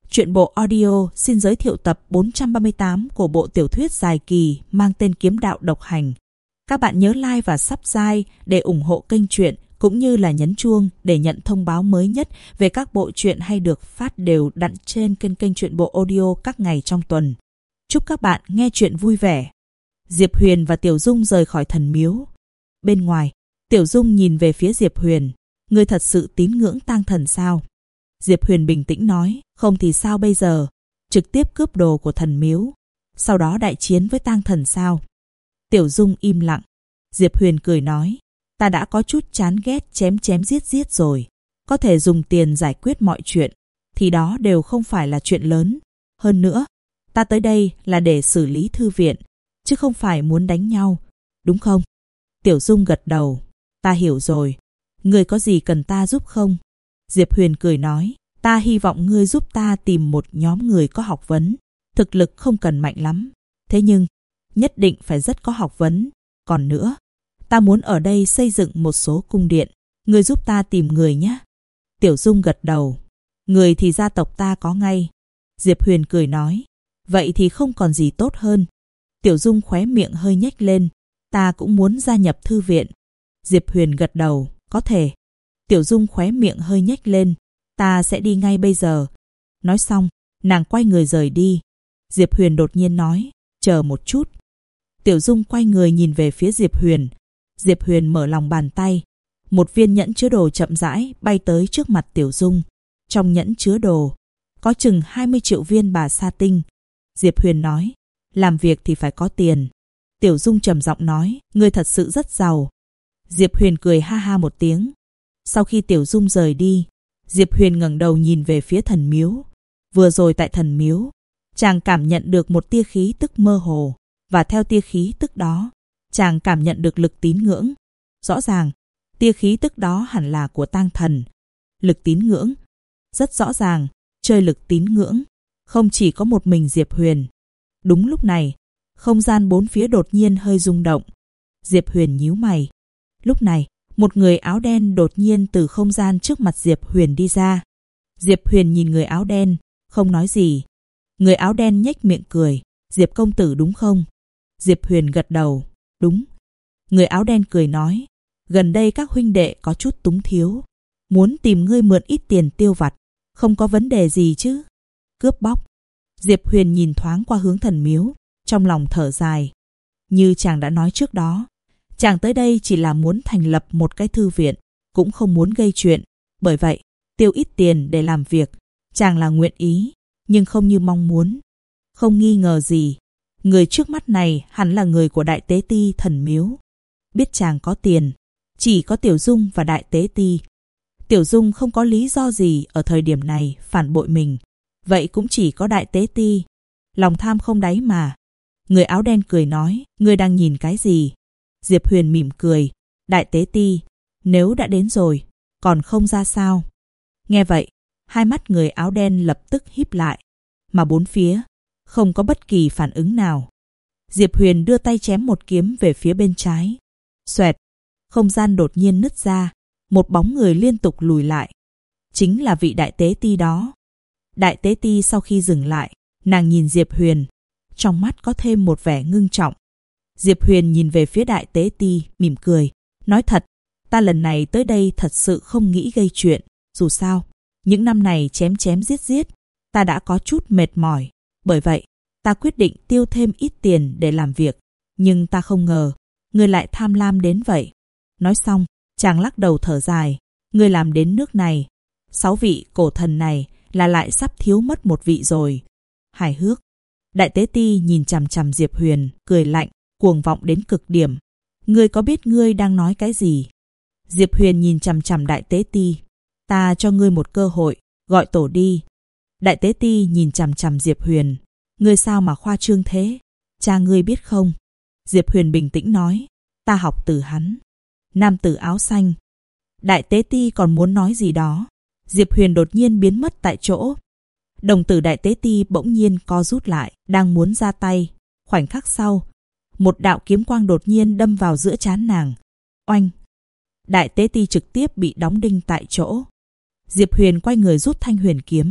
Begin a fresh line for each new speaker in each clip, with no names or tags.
Truyện bộ audio xin giới thiệu tập 438 của bộ tiểu thuyết dài kỳ mang tên Kiếm đạo độc hành. Các bạn nhớ like và subscribe để ủng hộ kênh truyện, cũng như là nhấn chuông để nhận thông báo mới nhất về các bộ truyện hay được phát đều đặn trên kênh truyện bộ audio các ngày trong tuần. Chúc các bạn nghe truyện vui vẻ. Diệp Huyền và Tiểu Dung rời khỏi thần miếu. Bên ngoài, Tiểu Dung nhìn về phía Diệp Huyền. Ngươi thật sự tín ngưỡng tang thần sao? Diệp Huyền bình tĩnh nói, không thì sao bây giờ? Trực tiếp cướp đồ của thần miếu, sau đó đại chiến với tang thần sao? Tiểu Dung im lặng. Diệp Huyền cười nói, ta đã có chút chán ghét chém giết rồi. Có thể dùng tiền giải quyết mọi chuyện, thì đó đều không phải là chuyện lớn. Hơn nữa, ta tới đây là để xử lý thư viện, chứ không phải muốn đánh nhau, đúng không? Tiểu Dung gật đầu. Ta hiểu rồi. Ngươi có gì cần ta giúp không? Diệp Huyền cười nói, ta hy vọng ngươi giúp ta tìm một nhóm người có học vấn. Thực lực không cần mạnh lắm, thế nhưng nhất định phải rất có học vấn. Còn nữa, ta muốn ở đây xây dựng một số cung điện. Ngươi giúp ta tìm người nhé. Tiểu Dung gật đầu. Người thì gia tộc ta có ngay. Diệp Huyền cười nói, vậy thì không còn gì tốt hơn. Tiểu Dung khóe miệng hơi nhếch lên. Ta cũng muốn gia nhập thư viện. Diệp Huyền gật đầu, có thể. Tiểu Dung khóe miệng hơi nhếch lên. Ta sẽ đi ngay bây giờ. Nói xong, nàng quay người rời đi. Diệp Huyền đột nhiên nói, chờ một chút. Tiểu Dung quay người nhìn về phía Diệp Huyền. Diệp Huyền mở lòng bàn tay. Một viên nhẫn chứa đồ chậm rãi bay tới trước mặt Tiểu Dung. Trong nhẫn chứa đồ, có chừng 20 triệu viên bà sa tinh. Diệp Huyền nói, làm việc thì phải có tiền. Tiểu Dung trầm giọng nói, ngươi thật sự rất giàu. Diệp Huyền cười ha ha một tiếng. Sau khi Tiểu Dung rời đi, Diệp Huyền ngẩng đầu nhìn về phía thần miếu. Vừa rồi tại thần miếu, chàng cảm nhận được một tia khí tức mơ hồ, và theo tia khí tức đó, chàng cảm nhận được lực tín ngưỡng. Rõ ràng, tia khí tức đó hẳn là của tang thần. Lực tín ngưỡng, rất rõ ràng, chơi lực tín ngưỡng, không chỉ có một mình Diệp Huyền. Đúng lúc này, không gian bốn phía đột nhiên hơi rung động. Diệp Huyền nhíu mày. Lúc này, một người áo đen đột nhiên từ không gian trước mặt Diệp Huyền đi ra. Diệp Huyền nhìn người áo đen, không nói gì. Người áo đen nhếch miệng cười, Diệp công tử đúng không? Diệp Huyền gật đầu, đúng. Người áo đen cười nói, gần đây các huynh đệ có chút túng thiếu, muốn tìm ngươi mượn ít tiền tiêu vặt, không có vấn đề gì chứ? Cướp bóc. Diệp Huyền nhìn thoáng qua hướng thần miếu, trong lòng thở dài. Như chàng đã nói trước đó, chàng tới đây chỉ là muốn thành lập một cái thư viện, cũng không muốn gây chuyện. Bởi vậy, tiêu ít tiền để làm việc, chàng là nguyện ý, nhưng không như mong muốn. Không nghi ngờ gì, người trước mắt này hẳn là người của Đại Tế Ti thần miếu. Biết chàng có tiền, chỉ có Tiểu Dung và Đại Tế Ti. Tiểu Dung không có lý do gì ở thời điểm này phản bội mình, vậy cũng chỉ có Đại Tế Ti. Lòng tham không đáy mà. Người áo đen cười nói, ngươi đang nhìn cái gì? Diệp Huyền mỉm cười, Đại Tế Ti, nếu đã đến rồi, còn không ra sao? Nghe vậy, hai mắt người áo đen lập tức híp lại, mà bốn phía không có bất kỳ phản ứng nào. Diệp Huyền đưa tay chém một kiếm về phía bên trái. Xoẹt, không gian đột nhiên nứt ra, một bóng người liên tục lùi lại. Chính là vị Đại Tế Ti đó. Đại Tế Ti sau khi dừng lại, nàng nhìn Diệp Huyền, trong mắt có thêm một vẻ ngưng trọng. Diệp Huyền nhìn về phía Đại Tế Ti, mỉm cười, nói thật, ta lần này tới đây thật sự không nghĩ gây chuyện. Dù sao, những năm này chém giết, ta đã có chút mệt mỏi. Bởi vậy, ta quyết định tiêu thêm ít tiền để làm việc. Nhưng ta không ngờ, ngươi lại tham lam đến vậy. Nói xong, chàng lắc đầu thở dài, ngươi làm đến nước này, 6 vị cổ thần này là lại sắp thiếu mất một vị rồi. Hài hước. Đại Tế Ti nhìn chằm chằm Diệp Huyền, cười lạnh, cuồng vọng đến cực điểm. Ngươi có biết ngươi đang nói cái gì? Diệp Huyền nhìn chằm chằm Đại Tế Ti. Ta cho ngươi một cơ hội, gọi tổ đi. Đại Tế Ti nhìn chằm chằm Diệp Huyền. Ngươi sao mà khoa trương thế? Cha ngươi biết không? Diệp Huyền bình tĩnh nói, ta học từ hắn. Nam tử áo xanh. Đại Tế Ti còn muốn nói gì đó. Diệp Huyền đột nhiên biến mất tại chỗ. Đồng tử Đại Tế Ti bỗng nhiên co rút lại, đang muốn ra tay. Khoảnh khắc sau, một đạo kiếm quang đột nhiên đâm vào giữa trán nàng. Oanh! Đại Tế Ti trực tiếp bị đóng đinh tại chỗ. Diệp Huyền quay người rút thanh huyền kiếm.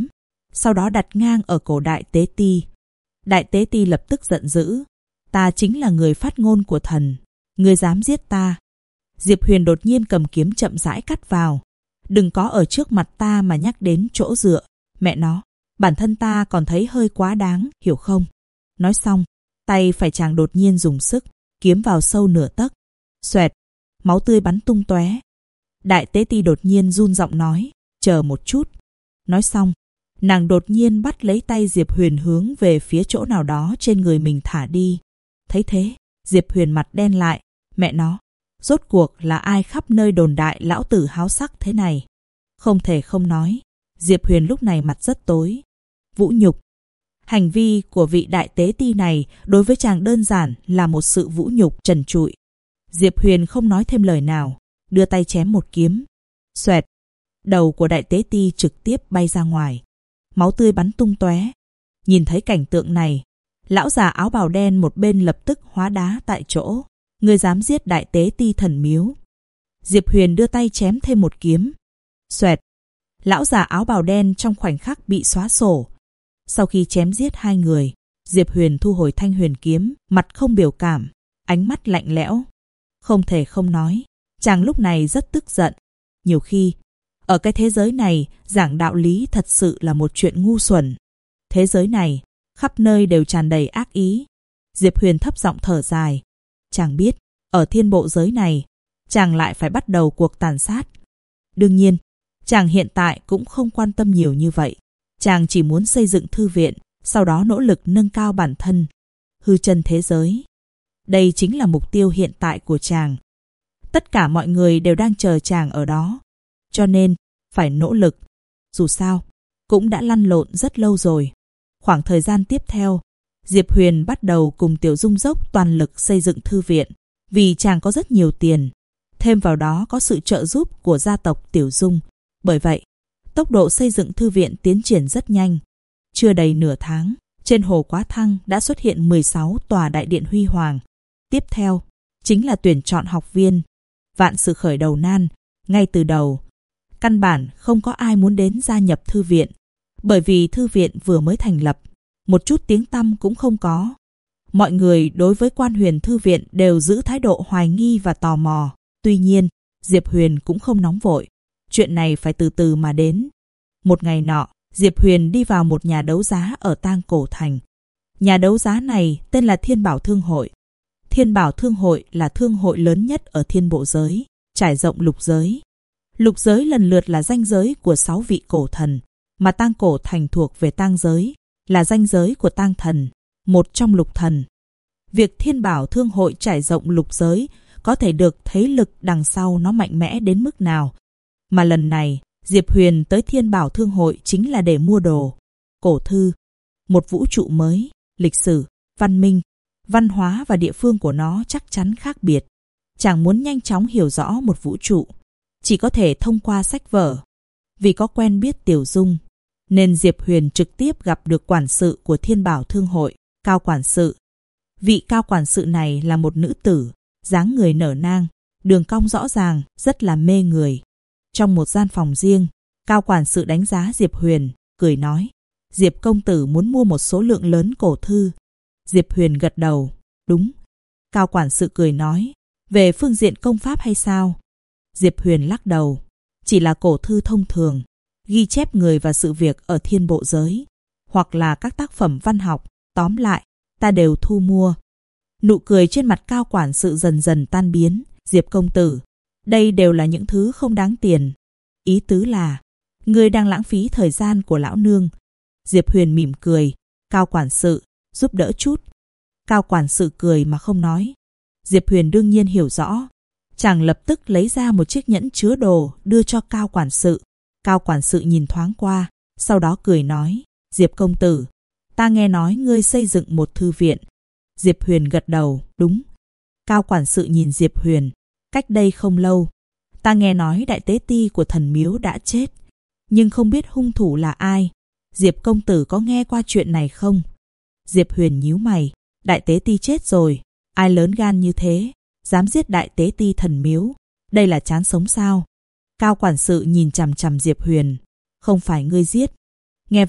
sau đó đặt ngang ở cổ Đại Tế Ti. Đại Tế Ti lập tức giận dữ. Ta chính là người phát ngôn của thần. Ngươi dám giết ta? Diệp Huyền đột nhiên cầm kiếm chậm rãi cắt vào. Đừng có ở trước mặt ta mà nhắc đến chỗ dựa. Mẹ nó, bản thân ta còn thấy hơi quá đáng, hiểu không? Nói xong, tay phải chàng đột nhiên dùng sức, kiếm vào sâu nửa tấc. Xoẹt, máu tươi bắn tung tóe. Đại Tế Ti đột nhiên run giọng nói, chờ một chút. Nói xong, nàng đột nhiên bắt lấy tay Diệp Huyền hướng về phía chỗ nào đó trên người mình thả đi. Thấy thế, Diệp Huyền mặt đen lại. Mẹ nó, rốt cuộc là ai khắp nơi đồn đại lão tử háo sắc thế này? Không thể không nói, Diệp Huyền lúc này mặt rất tối. Vũ nhục. Hành vi của vị Đại Tế Ti này đối với chàng đơn giản là một sự vũ nhục trần trụi. Diệp Huyền không nói thêm lời nào, đưa tay chém một kiếm. Xoẹt, đầu của Đại Tế Ti trực tiếp bay ra ngoài. Máu tươi bắn tung tóe. Nhìn thấy cảnh tượng này, lão già áo bào đen một bên lập tức hóa đá tại chỗ. Ngươi dám giết Đại Tế Ti thần miếu? Diệp Huyền đưa tay chém thêm một kiếm. Xoẹt, lão già áo bào đen trong khoảnh khắc bị xóa sổ. Sau khi chém giết hai người, Diệp Huyền thu hồi thanh huyền kiếm, mặt không biểu cảm, ánh mắt lạnh lẽo. Không thể không nói, chàng lúc này rất tức giận. Nhiều khi, ở cái thế giới này, giảng đạo lý thật sự là một chuyện ngu xuẩn. Thế giới này, khắp nơi đều tràn đầy ác ý. Diệp Huyền thấp giọng thở dài. Chàng biết, ở thiên bộ giới này, chàng lại phải bắt đầu cuộc tàn sát. Đương nhiên, chàng hiện tại cũng không quan tâm nhiều như vậy. Chàng chỉ muốn xây dựng thư viện, sau đó nỗ lực nâng cao bản thân, hư chân thế giới. Đây chính là mục tiêu hiện tại của chàng. Tất cả mọi người đều đang chờ chàng ở đó. Cho nên, phải nỗ lực. Dù sao, cũng đã lăn lộn rất lâu rồi. Khoảng thời gian tiếp theo, Diệp Huyền bắt đầu cùng Tiểu Dung dốc toàn lực xây dựng thư viện. Vì chàng có rất nhiều tiền. Thêm vào đó có sự trợ giúp của gia tộc Tiểu Dung. Bởi vậy, tốc độ xây dựng thư viện tiến triển rất nhanh. Chưa đầy nửa tháng, trên hồ Quá Thăng đã xuất hiện 16 tòa đại điện huy hoàng. Tiếp theo, chính là tuyển chọn học viên. Vạn sự khởi đầu nan, ngay từ đầu. Căn bản không có ai muốn đến gia nhập thư viện. Bởi vì thư viện vừa mới thành lập, một chút tiếng tăm cũng không có. Mọi người đối với Quan Huyền thư viện đều giữ thái độ hoài nghi và tò mò. Tuy nhiên, Diệp Huyền cũng không nóng vội. Chuyện này phải từ từ mà đến. Một ngày nọ, Diệp Huyền đi vào một nhà đấu giá ở Tang Cổ Thành. Nhà đấu giá này tên là Thiên Bảo Thương Hội. Thiên Bảo Thương Hội là thương hội lớn nhất ở thiên bộ giới, trải rộng lục giới. Lục giới lần lượt là ranh giới của 6 vị cổ thần, mà Tang Cổ Thành thuộc về Tang giới, là ranh giới của Tang thần, một trong lục thần. Việc Thiên Bảo Thương Hội trải rộng lục giới có thể được thấy lực đằng sau nó mạnh mẽ đến mức nào. Mà lần này, Diệp Huyền tới Thiên Bảo Thương Hội chính là để mua đồ, cổ thư, một vũ trụ mới, lịch sử, văn minh, văn hóa và địa phương của nó chắc chắn khác biệt. Chàng muốn nhanh chóng hiểu rõ một vũ trụ, chỉ có thể thông qua sách vở. Vì có quen biết Tiểu Dung, nên Diệp Huyền trực tiếp gặp được quản sự của Thiên Bảo Thương Hội, Cao quản sự. Vị Cao quản sự này là một nữ tử, dáng người nở nang, đường cong rõ ràng, rất là mê người. Trong một gian phòng riêng, Cao quản sự đánh giá Diệp Huyền, cười nói: Diệp công tử muốn mua một số lượng lớn cổ thư. Diệp Huyền gật đầu: đúng. Cao quản sự cười nói: về phương diện công pháp hay sao? Diệp Huyền lắc đầu: chỉ là cổ thư thông thường, ghi chép người và sự việc ở thiên bộ giới, hoặc là các tác phẩm văn học, tóm lại, ta đều thu mua. Nụ cười trên mặt Cao quản sự dần dần tan biến. Diệp công tử, đây đều là những thứ không đáng tiền. Ý tứ là, ngươi đang lãng phí thời gian của lão nương. Diệp Huyền mỉm cười: Cao quản sự, giúp đỡ chút. Cao quản sự cười mà không nói. Diệp Huyền đương nhiên hiểu rõ. Chàng lập tức lấy ra một chiếc nhẫn chứa đồ đưa cho Cao quản sự. Cao quản sự nhìn thoáng qua, sau đó cười nói: Diệp công tử, ta nghe nói ngươi xây dựng một thư viện. Diệp Huyền gật đầu: đúng. Cao quản sự nhìn Diệp Huyền: cách đây không lâu, ta nghe nói đại tế ti của thần miếu đã chết, nhưng không biết hung thủ là ai. Diệp công tử có nghe qua chuyện này không? Diệp Huyền nhíu mày: đại tế ti chết rồi, ai lớn gan như thế, dám giết đại tế ti thần miếu, đây là chán sống sao? Cao quản sự nhìn chằm chằm Diệp Huyền: không phải ngươi giết. Nghe vậy,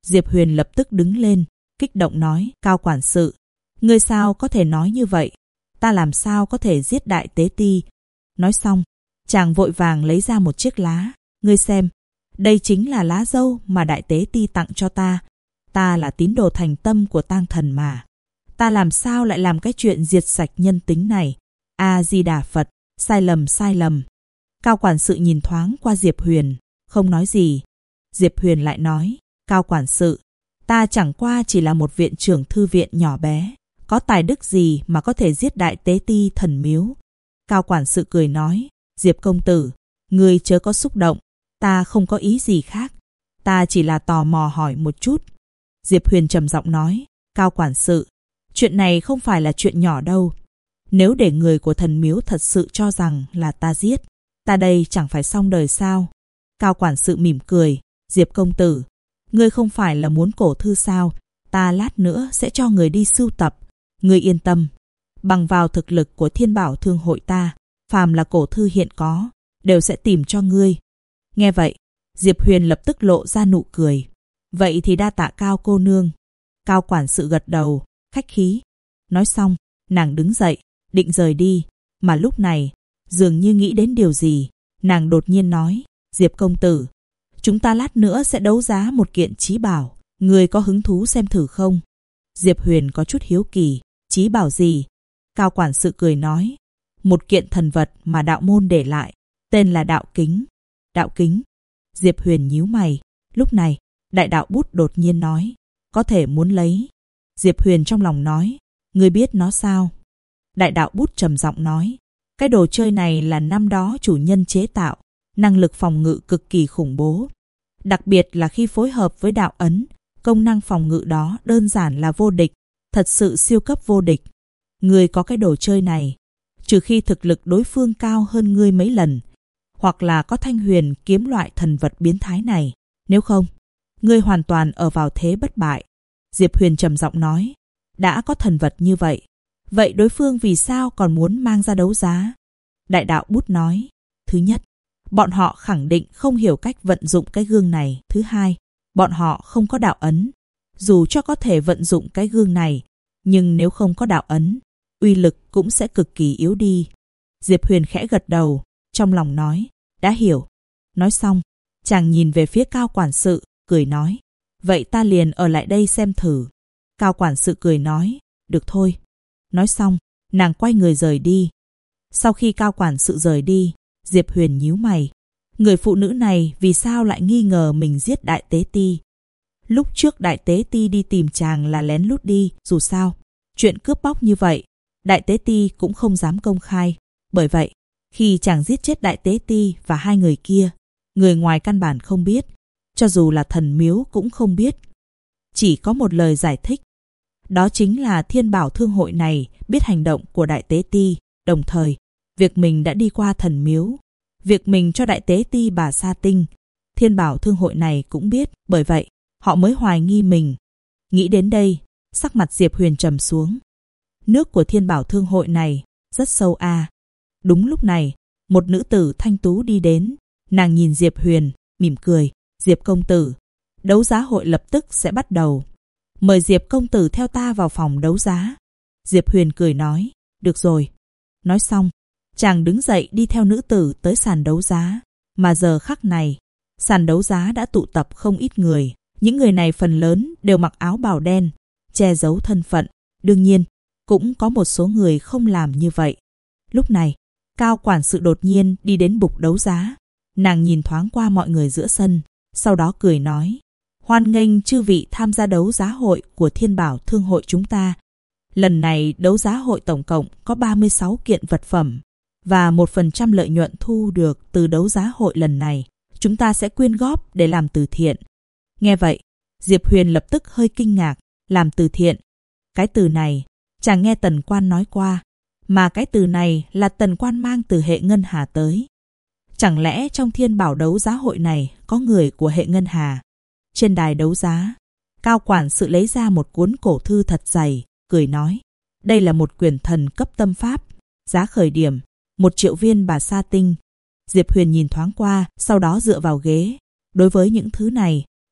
Diệp Huyền lập tức đứng lên, kích động nói, Cao quản sự, ngươi sao có thể nói như vậy? Ta làm sao có thể giết Đại Tế Ti? Nói xong, chàng vội vàng lấy ra một chiếc lá. Ngươi xem, đây chính là lá dâu mà Đại Tế Ti tặng cho ta. Ta là tín đồ thành tâm của tang thần mà. Ta làm sao lại làm cái chuyện diệt sạch nhân tính này? A-di-đà Phật, sai lầm sai lầm. Cao quản sự nhìn thoáng qua Diệp Huyền, không nói gì. Diệp Huyền lại nói, Cao quản sự, ta chẳng qua chỉ là một viện trưởng thư viện nhỏ bé, có tài đức gì mà có thể giết Đại Tế Ti thần miếu? Cao quản sự cười nói, Diệp công tử, ngươi chớ có xúc động, ta không có ý gì khác, ta chỉ là tò mò hỏi một chút. Diệp Huyền trầm giọng nói, Cao quản sự, chuyện này không phải là chuyện nhỏ đâu. Nếu để người của thần miếu thật sự cho rằng là ta giết, ta đây chẳng phải xong đời sao? Cao quản sự mỉm cười, Diệp công tử, ngươi không phải là muốn cổ thư sao? Ta lát nữa sẽ cho người đi sưu tập. Ngươi yên tâm, bằng vào thực lực của Thiên Bảo Thương hội ta, phàm là cổ thư hiện có, đều sẽ tìm cho ngươi. Nghe vậy, Diệp Huyền lập tức lộ ra nụ cười. Vậy thì đa tạ Cao cô nương. Cao quản sự gật đầu, khách khí. Nói xong, nàng đứng dậy, định rời đi. Mà lúc này, dường như nghĩ đến điều gì, nàng đột nhiên nói, Diệp công tử, chúng ta lát nữa sẽ đấu giá một kiện chí bảo. Ngươi có hứng thú xem thử không? Diệp Huyền có chút hiếu kỳ, chí bảo gì? Cao quản sự cười nói, một kiện thần vật mà đạo môn để lại, tên là đạo kính. Đạo kính? Diệp Huyền nhíu mày. Lúc này, đại đạo bút đột nhiên nói, có thể muốn lấy. Diệp Huyền trong lòng nói, ngươi biết nó sao? Đại đạo bút trầm giọng nói, cái đồ chơi này là năm đó chủ nhân chế tạo, năng lực phòng ngự cực kỳ khủng bố. Đặc biệt là khi phối hợp với đạo ấn, công năng phòng ngự đó đơn giản là vô địch, thật sự siêu cấp vô địch. Ngươi có cái đồ chơi này, trừ khi thực lực đối phương cao hơn ngươi mấy lần, hoặc là có thanh huyền kiếm loại thần vật biến thái này, nếu không, ngươi hoàn toàn ở vào thế bất bại. Diệp Huyền trầm giọng nói, đã có thần vật như vậy, vậy đối phương vì sao còn muốn mang ra đấu giá? Đại đạo bút nói, thứ nhất, bọn họ khẳng định không hiểu cách vận dụng cái gương này. Thứ hai, bọn họ không có đạo ấn. Dù cho có thể vận dụng cái gương này, nhưng nếu không có đạo ấn, uy lực cũng sẽ cực kỳ yếu đi. Diệp Huyền khẽ gật đầu, trong lòng nói, đã hiểu. Nói xong, chàng nhìn về phía Cao quản sự, cười nói, vậy ta liền ở lại đây xem thử. Cao quản sự cười nói, được thôi. Nói xong, nàng quay người rời đi. Sau khi Cao quản sự rời đi, Diệp Huyền nhíu mày. Người phụ nữ này vì sao lại nghi ngờ mình giết Đại Tế Ti? Lúc trước Đại Tế Ti đi tìm chàng là lén lút đi, dù sao, chuyện cướp bóc như vậy, Đại Tế Ti cũng không dám công khai. Bởi vậy, khi chàng giết chết Đại Tế Ti và hai người kia, người ngoài căn bản không biết, cho dù là thần miếu cũng không biết. Chỉ có một lời giải thích, đó chính là Thiên Bảo Thương hội này biết hành động của Đại Tế Ti, đồng thời, việc mình đã đi qua thần miếu, việc mình cho Đại Tế Ti bà sa tinh, Thiên Bảo Thương hội này cũng biết, bởi vậy, họ mới hoài nghi mình. Nghĩ đến đây, sắc mặt Diệp Huyền trầm xuống. Nước của Thiên Bảo Thương hội này rất sâu a. Đúng lúc này, một nữ tử thanh tú đi đến, nàng nhìn Diệp Huyền, mỉm cười, Diệp công tử, đấu giá hội lập tức sẽ bắt đầu. Mời Diệp công tử theo ta vào phòng đấu giá. Diệp Huyền cười nói, được rồi. Nói xong, chàng đứng dậy đi theo nữ tử tới sàn đấu giá. Mà giờ khắc này, sàn đấu giá đã tụ tập không ít người. Những người này phần lớn đều mặc áo bào đen, che giấu thân phận. Đương nhiên, cũng có một số người không làm như vậy. Lúc này, Cao quản sự đột nhiên đi đến bục đấu giá. Nàng nhìn thoáng qua mọi người giữa sân, sau đó cười nói, hoan nghênh chư vị tham gia đấu giá hội của Thiên Bảo Thương hội chúng ta. Lần này đấu giá hội tổng cộng có 36 kiện vật phẩm, và 1% lợi nhuận thu được từ đấu giá hội lần này, chúng ta sẽ quyên góp để làm từ thiện. Nghe vậy, Diệp Huyền lập tức hơi kinh ngạc, làm từ thiện. Cái từ này, chàng nghe Tần Quan nói qua, mà cái từ này là Tần Quan mang từ hệ Ngân Hà tới. Chẳng lẽ trong Thiên Bảo đấu giá hội này có người của hệ Ngân Hà? Trên đài đấu giá, Cao quản sự lấy ra một cuốn cổ thư thật dày, cười nói, đây là một quyển thần cấp tâm pháp, giá khởi điểm 1 triệu viên bà sa tinh. Diệp Huyền nhìn thoáng qua, sau đó dựa vào ghế. Đối với những thứ này,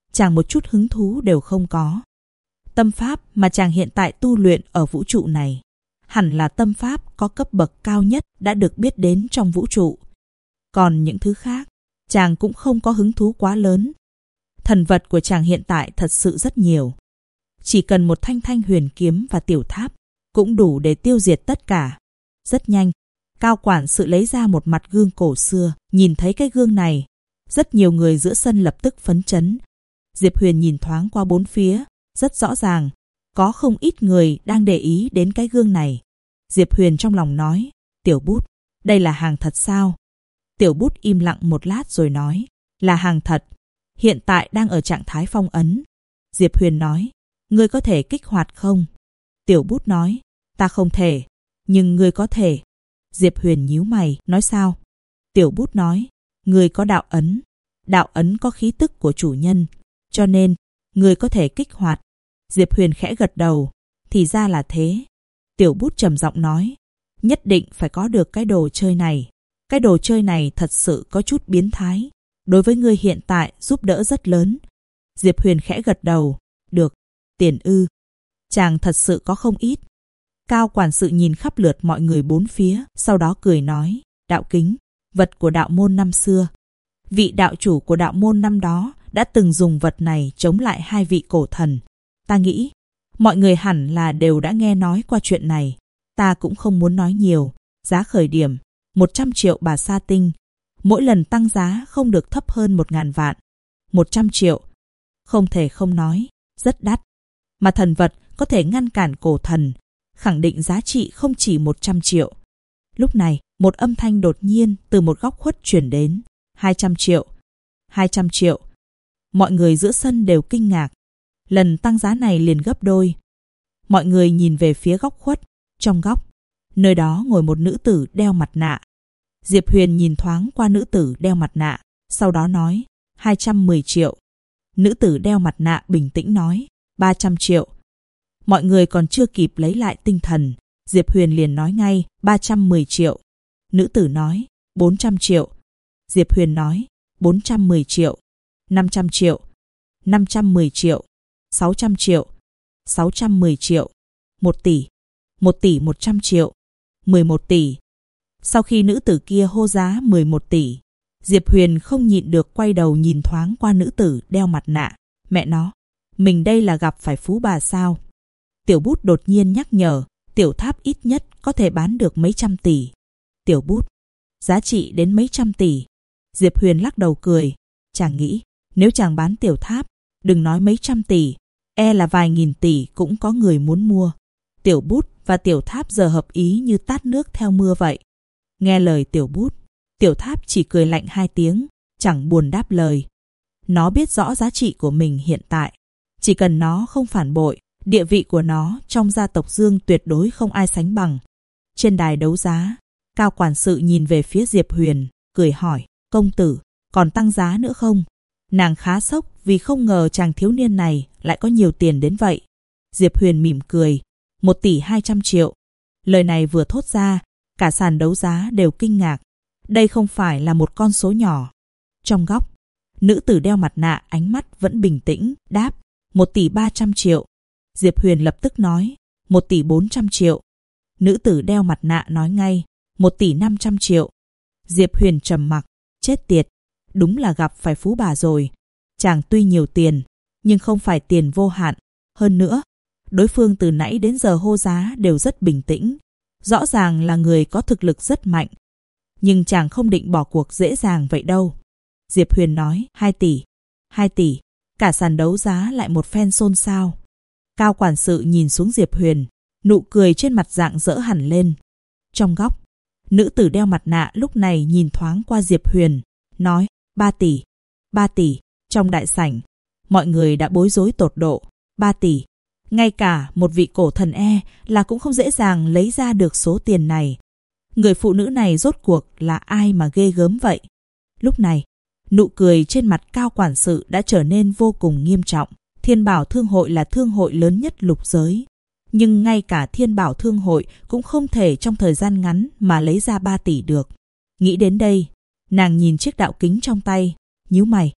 chàng một chút hứng thú đều không có. Tâm pháp mà chàng hiện tại tu luyện ở vũ trụ này hẳn là tâm pháp có cấp bậc cao nhất đã được biết đến trong vũ trụ. Còn những thứ khác, chàng cũng không có hứng thú quá lớn. Thần vật của chàng hiện tại thật sự rất nhiều. Chỉ cần một thanh thanh huyền kiếm và tiểu tháp cũng đủ để tiêu diệt tất cả. Rất nhanh, Cao quản sự lấy ra một mặt gương cổ xưa. Nhìn thấy cái gương này, rất nhiều người giữa sân lập tức phấn chấn. Diệp Huyền nhìn thoáng qua bốn phía, rất rõ ràng, có không ít người đang để ý đến cái gương này. Diệp Huyền trong lòng nói, Tiểu Bút, đây là hàng thật sao? Tiểu Bút im lặng một lát rồi nói, là hàng thật, hiện tại đang ở trạng thái phong ấn. Diệp Huyền nói, ngươi có thể kích hoạt không? Tiểu Bút nói, ta không thể, nhưng ngươi có thể. Diệp Huyền nhíu mày, nói sao? Tiểu Bút nói, ngươi có đạo ấn. Đạo ấn có khí tức của chủ nhân, cho nên ngươi có thể kích hoạt. Diệp Huyền khẽ gật đầu, thì ra là thế. Tiểu Bút trầm giọng nói, nhất định phải có được cái đồ chơi này. Cái đồ chơi này thật sự có chút biến thái, đối với ngươi hiện tại giúp đỡ rất lớn. Diệp Huyền khẽ gật đầu, được, tiền ư? Chàng thật sự có không ít. Cao quản sự nhìn khắp lượt mọi người bốn phía, sau đó cười nói, đạo kính, vật của đạo môn năm xưa. Vị đạo chủ của đạo môn năm đó đã từng dùng vật này chống lại hai vị cổ thần. Ta nghĩ, mọi người hẳn là đều đã nghe nói qua chuyện này. Ta cũng không muốn nói nhiều. Giá khởi điểm, 100 triệu bà sa tinh. Mỗi lần tăng giá không được thấp hơn 1.000 vạn. 100 triệu. Không thể không nói, rất đắt. Mà thần vật có thể ngăn cản cổ thần, khẳng định giá trị không chỉ 100 triệu. Lúc này, một âm thanh đột nhiên từ một góc khuất chuyển đến. 200 triệu. 200 triệu. Mọi người giữa sân đều kinh ngạc. Lần tăng giá này liền gấp đôi. Mọi người nhìn về phía góc khuất. Trong góc, nơi đó ngồi một nữ tử đeo mặt nạ. Diệp Huyền nhìn thoáng qua nữ tử đeo mặt nạ, sau đó nói, 210 triệu. Nữ tử đeo mặt nạ bình tĩnh nói, 300 triệu. Mọi người còn chưa kịp lấy lại tinh thần, Diệp Huyền liền nói ngay, 310 triệu. Nữ tử nói, 400 triệu. Diệp Huyền nói, 410 triệu. 500 triệu. 510 triệu. 600 triệu. 610 triệu. 1 tỷ. 1 tỷ 100 triệu. 11 tỷ. Sau khi nữ tử kia hô giá 11 tỷ, Diệp Huyền không nhịn được quay đầu nhìn thoáng qua nữ tử đeo mặt nạ. Mẹ nó, mình đây là gặp phải phú bà sao? Tiểu Bút đột nhiên nhắc nhở, tiểu tháp ít nhất có thể bán được mấy trăm tỷ. Tiểu Bút, giá trị đến mấy trăm tỷ. Diệp Huyền lắc đầu cười, chàng nghĩ, nếu chàng bán tiểu tháp, đừng nói mấy trăm tỷ, e là vài nghìn tỷ cũng có người muốn mua. Tiểu Bút và tiểu tháp giờ hợp ý như tát nước theo mưa vậy. Nghe lời Tiểu Bút, tiểu tháp chỉ cười lạnh 2 tiếng, chẳng buồn đáp lời. Nó biết rõ giá trị của mình hiện tại. Chỉ cần nó không phản bội, địa vị của nó trong gia tộc Dương tuyệt đối không ai sánh bằng. Trên đài đấu giá, Cao quản sự nhìn về phía Diệp Huyền, cười hỏi, công tử, còn tăng giá nữa không? Nàng khá sốc vì không ngờ chàng thiếu niên này lại có nhiều tiền đến vậy. Diệp Huyền mỉm cười, 1 tỷ 200 triệu. Lời này vừa thốt ra, cả sàn đấu giá đều kinh ngạc. Đây không phải là một con số nhỏ. Trong góc, nữ tử đeo mặt nạ ánh mắt vẫn bình tĩnh, đáp, 1 tỷ 300 triệu. Diệp Huyền lập tức nói, 1 tỷ 400 triệu. Nữ tử đeo mặt nạ nói ngay, 1 tỷ 500 triệu. Diệp Huyền trầm mặc, chết tiệt, đúng là gặp phải phú bà rồi. Chàng tuy nhiều tiền, nhưng không phải tiền vô hạn. Hơn nữa, đối phương từ nãy đến giờ hô giá đều rất bình tĩnh. Rõ ràng là người có thực lực rất mạnh. Nhưng chàng không định bỏ cuộc dễ dàng vậy đâu. Diệp Huyền nói, 2 tỷ. 2 tỷ. Cả sàn đấu giá lại một phen xôn xao. Cao quản sự nhìn xuống Diệp Huyền, nụ cười trên mặt rạng rỡ hẳn lên. Trong góc, nữ tử đeo mặt nạ lúc này nhìn thoáng qua Diệp Huyền, nói, 3 tỷ. 3 tỷ. Trong đại sảnh, mọi người đã bối rối tột độ. 3 tỷ. Ngay cả một vị cổ thần là cũng không dễ dàng lấy ra được số tiền này. Người phụ nữ này rốt cuộc là ai mà ghê gớm vậy? Lúc này, nụ cười trên mặt Cao quản sự đã trở nên vô cùng nghiêm trọng. Thiên Bảo Thương hội là thương hội lớn nhất lục giới. Nhưng ngay cả Thiên Bảo Thương hội cũng không thể trong thời gian ngắn mà lấy ra 3 tỷ được. Nghĩ đến đây, nàng nhìn chiếc đạo kính trong tay, nhíu mày.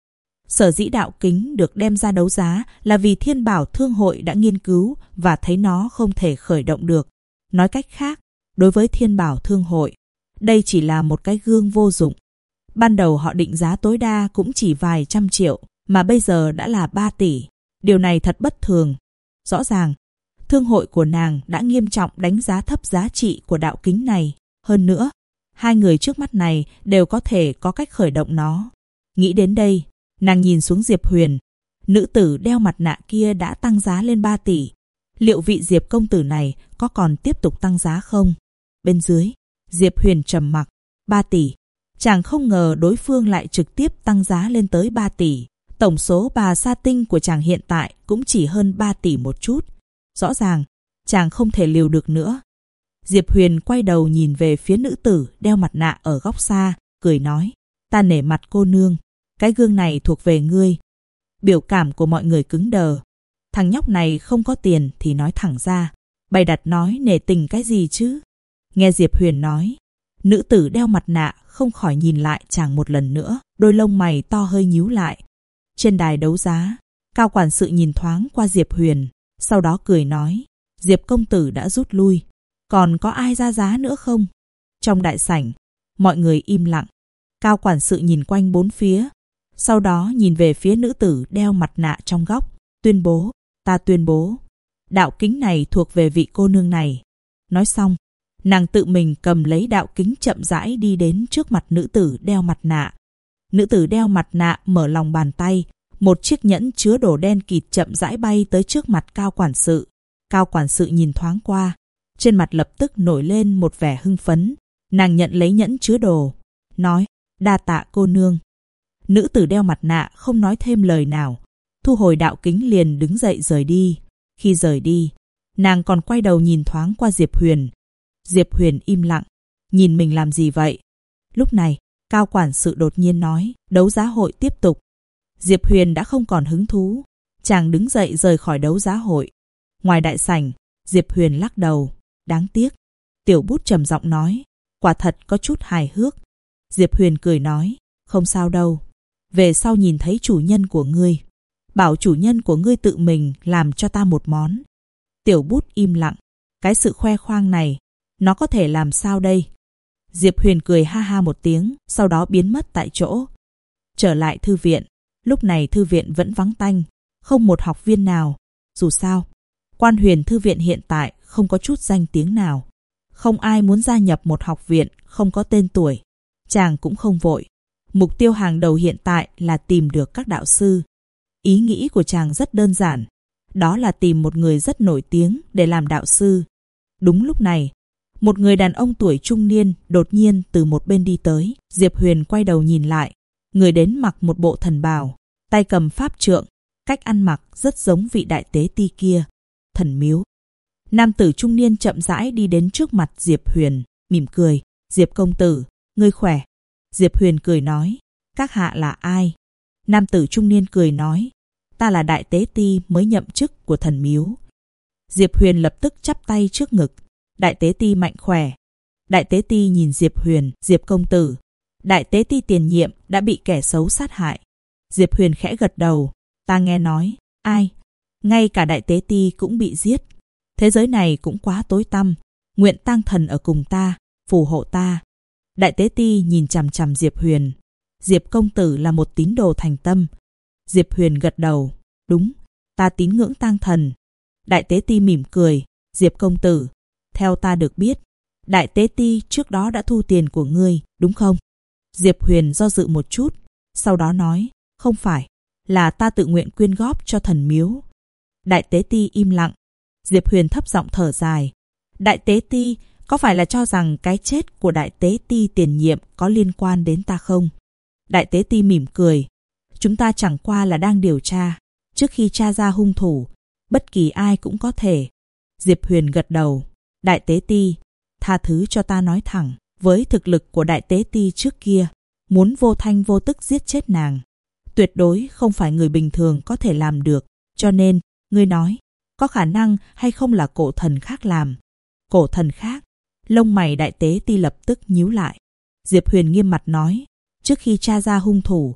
Sở dĩ đạo kính được đem ra đấu giá là vì Thiên Bảo Thương hội đã nghiên cứu và thấy nó không thể khởi động được. Nói cách khác, đối với Thiên Bảo Thương hội, đây chỉ là một cái gương vô dụng. Ban đầu họ định giá tối đa cũng chỉ vài trăm triệu, mà bây giờ đã là 3 tỷ. Điều này thật bất thường. Rõ ràng, thương hội của nàng đã nghiêm trọng đánh giá thấp giá trị của đạo kính này. Hơn nữa, hai người trước mắt này đều có thể có cách khởi động nó. Nghĩ đến đây, nàng nhìn xuống Diệp Huyền. Nữ tử đeo mặt nạ kia đã tăng giá lên 3 tỷ. Liệu vị Diệp công tử này có còn tiếp tục tăng giá không? Bên dưới, Diệp Huyền trầm mặc. 3 tỷ. Chàng không ngờ đối phương lại trực tiếp tăng giá lên tới 3 tỷ. Tổng số bà sa tinh của chàng hiện tại cũng chỉ hơn 3 tỷ một chút. Rõ ràng, chàng không thể liều được nữa. Diệp Huyền quay đầu nhìn về phía nữ tử đeo mặt nạ ở góc xa, cười nói, ta nể mặt cô nương, cái gương này thuộc về ngươi. Biểu cảm của mọi người cứng đờ. Thằng nhóc này không có tiền thì nói thẳng ra, bày đặt nói nể tình cái gì chứ. Nghe Diệp Huyền nói, nữ tử đeo mặt nạ không khỏi nhìn lại chàng một lần nữa, đôi lông mày to hơi nhíu lại. Trên đài đấu giá, Cao quản sự nhìn thoáng qua Diệp Huyền, sau đó cười nói, Diệp công tử đã rút lui, còn có ai ra giá nữa không? Trong đại sảnh, mọi người im lặng. Cao quản sự nhìn quanh bốn phía, sau đó nhìn về phía nữ tử đeo mặt nạ trong góc, tuyên bố, ta tuyên bố, đạo kính này thuộc về vị cô nương này. Nói xong, nàng tự mình cầm lấy đạo kính chậm rãi đi đến trước mặt nữ tử đeo mặt nạ. Nữ tử đeo mặt nạ mở lòng bàn tay, một chiếc nhẫn chứa đồ đen kịt chậm rãi bay tới trước mặt Cao quản sự. Cao quản sự nhìn thoáng qua, trên mặt lập tức nổi lên một vẻ hưng phấn. Nàng nhận lấy nhẫn chứa đồ, nói, đa tạ cô nương. Nữ tử đeo mặt nạ không nói thêm lời nào, thu hồi đạo kính liền đứng dậy rời đi. Khi rời đi, nàng còn quay đầu nhìn thoáng qua Diệp Huyền. Diệp Huyền im lặng, nhìn mình làm gì vậy? Lúc này, Cao quản sự đột nhiên nói, đấu giá hội tiếp tục. Diệp Huyền đã không còn hứng thú, chàng đứng dậy rời khỏi đấu giá hội. Ngoài đại sảnh, Diệp Huyền lắc đầu, đáng tiếc. Tiểu Bút trầm giọng nói, quả thật có chút hài hước. Diệp Huyền cười nói, không sao đâu, về sau nhìn thấy chủ nhân của ngươi, bảo chủ nhân của ngươi tự mình làm cho ta một món. Tiểu Bút im lặng, cái sự khoe khoang này, nó có thể làm sao đây? Diệp Huyền cười ha ha một tiếng, sau đó biến mất tại chỗ. Trở lại thư viện, lúc này thư viện vẫn vắng tanh, không một học viên nào. Dù sao, Quan Huyền thư viện hiện tại không có chút danh tiếng nào. Không ai muốn gia nhập một học viện không có tên tuổi. Chàng cũng không vội. Mục tiêu hàng đầu hiện tại là tìm được các đạo sư. Ý nghĩ của chàng rất đơn giản. Đó là tìm một người rất nổi tiếng để làm đạo sư. Đúng lúc này, một người đàn ông tuổi trung niên đột nhiên từ một bên đi tới. Diệp Huyền quay đầu nhìn lại. Người đến mặc một bộ thần bào, tay cầm pháp trượng, cách ăn mặc rất giống vị đại tế ti kia. Thần miếu. Nam tử trung niên chậm rãi đi đến trước mặt Diệp Huyền, mỉm cười. Diệp công tử, ngươi khỏe. Diệp Huyền cười nói, các hạ là ai? Nam tử trung niên cười nói, ta là đại tế ti mới nhậm chức của thần miếu. Diệp Huyền lập tức chắp tay trước ngực. Đại tế ti mạnh khỏe. Đại tế ti nhìn Diệp Huyền, Diệp công tử, đại tế ti tiền nhiệm đã bị kẻ xấu sát hại. Diệp Huyền khẽ gật đầu, ta nghe nói, ai? Ngay cả đại tế ti cũng bị giết. Thế giới này cũng quá tối tăm, nguyện tang thần ở cùng ta, phù hộ ta. Đại tế ti nhìn chằm chằm Diệp Huyền. Diệp công tử là một tín đồ thành tâm. Diệp Huyền gật đầu, đúng, ta tín ngưỡng tang thần. Đại tế ti mỉm cười, Diệp công tử, theo ta được biết, đại tế ti trước đó đã thu tiền của ngươi, đúng không? Diệp Huyền do dự một chút, sau đó nói, không phải, là ta tự nguyện quyên góp cho thần miếu. Đại tế ti im lặng. Diệp Huyền thấp giọng thở dài. Đại tế ti, có phải là cho rằng cái chết của đại tế ti tiền nhiệm có liên quan đến ta không? Đại tế ti mỉm cười. Chúng ta chẳng qua là đang điều tra. Trước khi tra ra hung thủ, bất kỳ ai cũng có thể. Diệp Huyền gật đầu. Đại tế ti, tha thứ cho ta nói thẳng. Với thực lực của đại tế ti trước kia, muốn vô thanh vô tức giết chết nàng, tuyệt đối không phải người bình thường có thể làm được. Cho nên, ngươi nói, có khả năng hay không là cổ thần khác làm? Cổ thần khác? Lông mày đại tế ti lập tức nhíu lại. Diệp Huyền nghiêm mặt nói, trước khi tra ra hung thủ,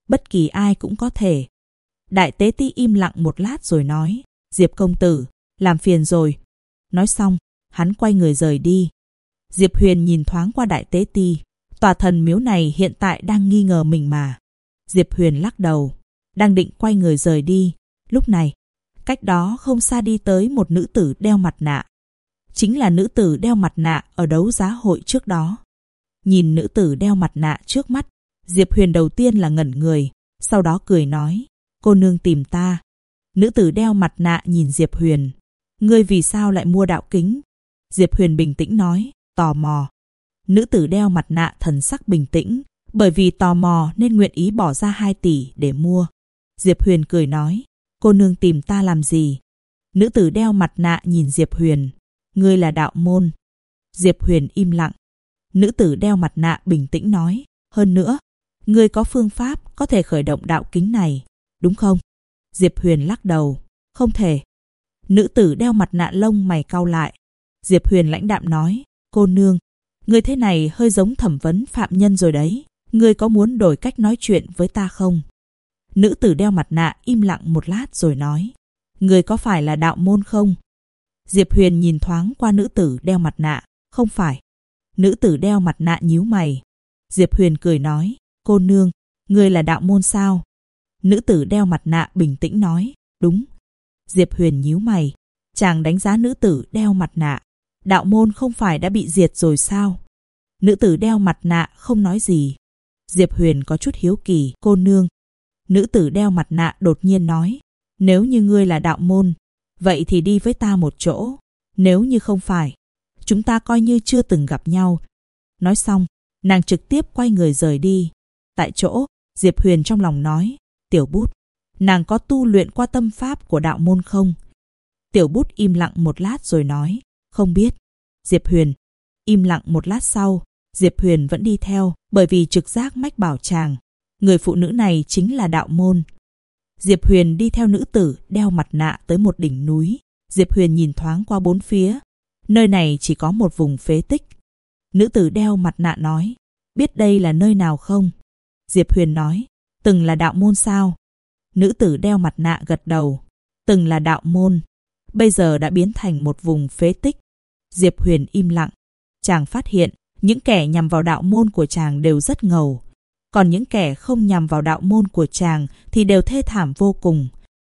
bất kỳ ai cũng có thể. Đại tế ti im lặng một lát rồi nói, Diệp công tử, làm phiền rồi. Nói xong, hắn quay người rời đi. Diệp Huyền nhìn thoáng qua đại tế ti. Tòa thần miếu này hiện tại đang nghi ngờ mình mà. Diệp Huyền lắc đầu, đang định quay người rời đi. Lúc này, cách đó không xa đi tới một nữ tử đeo mặt nạ. Chính là nữ tử đeo mặt nạ ở đấu giá hội trước đó. Nhìn nữ tử đeo mặt nạ trước mắt, Diệp Huyền đầu tiên là ngẩn người, sau đó cười nói, cô nương tìm ta. Nữ tử đeo mặt nạ nhìn Diệp Huyền, ngươi vì sao lại mua đạo kính? Diệp Huyền bình tĩnh nói, tò mò. Nữ tử đeo mặt nạ thần sắc bình tĩnh, bởi vì tò mò nên nguyện ý bỏ ra 2 tỷ để mua. Diệp Huyền cười nói, cô nương tìm ta làm gì? Nữ tử đeo mặt nạ nhìn Diệp Huyền, ngươi là đạo môn. Diệp Huyền im lặng. Nữ tử đeo mặt nạ bình tĩnh nói, hơn nữa, ngươi có phương pháp có thể khởi động đạo kính này, đúng không? Diệp Huyền lắc đầu, không thể. Nữ tử đeo mặt nạ lông mày cau lại. Diệp Huyền lãnh đạm nói, cô nương, ngươi thế này hơi giống thẩm vấn phạm nhân rồi đấy. Ngươi có muốn đổi cách nói chuyện với ta không? Nữ tử đeo mặt nạ im lặng một lát rồi nói, ngươi có phải là đạo môn không? Diệp Huyền nhìn thoáng qua nữ tử đeo mặt nạ, không phải. Nữ tử đeo mặt nạ nhíu mày. Diệp Huyền cười nói, cô nương, ngươi là đạo môn sao? Nữ tử đeo mặt nạ bình tĩnh nói, đúng. Diệp Huyền nhíu mày. Chàng đánh giá nữ tử đeo mặt nạ. Đạo môn không phải đã bị diệt rồi sao? Nữ tử đeo mặt nạ không nói gì. Diệp Huyền có chút hiếu kỳ, cô nương. Nữ tử đeo mặt nạ đột nhiên nói, nếu như ngươi là đạo môn, vậy thì đi với ta một chỗ. Nếu như không phải, chúng ta coi như chưa từng gặp nhau. Nói xong, nàng trực tiếp quay người rời đi. Tại chỗ, Diệp Huyền trong lòng nói, Tiểu Bút, nàng có tu luyện qua tâm pháp của đạo môn không? Tiểu Bút im lặng một lát rồi nói, không biết. Diệp Huyền im lặng một lát sau, Diệp Huyền vẫn đi theo, bởi vì trực giác mách bảo chàng, người phụ nữ này chính là đạo môn. Diệp Huyền đi theo nữ tử đeo mặt nạ tới một đỉnh núi. Diệp Huyền nhìn thoáng qua bốn phía. Nơi này chỉ có một vùng phế tích. Nữ tử đeo mặt nạ nói, biết đây là nơi nào không? Diệp Huyền nói, từng là đạo môn sao? Nữ tử đeo mặt nạ gật đầu, từng là đạo môn, bây giờ đã biến thành một vùng phế tích. Diệp Huyền im lặng. Chàng phát hiện những kẻ nhằm vào đạo môn của chàng đều rất ngầu, còn những kẻ không nhằm vào đạo môn của chàng thì đều thê thảm vô cùng.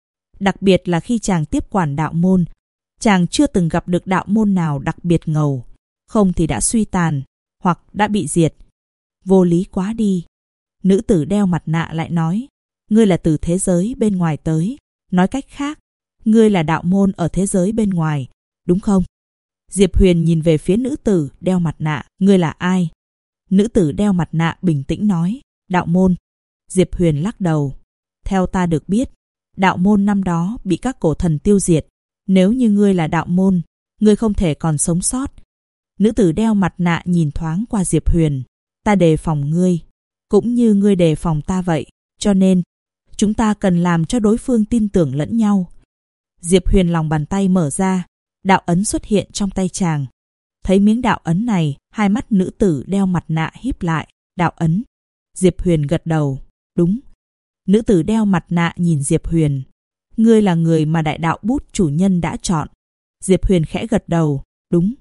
Đặc biệt là khi chàng tiếp quản đạo môn, chàng chưa từng gặp được đạo môn nào đặc biệt ngầu, không thì đã suy tàn, hoặc đã bị diệt. Vô lý quá đi. Nữ tử đeo mặt nạ lại nói, ngươi là từ thế giới bên ngoài tới. Nói cách khác, ngươi là đạo môn ở thế giới bên ngoài, đúng không? Diệp Huyền nhìn về phía nữ tử đeo mặt nạ, ngươi là ai? Nữ tử đeo mặt nạ bình tĩnh nói, đạo môn. Diệp Huyền lắc đầu. Theo ta được biết, đạo môn năm đó bị các cổ thần tiêu diệt. Nếu như ngươi là đạo môn, ngươi không thể còn sống sót. Nữ tử đeo mặt nạ nhìn thoáng qua Diệp Huyền. Ta đề phòng ngươi, cũng như ngươi đề phòng ta vậy. Cho nên, chúng ta cần làm cho đối phương tin tưởng lẫn nhau. Diệp Huyền lòng bàn tay mở ra, đạo ấn xuất hiện trong tay chàng. Thấy miếng đạo ấn này, hai mắt nữ tử đeo mặt nạ híp lại. Đạo ấn. Diệp Huyền gật đầu. Đúng. Nữ tử đeo mặt nạ nhìn Diệp Huyền. Ngươi là người mà đại đạo bút chủ nhân đã chọn. Diệp Huyền khẽ gật đầu. Đúng.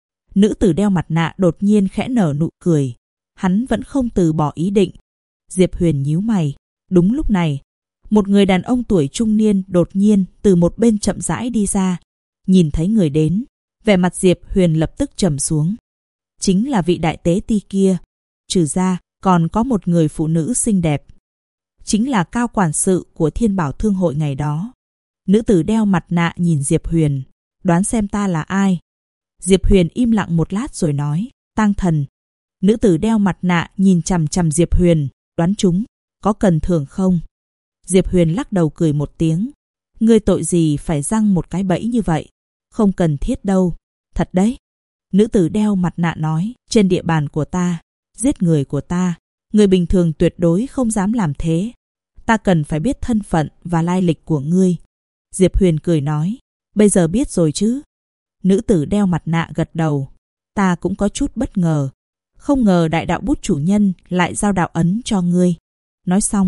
Nữ tử đeo mặt nạ đột nhiên khẽ nở nụ cười. Hắn vẫn không từ bỏ ý định. Diệp Huyền nhíu mày. Đúng lúc này, một người đàn ông tuổi trung niên đột nhiên từ một bên chậm rãi đi ra. Nhìn thấy người đến, vẻ mặt Diệp Huyền lập tức trầm xuống. Chính là vị đại tế ti kia. Trừ ra, còn có một người phụ nữ xinh đẹp. Chính là cao quản sự của Thiên Bảo Thương hội ngày đó. Nữ tử đeo mặt nạ nhìn Diệp Huyền. Đoán xem ta là ai? Diệp Huyền im lặng một lát rồi nói, Tang Thần. Nữ tử đeo mặt nạ nhìn chằm chằm Diệp Huyền. Đoán chúng, có cần thưởng không? Diệp Huyền lắc đầu cười một tiếng. Ngươi tội gì phải giăng một cái bẫy như vậy? Không cần thiết đâu. Thật đấy. Nữ tử đeo mặt nạ nói, trên địa bàn của ta, giết người của ta, người bình thường tuyệt đối không dám làm thế. Ta cần phải biết thân phận và lai lịch của ngươi. Diệp Huyền cười nói, bây giờ biết rồi chứ? Nữ tử đeo mặt nạ gật đầu. Ta cũng có chút bất ngờ. Không ngờ đại đạo bút chủ nhân lại giao đạo ấn cho ngươi. Nói xong,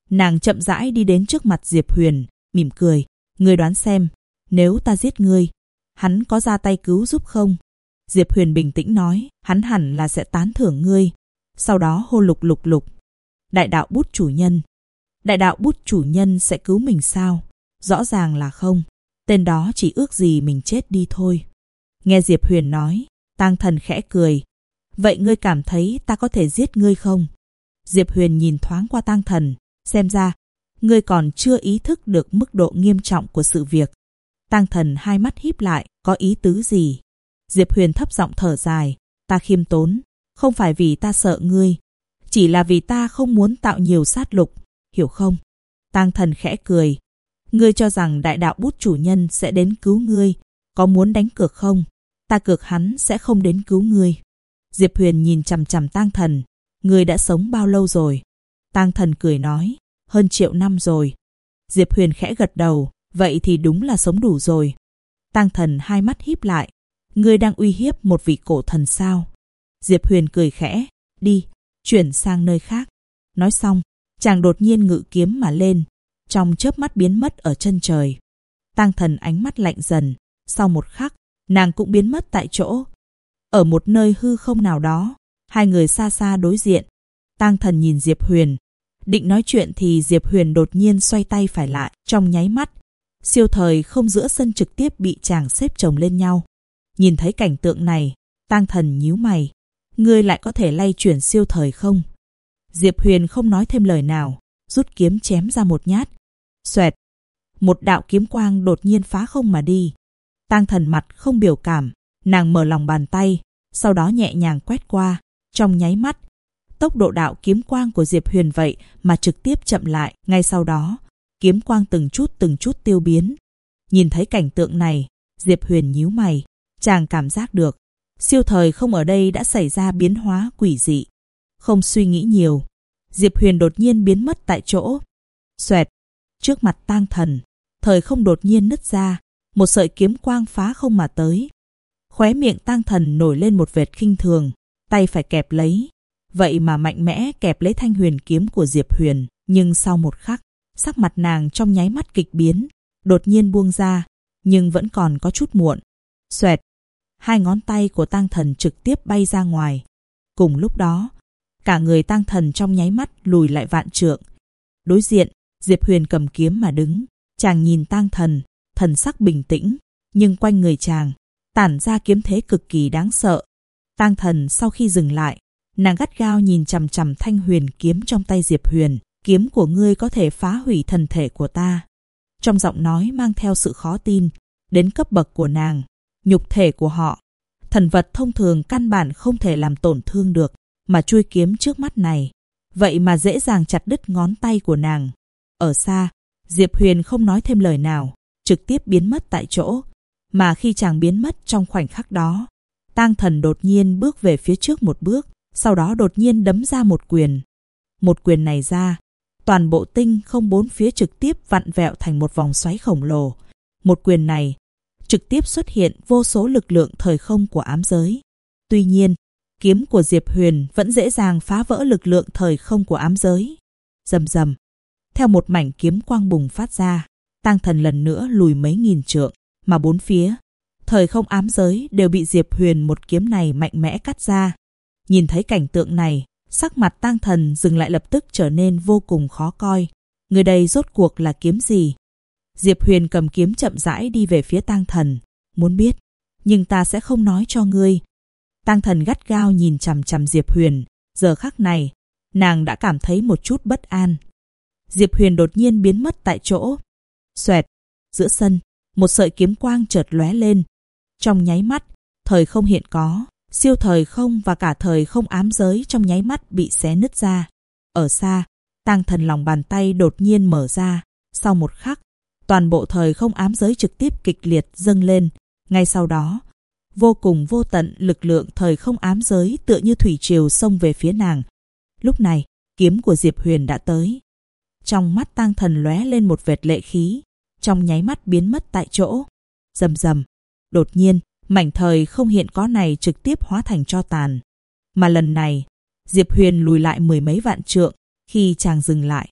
Nàng chậm rãi đi đến trước mặt Diệp Huyền, mỉm cười. Ngươi đoán xem, nếu ta giết ngươi, hắn có ra tay cứu giúp không? Diệp Huyền bình tĩnh nói, hắn hẳn là sẽ tán thưởng ngươi. Sau đó hô lục lục lục. Đại đạo bút chủ nhân. Đại đạo bút chủ nhân sẽ cứu mình sao? Rõ ràng là không. Tên đó chỉ ước gì mình chết đi thôi. Nghe Diệp Huyền nói, Tang Thần khẽ cười. Vậy ngươi cảm thấy ta có thể giết ngươi không? Diệp Huyền nhìn thoáng qua Tang Thần, xem ra ngươi còn chưa ý thức được mức độ nghiêm trọng của sự việc. Tang Thần hai mắt híp lại, có ý tứ gì? Diệp Huyền thấp giọng thở dài, ta khiêm tốn, không phải vì ta sợ ngươi, chỉ là vì ta không muốn tạo nhiều sát lục, hiểu không? Tang Thần khẽ cười, ngươi cho rằng đại đạo bút chủ nhân sẽ đến cứu ngươi, có muốn đánh cược không? Ta cược hắn sẽ không đến cứu ngươi. Diệp Huyền nhìn chằm chằm Tang Thần, ngươi đã sống bao lâu rồi? Tang Thần cười nói, hơn 1.000.000 năm rồi. Diệp Huyền khẽ gật đầu, vậy thì đúng là sống đủ rồi. Tang Thần hai mắt híp lại, ngươi đang uy hiếp một vị cổ thần sao? Diệp Huyền cười khẽ, đi, chuyển sang nơi khác. Nói xong, chàng đột nhiên ngự kiếm mà lên, trong chớp mắt biến mất ở chân trời. Tang Thần ánh mắt lạnh dần, sau một khắc, nàng cũng biến mất tại chỗ. Ở một nơi hư không nào đó, hai người xa xa đối diện. Tang Thần nhìn Diệp Huyền, định nói chuyện thì Diệp Huyền đột nhiên xoay tay phải lại, trong nháy mắt, siêu thời không giữa sân trực tiếp bị chàng xếp chồng lên nhau. Nhìn thấy cảnh tượng này, Tang Thần nhíu mày, ngươi lại có thể lay chuyển siêu thời không? Diệp Huyền không nói thêm lời nào, rút kiếm chém ra một nhát. Xoẹt, một đạo kiếm quang đột nhiên phá không mà đi. Tang Thần mặt không biểu cảm, nàng mở lòng bàn tay, sau đó nhẹ nhàng quét qua, trong nháy mắt, tốc độ đạo kiếm quang của Diệp Huyền vậy mà trực tiếp chậm lại, ngay sau đó, kiếm quang từng chút tiêu biến. Nhìn thấy cảnh tượng này, Diệp Huyền nhíu mày, chàng cảm giác được, siêu thời không ở đây đã xảy ra biến hóa quỷ dị. Không suy nghĩ nhiều, Diệp Huyền đột nhiên biến mất tại chỗ. Xoẹt, trước mặt Tang Thần, thời không đột nhiên nứt ra, một sợi kiếm quang phá không mà tới. Khóe miệng Tang Thần nổi lên một vệt khinh thường, tay phải kẹp lấy, vậy mà mạnh mẽ kẹp lấy thanh huyền kiếm của Diệp Huyền, nhưng sau một khắc, sắc mặt nàng trong nháy mắt kịch biến, đột nhiên buông ra, nhưng vẫn còn có chút muộn. Xoẹt, hai ngón tay của Tang Thần trực tiếp bay ra ngoài. Cùng lúc đó, cả người Tang Thần trong nháy mắt lùi lại vạn trượng. Đối diện, Diệp Huyền cầm kiếm mà đứng, chàng nhìn Tang Thần, thần sắc bình tĩnh, nhưng quanh người chàng tản ra kiếm thế cực kỳ đáng sợ. Tang Thần sau khi dừng lại, nàng gắt gao nhìn chằm chằm thanh huyền kiếm trong tay Diệp Huyền, kiếm của ngươi có thể phá hủy thần thể của ta. Trong giọng nói mang theo sự khó tin, đến cấp bậc của nàng, nhục thể của họ, thần vật thông thường căn bản không thể làm tổn thương được, mà chuôi kiếm trước mắt này, vậy mà dễ dàng chặt đứt ngón tay của nàng. Ở xa, Diệp Huyền không nói thêm lời nào, trực tiếp biến mất tại chỗ, mà khi chàng biến mất trong khoảnh khắc đó, Tang Thần đột nhiên bước về phía trước một bước, sau đó đột nhiên đấm ra một quyền. Một quyền này ra, toàn bộ tinh không bốn phía trực tiếp vặn vẹo thành một vòng xoáy khổng lồ. Một quyền này trực tiếp xuất hiện vô số lực lượng thời không của ám giới. Tuy nhiên, kiếm của Diệp Huyền vẫn dễ dàng phá vỡ lực lượng thời không của ám giới. Rầm rầm, theo một mảnh kiếm quang bùng phát ra, Tang Thần lần nữa lùi mấy nghìn trượng, mà bốn phía thời không ám giới đều bị Diệp Huyền một kiếm này mạnh mẽ cắt ra. Nhìn thấy cảnh tượng này, sắc mặt Tang Thần dừng lại, lập tức trở nên vô cùng khó coi. Người đây rốt cuộc là kiếm gì? Diệp Huyền cầm kiếm chậm rãi đi về phía Tang Thần, muốn biết, nhưng ta sẽ không nói cho ngươi. Tang Thần gắt gao nhìn chằm chằm Diệp Huyền, giờ khắc này, nàng đã cảm thấy một chút bất an. Diệp Huyền đột nhiên biến mất tại chỗ. Xoẹt, giữa sân, một sợi kiếm quang chợt lóe lên. Trong nháy mắt, thời không hiện có, siêu thời không và cả thời không ám giới trong nháy mắt bị xé nứt ra. Ở xa, Tang Thần lòng bàn tay đột nhiên mở ra, sau một khắc, toàn bộ thời không ám giới trực tiếp kịch liệt dâng lên. Ngay sau đó, vô cùng vô tận lực lượng thời không ám giới tựa như thủy triều xông về phía nàng. Lúc này, kiếm của Diệp Huyền đã tới. Trong mắt Tang Thần lóe lên một vệt lệ khí, trong nháy mắt biến mất tại chỗ. Rầm rầm, đột nhiên, mảnh thời không hiện có này trực tiếp hóa thành tro tàn. Mà lần này, Diệp Huyền lùi lại mười mấy vạn trượng. Khi chàng dừng lại,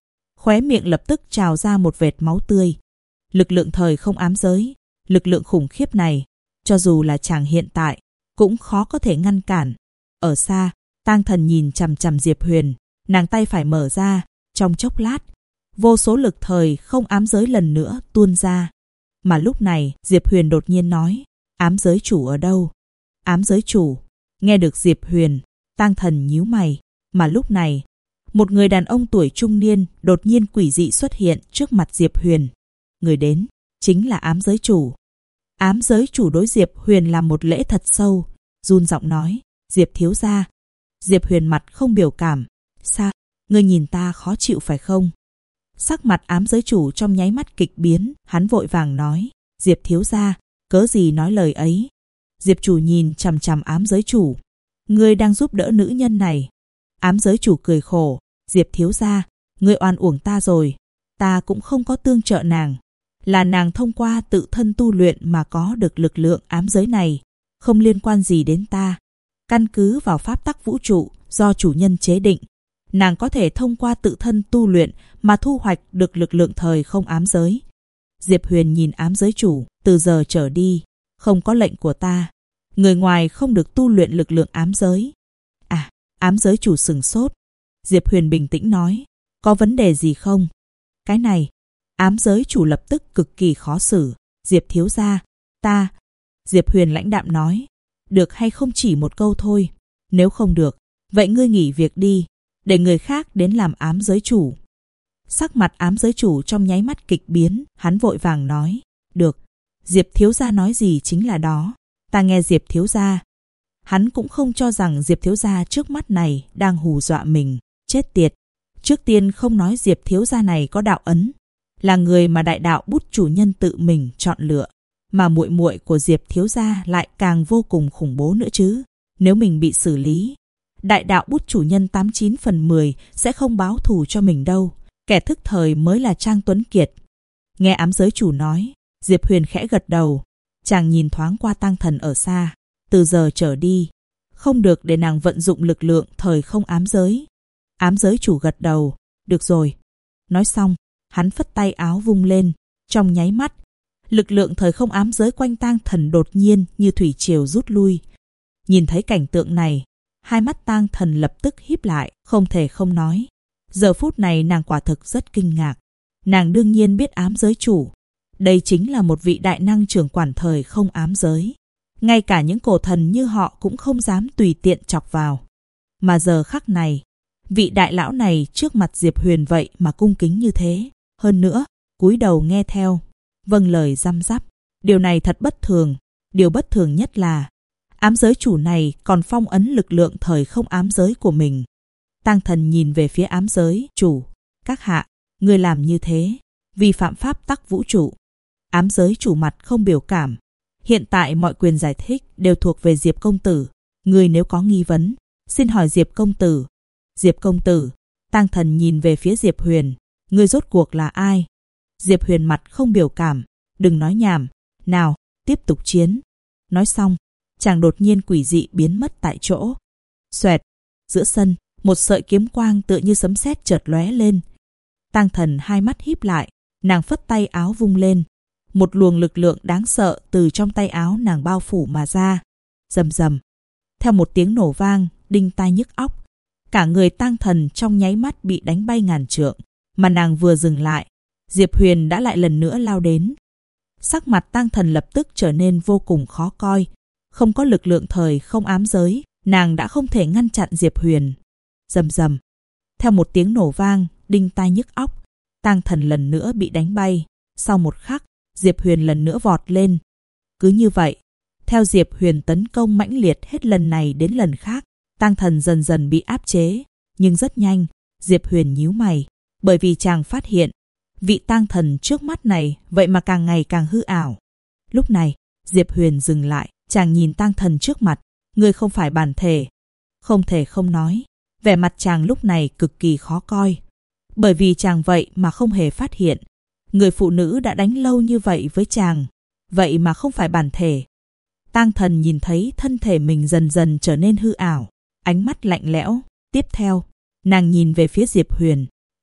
Khóe miệng lập tức trào ra một vệt máu tươi. Lực lượng thời không ám giới, lực lượng khủng khiếp này, cho dù là chàng hiện tại, cũng khó có thể ngăn cản. Ở xa, Tang Thần nhìn chằm chằm Diệp Huyền, nàng tay phải mở ra, trong chốc lát, vô số lực thời không ám giới lần nữa tuôn ra. Mà lúc này, Diệp Huyền đột nhiên nói, ám giới chủ ở đâu? Ám giới chủ. Nghe được Diệp Huyền, Tang Thần nhíu mày. Mà lúc này, một người đàn ông tuổi trung niên đột nhiên quỷ dị xuất hiện trước mặt Diệp Huyền. Người đến, chính là ám giới chủ. Ám giới chủ đối Diệp Huyền làm một lễ thật sâu, run giọng nói, Diệp thiếu gia. Diệp Huyền mặt không biểu cảm. Sao? Ngươi nhìn ta khó chịu phải không? Sắc mặt ám giới chủ trong nháy mắt kịch biến, hắn vội vàng nói, Diệp thiếu gia, cớ gì nói lời ấy? Diệp chủ nhìn chằm chằm ám giới chủ. Ngươi đang giúp đỡ nữ nhân này. Ám giới chủ cười khổ, Diệp thiếu gia, ngươi oan uổng ta rồi. Ta cũng không có tương trợ nàng. Là nàng thông qua tự thân tu luyện mà có được lực lượng ám giới này, không liên quan gì đến ta. Căn cứ vào pháp tắc vũ trụ do chủ nhân chế định, nàng có thể thông qua tự thân tu luyện mà thu hoạch được lực lượng thời không ám giới. Diệp Huyền nhìn ám giới chủ, từ giờ trở đi, không có lệnh của ta, người ngoài không được tu luyện lực lượng ám giới. À, ám giới chủ sửng sốt. Diệp Huyền bình tĩnh nói, có vấn đề gì không? Cái này, ám giới chủ lập tức cực kỳ khó xử. Diệp thiếu gia, ta... Diệp Huyền lãnh đạm nói, được hay không chỉ một câu thôi. Nếu không được, vậy ngươi nghỉ việc đi, để người khác đến làm ám giới chủ. Sắc mặt ám giới chủ trong nháy mắt kịch biến, hắn vội vàng nói, được, Diệp thiếu gia nói gì chính là đó, ta nghe Diệp thiếu gia. Hắn cũng không cho rằng Diệp thiếu gia trước mắt này đang hù dọa mình, chết tiệt. Trước tiên không nói Diệp thiếu gia này có đạo ấn, là người mà đại đạo bút chủ nhân tự mình chọn lựa, mà muội muội của Diệp thiếu gia lại càng vô cùng khủng bố nữa chứ. Nếu mình bị xử lý, đại đạo bút chủ nhân 89 phần 10 sẽ không báo thù cho mình đâu. Kẻ thức thời mới là Trang Tuấn Kiệt. Nghe ám giới chủ nói, Diệp Huyền khẽ gật đầu. Chàng nhìn thoáng qua Tang Thần ở xa. Từ giờ trở đi, không được để nàng vận dụng lực lượng thời không ám giới. Ám giới chủ gật đầu. Được rồi. Nói xong, hắn phất tay áo vung lên. Trong nháy mắt, lực lượng thời không ám giới quanh Tang Thần đột nhiên như thủy triều rút lui. Nhìn thấy cảnh tượng này, hai mắt Tang Thần lập tức híp lại, không thể không nói. Giờ phút này nàng quả thực rất kinh ngạc. Nàng đương nhiên biết ám giới chủ. Đây chính là một vị đại năng trưởng quản thời không ám giới. Ngay cả những cổ thần như họ cũng không dám tùy tiện chọc vào. Mà giờ khắc này, vị đại lão này trước mặt Diệp Huyền vậy mà cung kính như thế. Hơn nữa, cúi đầu nghe theo, vâng lời răm rắp. Điều này thật bất thường. Điều bất thường nhất là ám giới chủ này còn phong ấn lực lượng thời không ám giới của mình. Tang Thần nhìn về phía ám giới chủ. Các hạ, ngươi làm như thế, vi phạm pháp tắc vũ trụ. Ám giới chủ mặt không biểu cảm. Hiện tại mọi quyền giải thích đều thuộc về Diệp công tử. Ngươi nếu có nghi vấn, xin hỏi Diệp công tử. Diệp công tử. Tang Thần nhìn về phía Diệp Huyền. Ngươi rốt cuộc là ai? Diệp Huyền mặt không biểu cảm. Đừng nói nhảm. Nào, tiếp tục chiến. Nói xong, chàng đột nhiên quỷ dị biến mất tại chỗ. Xoẹt. Giữa sân, một sợi kiếm quang tựa như sấm sét chợt lóe lên. Tang Thần hai mắt híp lại, nàng phất tay áo vung lên. Một luồng lực lượng đáng sợ từ trong tay áo nàng bao phủ mà ra. Rầm rầm. Theo một tiếng nổ vang, đinh tai nhức óc. Cả người Tang Thần trong nháy mắt bị đánh bay ngàn trượng. Mà nàng vừa dừng lại, Diệp Huyền đã lại lần nữa lao đến. Sắc mặt Tang Thần lập tức trở nên vô cùng khó coi. Không có lực lượng thời không ám giới, nàng đã không thể ngăn chặn Diệp Huyền. Rầm rầm. Theo một tiếng nổ vang, đinh tai nhức óc, Tang Thần lần nữa bị đánh bay. Sau một khắc, Diệp Huyền lần nữa vọt lên. Cứ như vậy, theo Diệp Huyền tấn công mãnh liệt hết lần này đến lần khác, Tang Thần dần dần bị áp chế. Nhưng rất nhanh, Diệp Huyền nhíu mày, bởi vì chàng phát hiện, vị Tang Thần trước mắt này vậy mà càng ngày càng hư ảo. Lúc này, Diệp Huyền dừng lại, chàng nhìn Tang Thần trước mặt, ngươi không phải bản thể. Không thể không nói, vẻ mặt chàng lúc này cực kỳ khó coi. Bởi vì chàng vậy mà không hề phát hiện, người phụ nữ đã đánh lâu như vậy với chàng, vậy mà không phải bản thể. Tang Thần nhìn thấy thân thể mình dần dần trở nên hư ảo, ánh mắt lạnh lẽo. Tiếp theo, nàng nhìn về phía Diệp Huyền.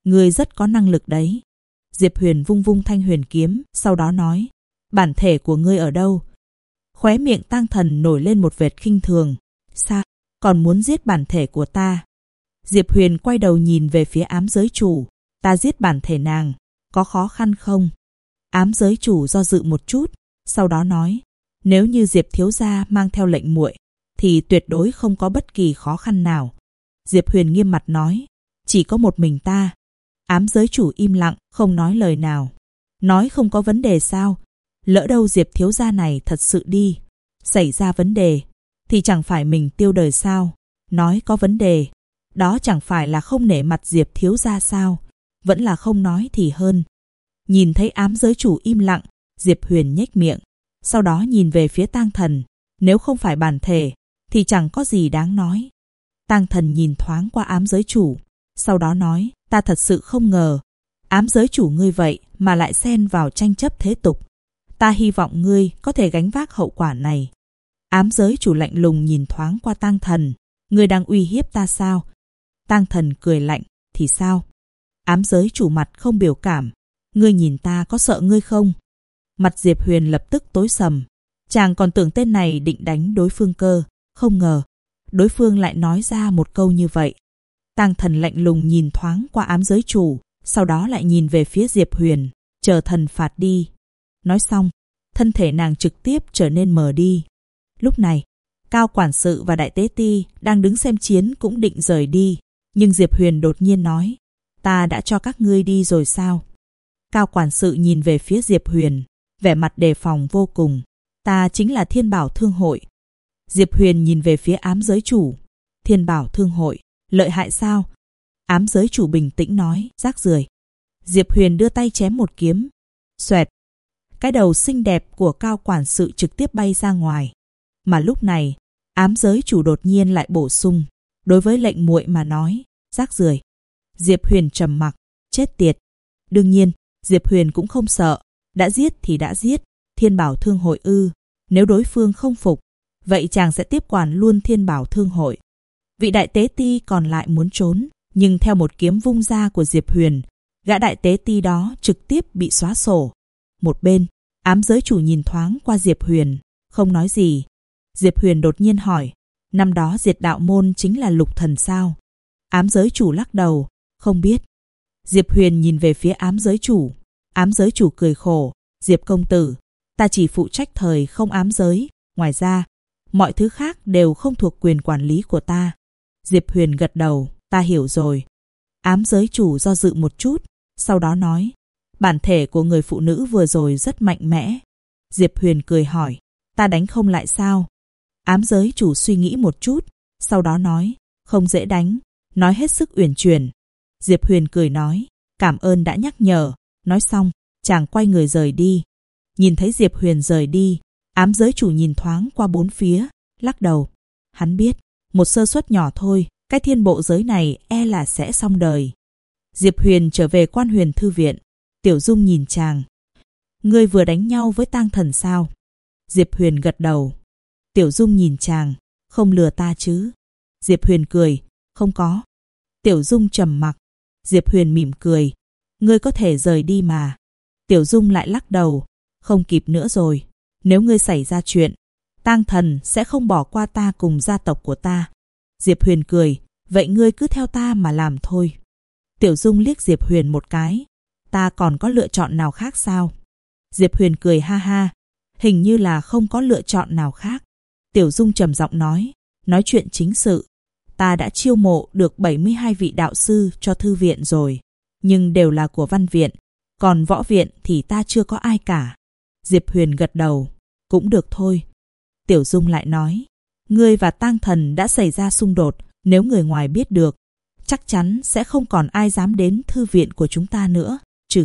Ngươi rất có năng lực đấy. Diệp Huyền vung vung thanh huyền kiếm, sau đó nói, bản thể của ngươi ở đâu? Khóe miệng Tang Thần nổi lên một vệt khinh thường. Sao? Còn muốn giết bản thể của ta? Diệp Huyền quay đầu nhìn về phía ám giới chủ. Ta giết bản thể nàng, có khó khăn không? Ám giới chủ do dự một chút, sau đó nói, nếu như Diệp thiếu gia mang theo lệnh muội thì tuyệt đối không có bất kỳ khó khăn nào. Diệp Huyền nghiêm mặt nói, chỉ có một mình ta. Ám giới chủ im lặng, không nói lời nào. Nói không có vấn đề sao? Lỡ đâu Diệp thiếu gia này thật sự đi xảy ra vấn đề, thì chẳng phải mình tiêu đời sao? Nói có vấn đề, đó chẳng phải là không nể mặt Diệp thiếu gia sao? Vẫn là không nói thì hơn. Nhìn thấy ám giới chủ im lặng, Diệp Huyền nhếch miệng, sau đó nhìn về phía Tang Thần. Nếu không phải bản thể, thì chẳng có gì đáng nói. Tang Thần nhìn thoáng qua ám giới chủ, sau đó nói, ta thật sự không ngờ, ám giới chủ ngươi vậy mà lại xen vào tranh chấp thế tục. Ta hy vọng ngươi có thể gánh vác hậu quả này. Ám giới chủ lạnh lùng nhìn thoáng qua Tang Thần, ngươi đang uy hiếp ta sao? Tang Thần cười lạnh, thì sao? Ám giới chủ mặt không biểu cảm, ngươi nhìn ta có sợ ngươi không? Mặt Diệp Huyền lập tức tối sầm, chàng còn tưởng tên này định đánh đối phương cơ, không ngờ đối phương lại nói ra một câu như vậy. Tang Thần lạnh lùng nhìn thoáng qua ám giới chủ, sau đó lại nhìn về phía Diệp Huyền, chờ thần phạt đi. Nói xong, thân thể nàng trực tiếp trở nên mờ đi. Lúc này, Cao quản sự và Đại Tế Ti đang đứng xem chiến cũng định rời đi, nhưng Diệp Huyền đột nhiên nói, ta đã cho các ngươi đi rồi sao? Cao quản sự nhìn về phía Diệp Huyền, vẻ mặt đề phòng vô cùng. Ta chính là Thiên Bảo Thương Hội. Diệp Huyền nhìn về phía ám giới chủ. Thiên Bảo Thương Hội, lợi hại sao? Ám giới chủ bình tĩnh nói, rác rưởi. Diệp Huyền đưa tay chém một kiếm. Xoẹt. Cái đầu xinh đẹp của Cao quản sự trực tiếp bay ra ngoài. Mà lúc này, ám giới chủ đột nhiên lại bổ sung. Đối với lệnh muội mà nói, rác rưởi. Diệp Huyền trầm mặc, chết tiệt. Đương nhiên, Diệp Huyền cũng không sợ. Đã giết thì đã giết. Thiên Bảo Thương Hội ư? Nếu đối phương không phục, vậy chàng sẽ tiếp quản luôn Thiên Bảo Thương Hội. Vị Đại Tế Ti còn lại muốn trốn, nhưng theo một kiếm vung ra của Diệp Huyền, gã Đại Tế Ti đó trực tiếp bị xóa sổ. Một bên, ám giới chủ nhìn thoáng qua Diệp Huyền, không nói gì. Diệp Huyền đột nhiên hỏi, năm đó diệt đạo môn chính là Lục Thần sao? Ám giới chủ lắc đầu, không biết. Diệp Huyền nhìn về phía ám giới chủ. Ám giới chủ cười khổ, Diệp công tử, ta chỉ phụ trách thời không ám giới, ngoài ra, mọi thứ khác đều không thuộc quyền quản lý của ta. Diệp Huyền gật đầu, ta hiểu rồi. Ám giới chủ do dự một chút, sau đó nói, bản thể của người phụ nữ vừa rồi rất mạnh mẽ. Diệp Huyền cười hỏi, ta đánh không lại sao? Ám giới chủ suy nghĩ một chút, sau đó nói, không dễ đánh, nói hết sức uyển chuyển. Diệp Huyền cười nói, cảm ơn đã nhắc nhở. Nói xong, chàng quay người rời đi. Nhìn thấy Diệp Huyền rời đi, ám giới chủ nhìn thoáng qua bốn phía, lắc đầu. Hắn biết, một sơ suất nhỏ thôi, cái thiên bộ giới này e là sẽ xong đời. Diệp Huyền trở về Quan Huyền Thư Viện. Tiểu Dung nhìn chàng. Ngươi vừa đánh nhau với Tang Thần sao? Diệp Huyền gật đầu. Tiểu Dung nhìn chàng, không lừa ta chứ? Diệp Huyền cười, không có. Tiểu Dung trầm mặc. Diệp Huyền mỉm cười, ngươi có thể rời đi mà. Tiểu Dung lại lắc đầu, không kịp nữa rồi. Nếu ngươi xảy ra chuyện, Tang Thần sẽ không bỏ qua ta cùng gia tộc của ta. Diệp Huyền cười, vậy ngươi cứ theo ta mà làm thôi. Tiểu Dung liếc Diệp Huyền một cái, ta còn có lựa chọn nào khác sao? Diệp Huyền cười ha ha, hình như là không có lựa chọn nào khác. Tiểu Dung trầm giọng nói chuyện chính sự. Ta đã chiêu mộ được 72 vị đạo sư cho thư viện rồi, nhưng đều là của văn viện, còn võ viện thì ta chưa có ai cả. Diệp Huyền gật đầu, cũng được thôi. Tiểu Dung lại nói, ngươi và Tang Thần đã xảy ra xung đột, nếu người ngoài biết được, chắc chắn sẽ không còn ai dám đến thư viện của chúng ta nữa, trừ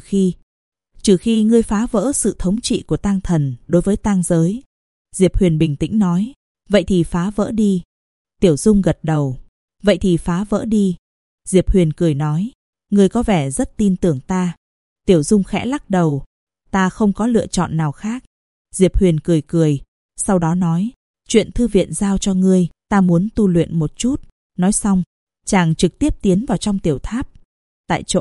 khi ngươi phá vỡ sự thống trị của Tang Thần đối với tang giới. Diệp Huyền bình tĩnh nói, vậy thì phá vỡ đi. Tiểu Dung gật đầu, vậy thì phá vỡ đi. Diệp Huyền cười nói, ngươi có vẻ rất tin tưởng ta. Tiểu Dung khẽ lắc đầu, ta không có lựa chọn nào khác. Diệp Huyền cười, sau đó nói, chuyện thư viện giao cho ngươi, ta muốn tu luyện một chút. Nói xong, chàng trực tiếp tiến vào trong tiểu tháp. Tại chỗ,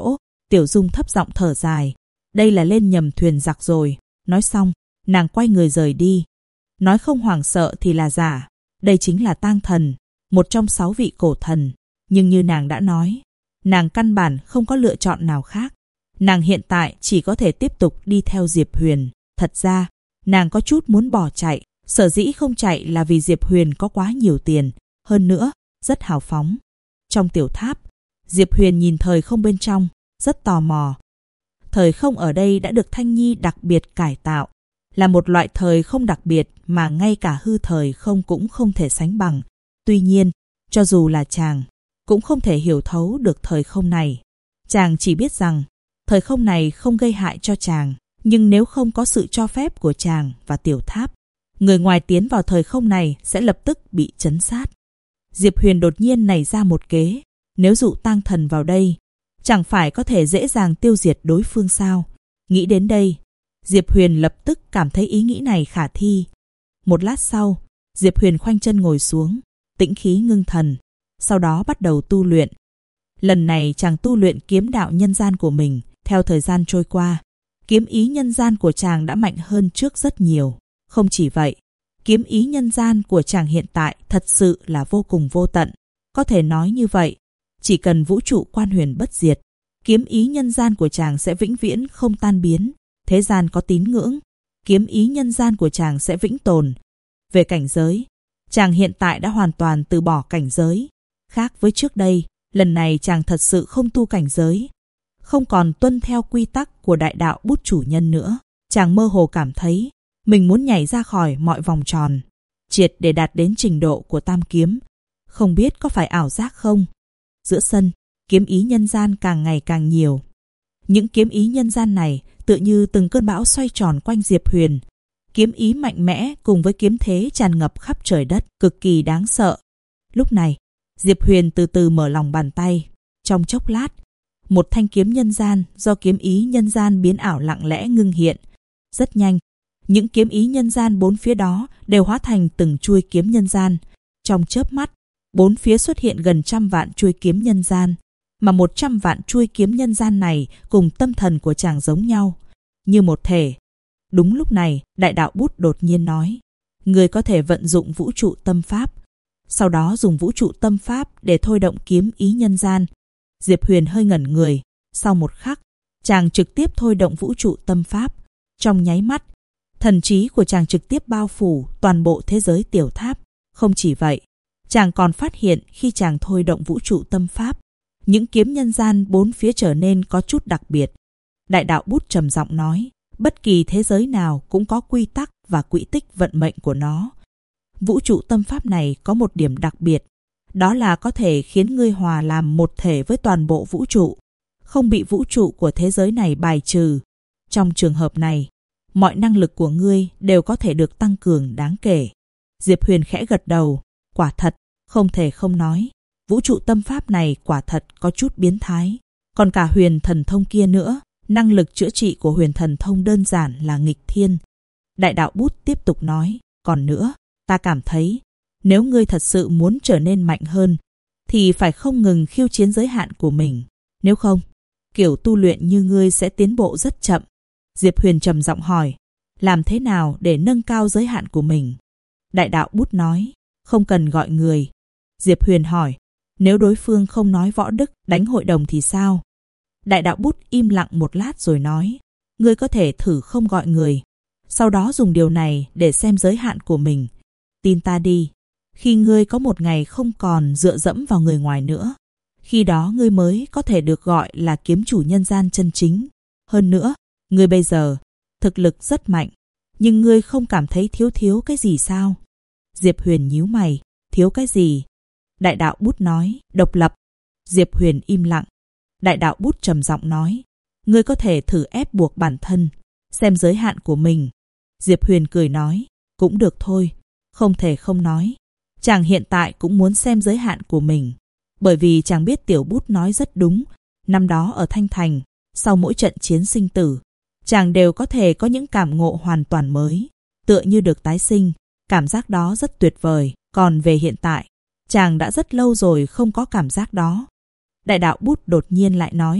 Tiểu Dung thấp giọng thở dài. Đây là lên nhầm thuyền giặc rồi. Nói xong, nàng quay người rời đi. Nói không hoảng sợ thì là giả. Đây chính là Tang Thần, một trong 6 vị cổ thần. Nhưng như nàng đã nói, nàng căn bản không có lựa chọn nào khác. Nàng hiện tại chỉ có thể tiếp tục đi theo Diệp Huyền. Thật ra, nàng có chút muốn bỏ chạy. Sở dĩ không chạy là vì Diệp Huyền có quá nhiều tiền. Hơn nữa, rất hào phóng. Trong tiểu tháp, Diệp Huyền nhìn thời không bên trong, rất tò mò. Thời không ở đây đã được Thanh Nhi đặc biệt cải tạo. Là một loại thời không đặc biệt mà ngay cả hư thời không cũng không thể sánh bằng. Tuy nhiên, cho dù là chàng, cũng không thể hiểu thấu được thời không này. Chàng chỉ biết rằng, thời không này không gây hại cho chàng. Nhưng nếu không có sự cho phép của chàng và tiểu tháp, người ngoài tiến vào thời không này sẽ lập tức bị trấn sát. Diệp Huyền đột nhiên nảy ra một kế. Nếu dụ Tang Thần vào đây, chẳng phải có thể dễ dàng tiêu diệt đối phương sao? Nghĩ đến đây, Diệp Huyền lập tức cảm thấy ý nghĩ này khả thi. Một lát sau, Diệp Huyền khoanh chân ngồi xuống, tĩnh khí ngưng thần, sau đó bắt đầu tu luyện. Lần này chàng tu luyện kiếm đạo nhân gian của mình. Theo thời gian trôi qua, kiếm ý nhân gian của chàng đã mạnh hơn trước rất nhiều. Không chỉ vậy, kiếm ý nhân gian của chàng hiện tại thật sự là vô cùng vô tận. Có thể nói như vậy, chỉ cần vũ trụ quan huyền bất diệt, kiếm ý nhân gian của chàng sẽ vĩnh viễn không tan biến. Thế gian có tín ngưỡng, kiếm ý nhân gian của chàng sẽ vĩnh tồn. Về cảnh giới, chàng hiện tại đã hoàn toàn từ bỏ cảnh giới. Khác với trước đây, lần này chàng thật sự không tu cảnh giới, không còn tuân theo quy tắc của đại đạo bút chủ nhân nữa. Chàng mơ hồ cảm thấy mình muốn nhảy ra khỏi mọi vòng tròn, triệt để đạt đến trình độ của tam kiếm. Không biết có phải ảo giác không? Giữa sân, kiếm ý nhân gian càng ngày càng nhiều. Những kiếm ý nhân gian này tựa như từng cơn bão xoay tròn quanh Diệp Huyền. Kiếm ý mạnh mẽ cùng với kiếm thế tràn ngập khắp trời đất, cực kỳ đáng sợ. Lúc này, Diệp Huyền từ từ mở lòng bàn tay. Trong chốc lát, một thanh kiếm nhân gian do kiếm ý nhân gian biến ảo lặng lẽ ngưng hiện. Rất nhanh, những kiếm ý nhân gian bốn phía đó đều hóa thành từng chuôi kiếm nhân gian. Trong chớp mắt, bốn phía xuất hiện gần 100 vạn chuôi kiếm nhân gian. Mà 100 vạn chuôi kiếm nhân gian này cùng tâm thần của chàng giống nhau, như một thể. Đúng lúc này, đại đạo bút đột nhiên nói, người có thể vận dụng vũ trụ tâm pháp. Sau đó dùng vũ trụ tâm pháp để thôi động kiếm ý nhân gian. Diệp Huyền hơi ngẩn người. Sau một khắc, chàng trực tiếp thôi động vũ trụ tâm pháp. Trong nháy mắt, thần trí của chàng trực tiếp bao phủ toàn bộ thế giới tiểu tháp. Không chỉ vậy, chàng còn phát hiện khi chàng thôi động vũ trụ tâm pháp, những kiếm nhân gian bốn phía trở nên có chút đặc biệt. Đại đạo bút trầm giọng nói, bất kỳ thế giới nào cũng có quy tắc và quỹ tích vận mệnh của nó. Vũ trụ tâm pháp này có một điểm đặc biệt, đó là có thể khiến ngươi hòa làm một thể với toàn bộ vũ trụ, không bị vũ trụ của thế giới này bài trừ. Trong trường hợp này, mọi năng lực của ngươi đều có thể được tăng cường đáng kể. Diệp Huyền khẽ gật đầu, quả thật, không thể không nói. Vũ trụ tâm pháp này quả thật có chút biến thái. Còn cả huyền thần thông kia nữa, năng lực chữa trị của huyền thần thông đơn giản là nghịch thiên. Đại đạo bút tiếp tục nói, còn nữa, ta cảm thấy, nếu ngươi thật sự muốn trở nên mạnh hơn, thì phải không ngừng khiêu chiến giới hạn của mình. Nếu không, kiểu tu luyện như ngươi sẽ tiến bộ rất chậm. Diệp Huyền trầm giọng hỏi, làm thế nào để nâng cao giới hạn của mình? Đại đạo bút nói, không cần gọi người. Diệp Huyền hỏi, nếu đối phương không nói võ đức đánh hội đồng thì sao? Đại đạo bút im lặng một lát rồi nói, ngươi có thể thử không gọi người, sau đó dùng điều này để xem giới hạn của mình. Tin ta đi, khi ngươi có một ngày không còn dựa dẫm vào người ngoài nữa, khi đó ngươi mới có thể được gọi là kiếm chủ nhân gian chân chính. Hơn nữa, ngươi bây giờ thực lực rất mạnh, nhưng ngươi không cảm thấy thiếu cái gì sao? Diệp Huyền nhíu mày, thiếu cái gì? Đại đạo bút nói, độc lập. Diệp Huyền im lặng. Đại đạo bút trầm giọng nói, ngươi có thể thử ép buộc bản thân, xem giới hạn của mình. Diệp Huyền cười nói, cũng được thôi, không thể không nói. Chàng hiện tại cũng muốn xem giới hạn của mình, bởi vì chàng biết tiểu bút nói rất đúng. Năm đó ở Thanh Thành, sau mỗi trận chiến sinh tử, chàng đều có thể có những cảm ngộ hoàn toàn mới, tựa như được tái sinh. Cảm giác đó rất tuyệt vời. Còn về hiện tại, chàng đã rất lâu rồi không có cảm giác đó. Đại đạo bút đột nhiên lại nói,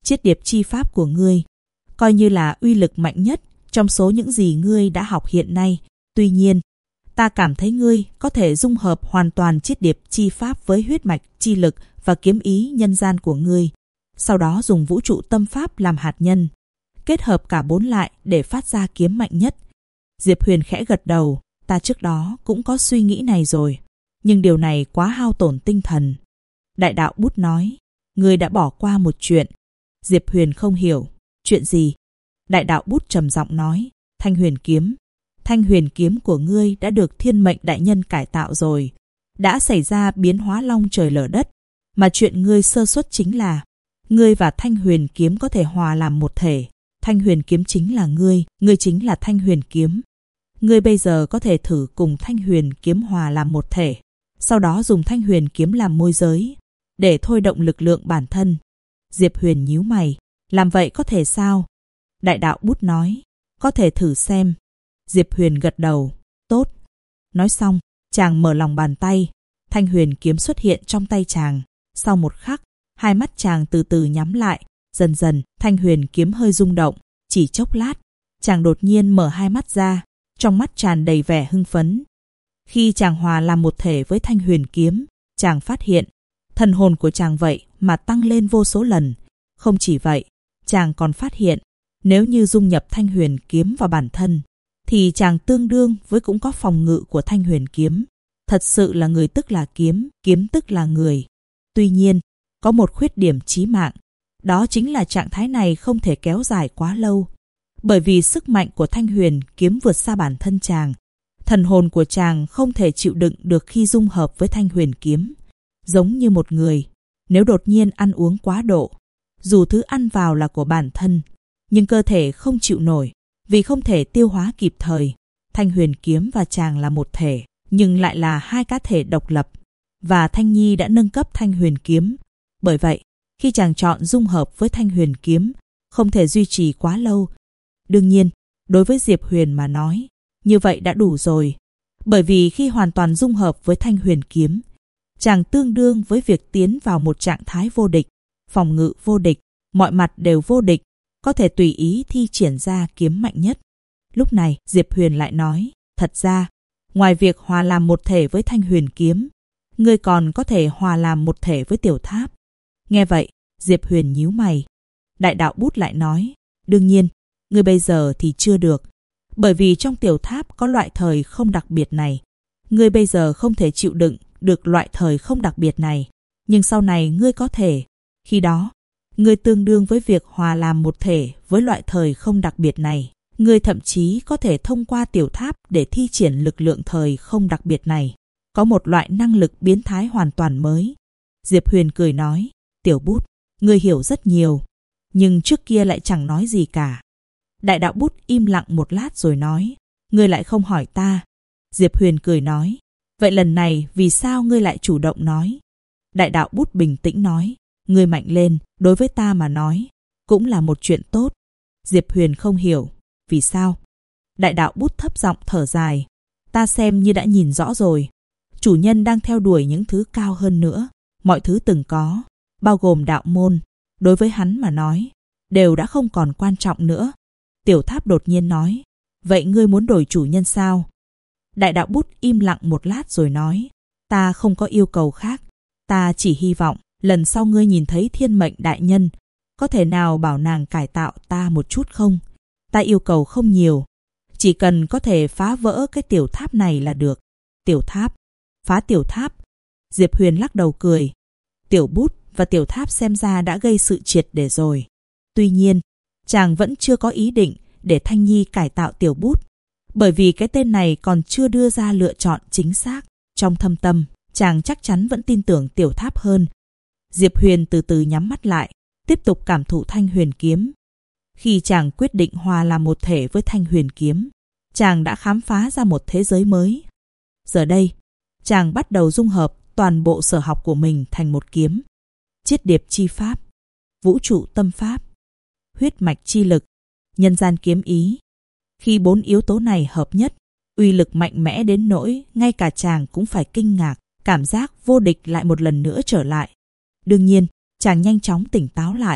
Chiết điệp chi pháp của ngươi coi như là uy lực mạnh nhất trong số những gì ngươi đã học hiện nay. Tuy nhiên, ta cảm thấy ngươi có thể dung hợp hoàn toàn chiết điệp chi pháp với huyết mạch chi lực và kiếm ý nhân gian của ngươi. Sau đó dùng vũ trụ tâm pháp làm hạt nhân, kết hợp cả bốn lại để phát ra kiếm mạnh nhất. Diệp Huyền khẽ gật đầu. Ta trước đó cũng có suy nghĩ này rồi, nhưng điều này quá hao tổn tinh thần. Đại đạo Bút nói, ngươi đã bỏ qua một chuyện. Diệp Huyền không hiểu. Chuyện gì? Đại đạo Bút trầm giọng nói, Thanh Huyền kiếm. Thanh Huyền kiếm của ngươi đã được Thiên Mệnh đại nhân cải tạo rồi. Đã xảy ra biến hóa long trời lở đất. Mà chuyện ngươi sơ suất chính là ngươi và Thanh Huyền kiếm có thể hòa làm một thể. Thanh Huyền kiếm chính là ngươi chính là Thanh Huyền kiếm. Ngươi bây giờ có thể thử cùng Thanh Huyền kiếm hòa làm một thể, sau đó dùng Thanh Huyền kiếm làm môi giới, để thôi động lực lượng bản thân. Diệp Huyền nhíu mày, làm vậy có thể sao? Đại đạo Bút nói, có thể thử xem. Diệp Huyền gật đầu, tốt. Nói xong, chàng mở lòng bàn tay, Thanh Huyền kiếm xuất hiện trong tay chàng. Sau một khắc, hai mắt chàng từ từ nhắm lại, dần dần Thanh Huyền kiếm hơi rung động. Chỉ chốc lát, chàng đột nhiên mở hai mắt ra, trong mắt tràn đầy vẻ hưng phấn. Khi chàng hòa làm một thể với Thanh Huyền kiếm, chàng phát hiện thần hồn của chàng vậy mà tăng lên vô số lần. Không chỉ vậy, chàng còn phát hiện nếu như dung nhập Thanh Huyền kiếm vào bản thân, thì chàng tương đương với cũng có phòng ngự của Thanh Huyền kiếm. Thật sự là người tức là kiếm, kiếm tức là người. Tuy nhiên, có một khuyết điểm chí mạng, đó chính là trạng thái này không thể kéo dài quá lâu. Bởi vì sức mạnh của Thanh Huyền kiếm vượt xa bản thân chàng, thần hồn của chàng không thể chịu đựng được khi dung hợp với Thanh Huyền kiếm. Giống như một người, nếu đột nhiên ăn uống quá độ, dù thứ ăn vào là của bản thân, nhưng cơ thể không chịu nổi vì không thể tiêu hóa kịp thời. Thanh Huyền kiếm và chàng là một thể, nhưng lại là hai cá thể độc lập, và Thanh Nhi đã nâng cấp Thanh Huyền kiếm. Bởi vậy, khi chàng chọn dung hợp với Thanh Huyền kiếm, không thể duy trì quá lâu. Đương nhiên, đối với Diệp Huyền mà nói, như vậy đã đủ rồi. Bởi vì khi hoàn toàn dung hợp với Thanh Huyền kiếm, chàng tương đương với việc tiến vào một trạng thái vô địch, phòng ngự vô địch, mọi mặt đều vô địch, có thể tùy ý thi triển ra kiếm mạnh nhất. Lúc này, Diệp Huyền lại nói, thật ra, ngoài việc hòa làm một thể với Thanh Huyền kiếm, ngươi còn có thể hòa làm một thể với Tiểu Tháp. Nghe vậy, Diệp Huyền nhíu mày. Đại đạo Bút lại nói, đương nhiên, ngươi bây giờ thì chưa được, bởi vì trong Tiểu Tháp có loại thời không đặc biệt này. Ngươi bây giờ không thể chịu đựng được loại thời không đặc biệt này, nhưng sau này ngươi có thể. Khi đó, ngươi tương đương với việc hòa làm một thể với loại thời không đặc biệt này. Ngươi thậm chí có thể thông qua Tiểu Tháp để thi triển lực lượng thời không đặc biệt này. Có một loại năng lực biến thái hoàn toàn mới. Diệp Huyền cười nói, Tiểu Bút, ngươi hiểu rất nhiều, nhưng trước kia lại chẳng nói gì cả. Đại đạo Bút im lặng một lát rồi nói, ngươi lại không hỏi ta. Diệp Huyền cười nói, vậy lần này vì sao ngươi lại chủ động nói? Đại đạo Bút bình tĩnh nói, ngươi mạnh lên, đối với ta mà nói, cũng là một chuyện tốt. Diệp Huyền không hiểu, vì sao? Đại đạo Bút thấp giọng thở dài, ta xem như đã nhìn rõ rồi. Chủ nhân đang theo đuổi những thứ cao hơn nữa. Mọi thứ từng có, bao gồm đạo môn, đối với hắn mà nói, đều đã không còn quan trọng nữa. Tiểu Tháp đột nhiên nói, vậy ngươi muốn đổi chủ nhân sao? Đại đạo Bút im lặng một lát rồi nói, ta không có yêu cầu khác. Ta chỉ hy vọng lần sau ngươi nhìn thấy Thiên Mệnh đại nhân, có thể nào bảo nàng cải tạo ta một chút không? Ta yêu cầu không nhiều, chỉ cần có thể phá vỡ cái Tiểu Tháp này là được. Tiểu Tháp? Phá Tiểu Tháp? Diệp Huyền lắc đầu cười. Tiểu Bút và Tiểu Tháp xem ra đã gây sự triệt để rồi. Tuy nhiên, chàng vẫn chưa có ý định để Thanh Nhi cải tạo Tiểu Bút, bởi vì cái tên này còn chưa đưa ra lựa chọn chính xác. Trong thâm tâm, chàng chắc chắn vẫn tin tưởng Tiểu Tháp hơn. Diệp Huyền từ từ nhắm mắt lại, tiếp tục cảm thụ Thanh Huyền kiếm. Khi chàng quyết định hòa làm một thể với Thanh Huyền kiếm, chàng đã khám phá ra một thế giới mới. Giờ đây, chàng bắt đầu dung hợp toàn bộ sở học của mình thành một kiếm. Chiết điệp chi pháp, vũ trụ tâm pháp, huyết mạch chi lực, nhân gian kiếm ý. Khi bốn yếu tố này hợp nhất, uy lực mạnh mẽ đến nỗi ngay cả chàng cũng phải kinh ngạc, cảm giác vô địch lại một lần nữa trở lại. Đương nhiên, chàng nhanh chóng tỉnh táo lại.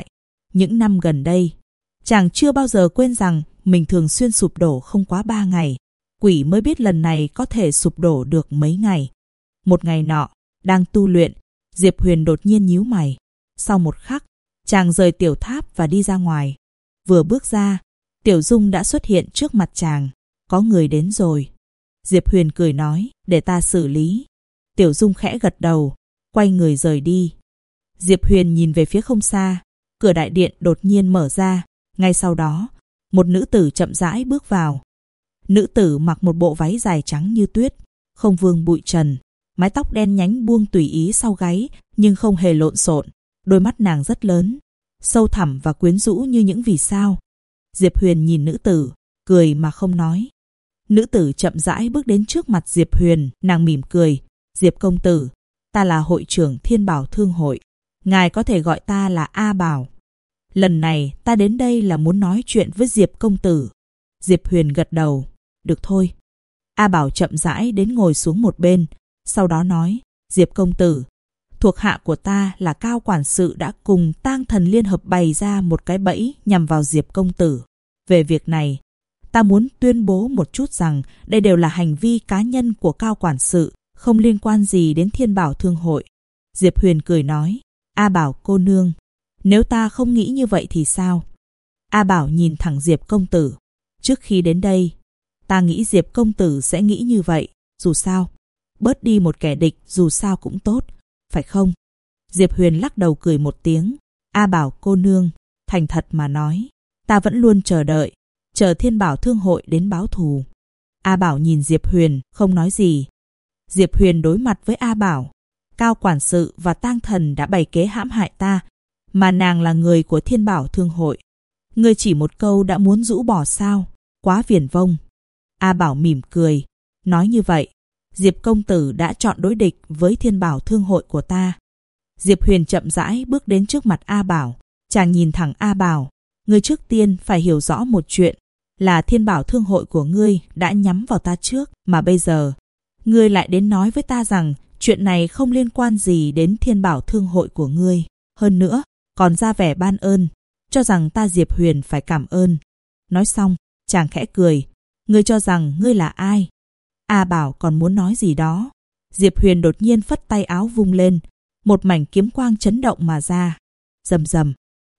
Những năm gần đây, chàng chưa bao giờ quên rằng mình thường xuyên sụp đổ không quá 3 ngày. Quỷ mới biết lần này có thể sụp đổ được mấy ngày. Một ngày nọ, đang tu luyện, Diệp Huyền đột nhiên nhíu mày. Sau một khắc, chàng rời tiểu tháp và đi ra ngoài. Vừa bước ra, Tiểu Dung đã xuất hiện trước mặt chàng. Có người đến rồi. Diệp Huyền cười nói, để ta xử lý. Tiểu Dung khẽ gật đầu, quay người rời đi. Diệp Huyền nhìn về phía không xa, cửa đại điện đột nhiên mở ra. Ngay sau đó, một nữ tử chậm rãi bước vào. Nữ tử mặc một bộ váy dài trắng như tuyết, không vương bụi trần, mái tóc đen nhánh buông tùy ý sau gáy nhưng không hề lộn xộn. Đôi mắt nàng rất lớn, sâu thẳm và quyến rũ như những vì sao. Diệp Huyền nhìn nữ tử, cười mà không nói. Nữ tử chậm rãi bước đến trước mặt Diệp Huyền, nàng mỉm cười. Diệp công tử, ta là hội trưởng Thiên Bảo Thương hội. Ngài có thể gọi ta là A Bảo. Lần này ta đến đây là muốn nói chuyện với Diệp công tử. Diệp Huyền gật đầu. Được thôi. A Bảo chậm rãi đến ngồi xuống một bên, sau đó nói, Diệp công tử, thuộc hạ của ta là Cao quản sự đã cùng Tang Thần liên hợp bày ra một cái bẫy nhằm vào Diệp công tử. Về việc này, ta muốn tuyên bố một chút rằng đây đều là hành vi cá nhân của Cao quản sự, không liên quan gì đến Thiên Bảo Thương hội. Diệp Huyền cười nói, A Bảo cô nương, nếu ta không nghĩ như vậy thì sao? A Bảo nhìn thẳng Diệp công tử. Trước khi đến đây, ta nghĩ Diệp công tử sẽ nghĩ như vậy. Dù sao, bớt đi một kẻ địch dù sao cũng tốt, phải không? Diệp Huyền lắc đầu cười một tiếng. A Bảo cô nương, thành thật mà nói, ta vẫn luôn chờ đợi, chờ Thiên Bảo Thương hội đến báo thù. A Bảo nhìn Diệp Huyền, không nói gì. Diệp Huyền đối mặt với A Bảo. Cao quản sự và Tang Thần đã bày kế hãm hại ta, mà nàng là người của Thiên Bảo Thương hội. Ngươi chỉ một câu đã muốn rũ bỏ sao? Quá viển vông. A Bảo mỉm cười, nói như vậy, Diệp công tử đã chọn đối địch với Thiên Bảo Thương hội của ta. Diệp Huyền chậm rãi bước đến trước mặt A Bảo. Chàng nhìn thẳng A Bảo, ngươi trước tiên phải hiểu rõ một chuyện, là Thiên Bảo Thương hội của ngươi đã nhắm vào ta trước, mà bây giờ ngươi lại đến nói với ta rằng chuyện này không liên quan gì đến Thiên Bảo Thương hội của ngươi. Hơn nữa, còn ra vẻ ban ơn, cho rằng ta Diệp Huyền phải cảm ơn. Nói xong, chàng khẽ cười. Ngươi cho rằng ngươi là ai? A Bảo còn muốn nói gì đó. Diệp Huyền đột nhiên phất tay áo vung lên, một mảnh kiếm quang chấn động mà ra. Rầm rầm.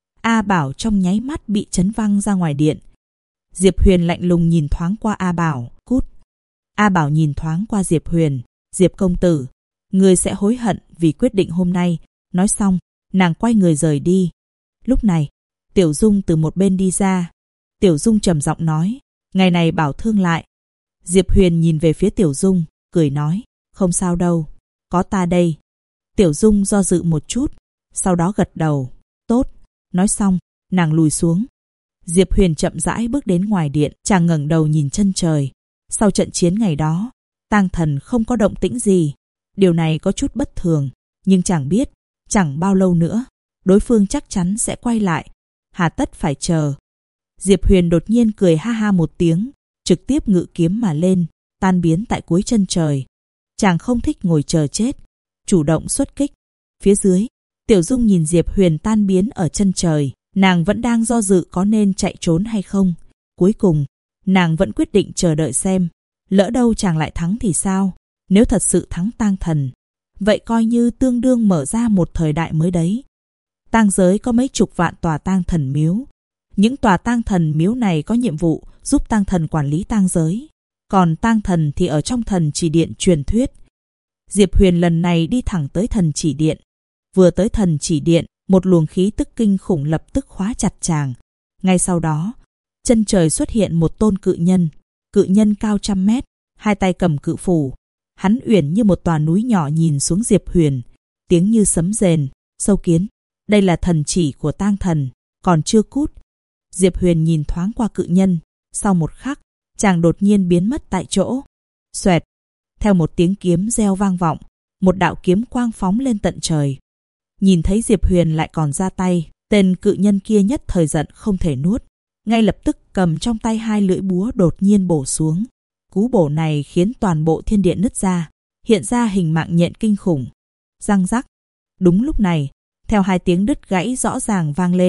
A Bảo trong nháy mắt bị chấn văng ra ngoài điện. Diệp Huyền lạnh lùng nhìn thoáng qua A Bảo, cút. A Bảo nhìn thoáng qua Diệp Huyền. Diệp công tử, ngươi sẽ hối hận vì quyết định hôm nay. Nói xong, nàng quay người rời đi. Lúc này, Tiểu Dung từ một bên đi ra. Tiểu Dung trầm giọng nói, ngày này Bảo thương lại. Diệp Huyền nhìn về phía Tiểu Dung, cười nói, không sao đâu, có ta đây. Tiểu Dung do dự một chút, sau đó gật đầu, tốt. Nói xong, nàng lùi xuống. Diệp Huyền chậm rãi bước đến ngoài điện, chàng ngẩng đầu nhìn chân trời. Sau trận chiến ngày đó, Tang Thần không có động tĩnh gì. Điều này có chút bất thường, nhưng chàng biết, chẳng bao lâu nữa, đối phương chắc chắn sẽ quay lại. Hà tất phải chờ. Diệp Huyền đột nhiên cười ha ha một tiếng, trực tiếp ngự kiếm mà lên, tan biến tại cuối chân trời. Chàng không thích ngồi chờ chết, chủ động xuất kích. Phía dưới, Tiểu Dung nhìn Diệp Huyền tan biến ở chân trời, nàng vẫn đang do dự có nên chạy trốn hay không. Cuối cùng, nàng vẫn quyết định chờ đợi xem, lỡ đâu chàng lại thắng thì sao? Nếu thật sự thắng Tang Thần, vậy coi như tương đương mở ra một thời đại mới đấy. Tang giới có mấy chục vạn tòa tang thần miếu. Những tòa tang thần miếu này có nhiệm vụ giúp tang thần quản lý tang giới. Còn tang thần thì ở trong thần chỉ điện truyền thuyết. Diệp Huyền lần này đi thẳng tới thần chỉ điện. Vừa tới thần chỉ điện, một luồng khí tức kinh khủng lập tức khóa chặt chàng. Ngay sau đó, chân trời xuất hiện một tôn cự nhân. Cự nhân cao 100 mét, hai tay cầm cự phủ. Hắn uyển như một tòa núi nhỏ nhìn xuống Diệp Huyền, tiếng như sấm rền. Sâu kiến, đây là thần chỉ của tang thần, còn chưa cút. Diệp Huyền nhìn thoáng qua cự nhân, sau một khắc, chàng đột nhiên biến mất tại chỗ. Xoẹt, theo một tiếng kiếm reo vang vọng, một đạo kiếm quang phóng lên tận trời. Nhìn thấy Diệp Huyền lại còn ra tay, tên cự nhân kia nhất thời giận không thể nuốt, ngay lập tức cầm trong tay hai lưỡi búa đột nhiên bổ xuống. Cú bổ này khiến toàn bộ thiên điện nứt ra, hiện ra hình mạng nhện kinh khủng. Răng rắc. Đúng lúc này, theo hai tiếng đứt gãy rõ ràng vang lên,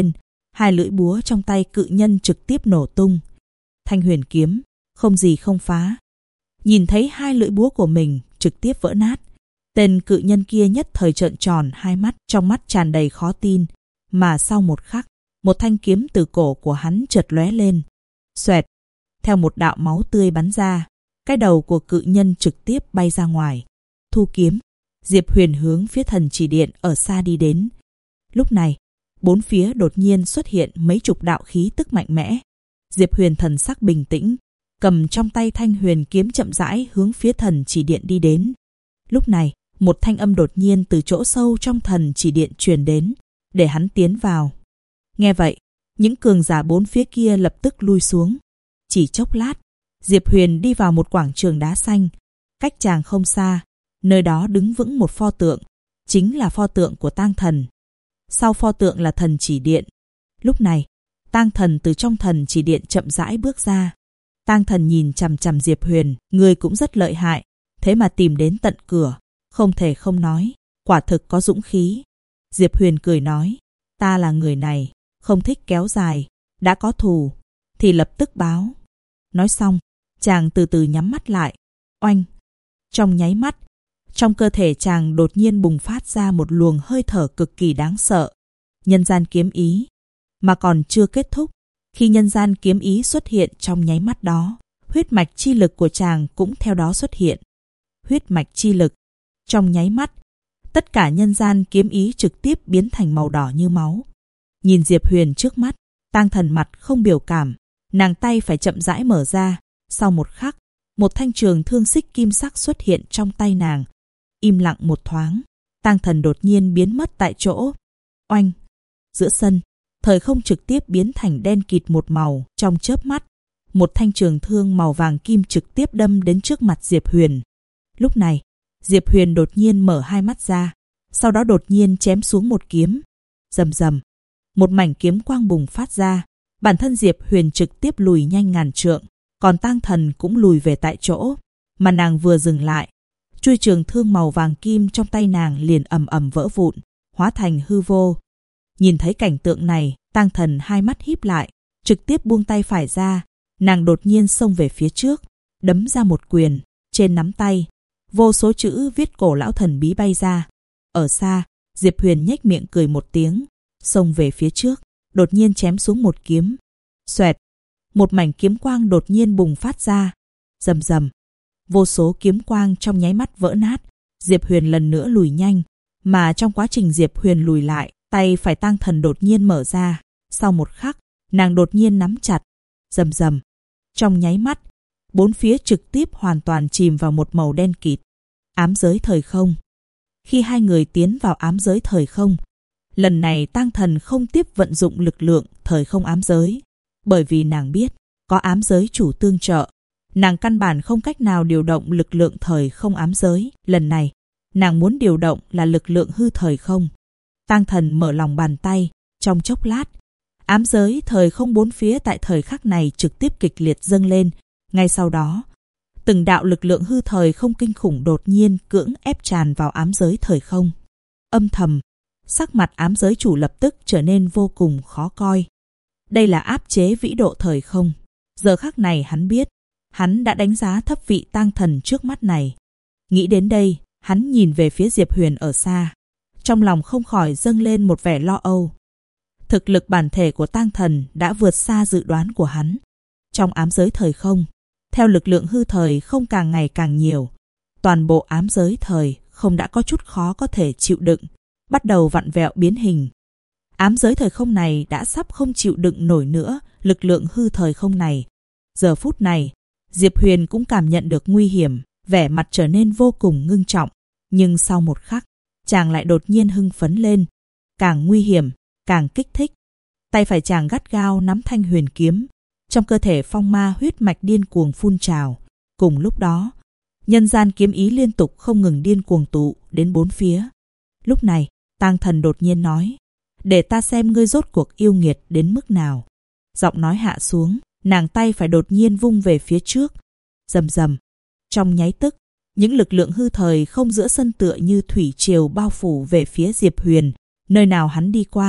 Hai lưỡi búa trong tay cự nhân trực tiếp nổ tung. Thanh huyền kiếm, không gì không phá. Nhìn thấy hai lưỡi búa của mình trực tiếp vỡ nát, tên cự nhân kia nhất thời trợn tròn hai mắt, trong mắt tràn đầy khó tin. Mà sau một khắc, một thanh kiếm từ cổ của hắn chợt lóe lên. Xoẹt, theo một đạo máu tươi bắn ra, cái đầu của cự nhân trực tiếp bay ra ngoài. Thu kiếm, Diệp Huyền hướng phía thần chỉ điện ở xa đi đến. Lúc này, bốn phía đột nhiên xuất hiện mấy chục đạo khí tức mạnh mẽ. Diệp Huyền thần sắc bình tĩnh, cầm trong tay thanh huyền kiếm chậm rãi hướng phía thần chỉ điện đi đến. Lúc này, một thanh âm đột nhiên từ chỗ sâu trong thần chỉ điện truyền đến, để hắn tiến vào. Nghe vậy, những cường giả bốn phía kia lập tức lui xuống. Chỉ chốc lát, Diệp Huyền đi vào một quảng trường đá xanh. Cách chàng không xa, nơi đó đứng vững một pho tượng, chính là pho tượng của Tang Thần. Sau pho tượng là thần chỉ điện. Lúc này, Tang Thần từ trong thần chỉ điện chậm rãi bước ra. Tang Thần nhìn chằm chằm Diệp Huyền, người cũng rất lợi hại, thế mà tìm đến tận cửa, không thể không nói, quả thực có dũng khí. Diệp Huyền cười nói, ta là người này, không thích kéo dài, đã có thù thì lập tức báo. Nói xong, chàng từ từ nhắm mắt lại. Oanh! Trong nháy mắt, trong cơ thể chàng đột nhiên bùng phát ra một luồng hơi thở cực kỳ đáng sợ. Nhân gian kiếm ý. Mà còn chưa kết thúc, khi nhân gian kiếm ý xuất hiện trong nháy mắt đó, huyết mạch chi lực của chàng cũng theo đó xuất hiện. Huyết mạch chi lực. Trong nháy mắt, tất cả nhân gian kiếm ý trực tiếp biến thành màu đỏ như máu. Nhìn Diệp Huyền trước mắt, Tang Thần mặt không biểu cảm, nàng tay phải chậm rãi mở ra. Sau một khắc, một thanh trường thương xích kim sắc xuất hiện trong tay nàng. Im lặng một thoáng, Tang Thần đột nhiên biến mất tại chỗ. Oanh! Giữa sân, thời không trực tiếp biến thành đen kịt một màu. Trong chớp mắt, một thanh trường thương màu vàng kim trực tiếp đâm đến trước mặt Diệp Huyền. Lúc này, Diệp Huyền đột nhiên mở hai mắt ra, sau đó đột nhiên chém xuống một kiếm. Rầm rầm, một mảnh kiếm quang bùng phát ra. Bản thân Diệp Huyền trực tiếp lùi nhanh ngàn trượng, còn Tang Thần cũng lùi về tại chỗ. Mà nàng vừa dừng lại, chuôi trường thương màu vàng kim trong tay nàng liền ầm ầm vỡ vụn, hóa thành hư vô. Nhìn thấy cảnh tượng này, Tang Thần hai mắt híp lại, trực tiếp buông tay phải ra. Nàng đột nhiên xông về phía trước, đấm ra một quyền. Trên nắm tay, vô số chữ viết cổ lão thần bí bay ra. Ở xa, Diệp Huyền nhếch miệng cười một tiếng, xông về phía trước, đột nhiên chém xuống một kiếm. Xoẹt, một mảnh kiếm quang đột nhiên bùng phát ra. Rầm rầm, vô số kiếm quang trong nháy mắt vỡ nát. Diệp Huyền lần nữa lùi nhanh, mà trong quá trình Diệp Huyền lùi lại, tay phải Tang Thần đột nhiên mở ra. Sau một khắc, nàng đột nhiên nắm chặt. Rầm rầm, trong nháy mắt, bốn phía trực tiếp hoàn toàn chìm vào một màu đen kịt. Ám giới thời không. Khi hai người tiến vào ám giới thời không, lần này Tang Thần không tiếp vận dụng lực lượng thời không ám giới, bởi vì nàng biết có ám giới chủ tương trợ, nàng căn bản không cách nào điều động lực lượng thời không ám giới. Lần này, nàng muốn điều động là lực lượng hư thời không. Tang Thần mở lòng bàn tay, trong chốc lát, ám giới thời không bốn phía tại thời khắc này trực tiếp kịch liệt dâng lên. Ngay sau đó, từng đạo lực lượng hư thời không kinh khủng đột nhiên cưỡng ép tràn vào ám giới thời không. Âm thầm, sắc mặt ám giới chủ lập tức trở nên vô cùng khó coi. Đây là áp chế vĩ độ thời không. Giờ khắc này hắn biết, hắn đã đánh giá thấp vị Tang Thần trước mắt này. Nghĩ đến đây, hắn nhìn về phía Diệp Huyền ở xa. Trong lòng không khỏi dâng lên một vẻ lo âu. Thực lực bản thể của Tang Thần đã vượt xa dự đoán của hắn. Trong ám giới thời không, theo lực lượng hư thời không càng ngày càng nhiều, toàn bộ ám giới thời không đã có chút khó có thể chịu đựng, bắt đầu vặn vẹo biến hình. Ám giới thời không này đã sắp không chịu đựng nổi nữa lực lượng hư thời không này. Giờ phút này, Diệp Huyền cũng cảm nhận được nguy hiểm, vẻ mặt trở nên vô cùng ngưng trọng. Nhưng sau một khắc, chàng lại đột nhiên hưng phấn lên. Càng nguy hiểm, càng kích thích. Tay phải chàng gắt gao nắm thanh huyền kiếm. Trong cơ thể phong ma huyết mạch điên cuồng phun trào. Cùng lúc đó, nhân gian kiếm ý liên tục không ngừng điên cuồng tụ đến bốn phía. Lúc này, Tang Thần đột nhiên nói, để ta xem ngươi rốt cuộc yêu nghiệt đến mức nào. Giọng nói hạ xuống, nàng tay phải đột nhiên vung về phía trước. Rầm rầm, trong nháy tức, những lực lượng hư thời không giữa sân tựa như thủy triều bao phủ về phía Diệp Huyền. Nơi nào hắn đi qua,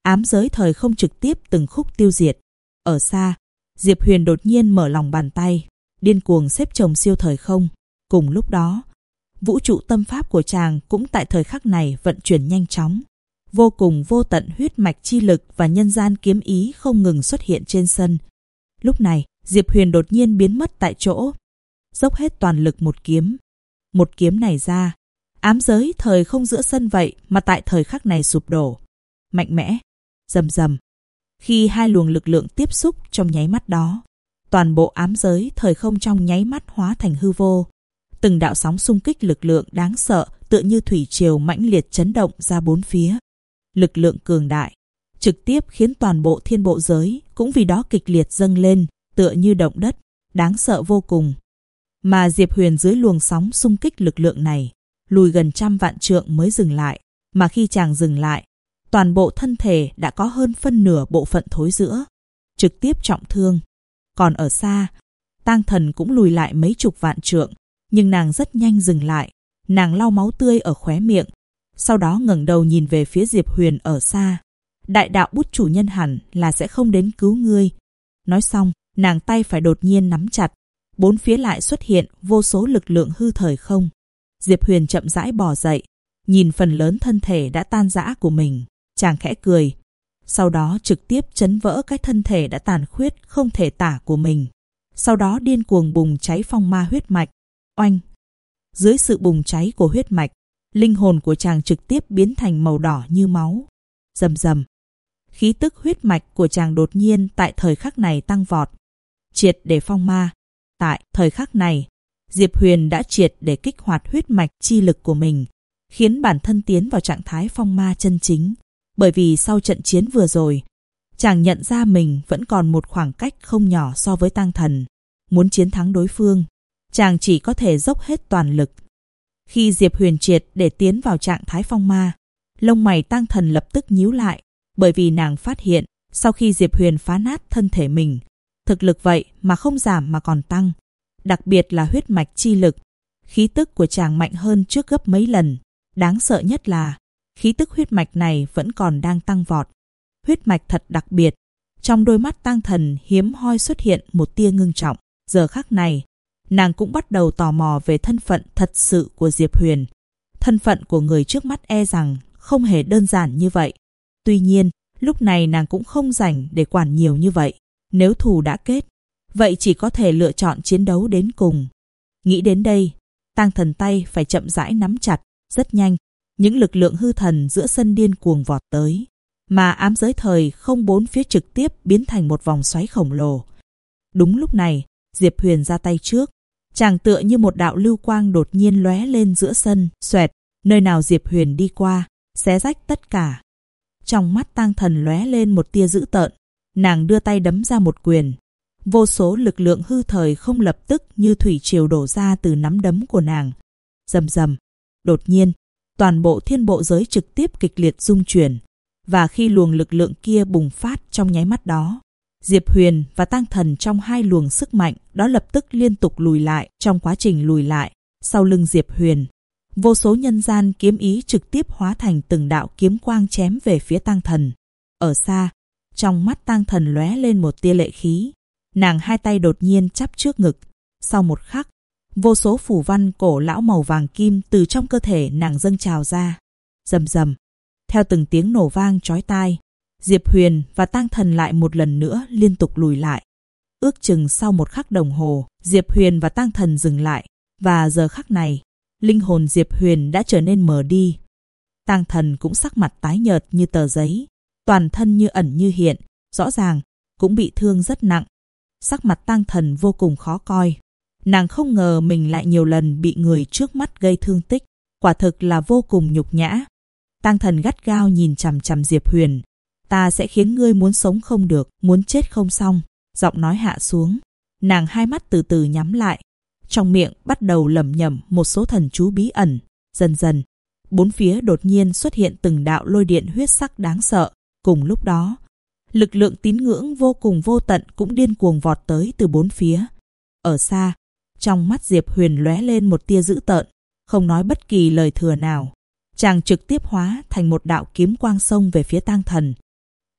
ám giới thời không trực tiếp từng khúc tiêu diệt. Ở xa, Diệp Huyền đột nhiên mở lòng bàn tay, điên cuồng xếp chồng siêu thời không. Cùng lúc đó, vũ trụ tâm pháp của chàng cũng tại thời khắc này vận chuyển nhanh chóng. Vô cùng vô tận huyết mạch chi lực và nhân gian kiếm ý không ngừng xuất hiện trên sân. Lúc này, Diệp Huyền đột nhiên biến mất tại chỗ, dốc hết toàn lực một kiếm. Một kiếm này ra, ám giới thời không giữa sân vậy mà tại thời khắc này sụp đổ. Mạnh mẽ, rầm rầm. Khi hai luồng lực lượng tiếp xúc trong nháy mắt đó, toàn bộ ám giới thời không trong nháy mắt hóa thành hư vô. Từng đạo sóng xung kích lực lượng đáng sợ tựa như thủy triều mãnh liệt chấn động ra bốn phía. Lực lượng cường đại, trực tiếp khiến toàn bộ thiên bộ giới cũng vì đó kịch liệt dâng lên, tựa như động đất, đáng sợ vô cùng. Mà Diệp Huyền dưới luồng sóng xung kích lực lượng này, lùi gần 100 vạn trượng mới dừng lại. Mà khi chàng dừng lại, toàn bộ thân thể đã có hơn phân nửa bộ phận thối rữa, trực tiếp trọng thương. Còn ở xa, Tang Thần cũng lùi lại mấy chục vạn trượng, nhưng nàng rất nhanh dừng lại. Nàng lau máu tươi ở khóe miệng, sau đó ngẩng đầu nhìn về phía Diệp Huyền ở xa. Đại đạo bút chủ nhân hẳn là sẽ không đến cứu ngươi. Nói xong, nàng tay phải đột nhiên nắm chặt, bốn phía lại xuất hiện vô số lực lượng hư thời không. Diệp Huyền chậm rãi bò dậy, nhìn phần lớn thân thể đã tan rã của mình, chàng khẽ cười. Sau đó trực tiếp chấn vỡ cái thân thể đã tàn khuyết không thể tả của mình. Sau đó điên cuồng bùng cháy phong ma huyết mạch. Oanh! Dưới sự bùng cháy của huyết mạch, linh hồn của chàng trực tiếp biến thành màu đỏ như máu. Rầm rầm. Khí tức huyết mạch của chàng đột nhiên tại thời khắc này tăng vọt, triệt để phong ma. Tại thời khắc này, Diệp Huyền đã triệt để kích hoạt huyết mạch chi lực của mình, khiến bản thân tiến vào trạng thái phong ma chân chính. Bởi vì sau trận chiến vừa rồi, chàng nhận ra mình vẫn còn một khoảng cách không nhỏ so với Tang Thần. Muốn chiến thắng đối phương, chàng chỉ có thể dốc hết toàn lực. Khi Diệp Huyền triệt để tiến vào trạng thái phong ma, lông mày Tang Thần lập tức nhíu lại, bởi vì nàng phát hiện, sau khi Diệp Huyền phá nát thân thể mình, thực lực vậy mà không giảm mà còn tăng. Đặc biệt là huyết mạch chi lực, khí tức của chàng mạnh hơn trước gấp mấy lần. Đáng sợ nhất là, khí tức huyết mạch này vẫn còn đang tăng vọt. Huyết mạch thật đặc biệt. Trong đôi mắt Tang Thần hiếm hoi xuất hiện một tia ngưng trọng. Giờ khắc này, nàng cũng bắt đầu tò mò về thân phận thật sự của Diệp Huyền. Thân phận của người trước mắt e rằng không hề đơn giản như vậy. Tuy nhiên, lúc này nàng cũng không rảnh để quản nhiều như vậy. Nếu thù đã kết, vậy chỉ có thể lựa chọn chiến đấu đến cùng. Nghĩ đến đây, Tang Thần tay phải chậm rãi nắm chặt. Rất nhanh, những lực lượng hư thần giữa sân điên cuồng vọt tới, mà ám giới thời không bốn phía trực tiếp biến thành một vòng xoáy khổng lồ. Đúng lúc này, Diệp Huyền ra tay trước. Chàng tựa như một đạo lưu quang đột nhiên lóe lên giữa sân, xoẹt, nơi nào Diệp Huyền đi qua, xé rách tất cả. Trong mắt Tang Thần lóe lên một tia dữ tợn, nàng đưa tay đấm ra một quyền. Vô số lực lượng hư thời không lập tức như thủy triều đổ ra từ nắm đấm của nàng. Rầm rầm. Đột nhiên, toàn bộ thiên bộ giới trực tiếp kịch liệt rung chuyển, và khi luồng lực lượng kia bùng phát trong nháy mắt đó, Diệp Huyền và Tang Thần trong hai luồng sức mạnh đó lập tức liên tục lùi lại. Trong quá trình lùi lại, sau lưng Diệp Huyền, vô số nhân gian kiếm ý trực tiếp hóa thành từng đạo kiếm quang chém về phía Tang Thần. Ở xa, trong mắt Tang Thần lóe lên một tia lệ khí, nàng hai tay đột nhiên chắp trước ngực. Sau một khắc, vô số phù văn cổ lão màu vàng kim từ trong cơ thể nàng dâng trào ra. Rầm rầm. Theo từng tiếng nổ vang chói tai, Diệp Huyền và Tang Thần lại một lần nữa liên tục lùi lại. Ước chừng sau một khắc đồng hồ, Diệp Huyền và Tang Thần dừng lại, và giờ khắc này, linh hồn Diệp Huyền đã trở nên mờ đi. Tang Thần cũng sắc mặt tái nhợt như tờ giấy, toàn thân như ẩn như hiện, rõ ràng cũng bị thương rất nặng. Sắc mặt Tang Thần vô cùng khó coi. Nàng không ngờ mình lại nhiều lần bị người trước mắt gây thương tích, quả thực là vô cùng nhục nhã. Tang Thần gắt gao nhìn chằm chằm Diệp Huyền. Ta sẽ khiến ngươi muốn sống không được, muốn chết không xong. Giọng nói hạ xuống, nàng hai mắt từ từ nhắm lại, trong miệng bắt đầu lẩm nhẩm một số thần chú bí ẩn. Dần dần, bốn phía đột nhiên xuất hiện từng đạo lôi điện huyết sắc đáng sợ. Cùng lúc đó, lực lượng tín ngưỡng vô cùng vô tận cũng điên cuồng vọt tới từ bốn phía. Ở xa, trong mắt Diệp Huyền lóe lên một tia dữ tợn, không nói bất kỳ lời thừa nào. Chàng trực tiếp hóa thành một đạo kiếm quang xông về phía Tang Thần.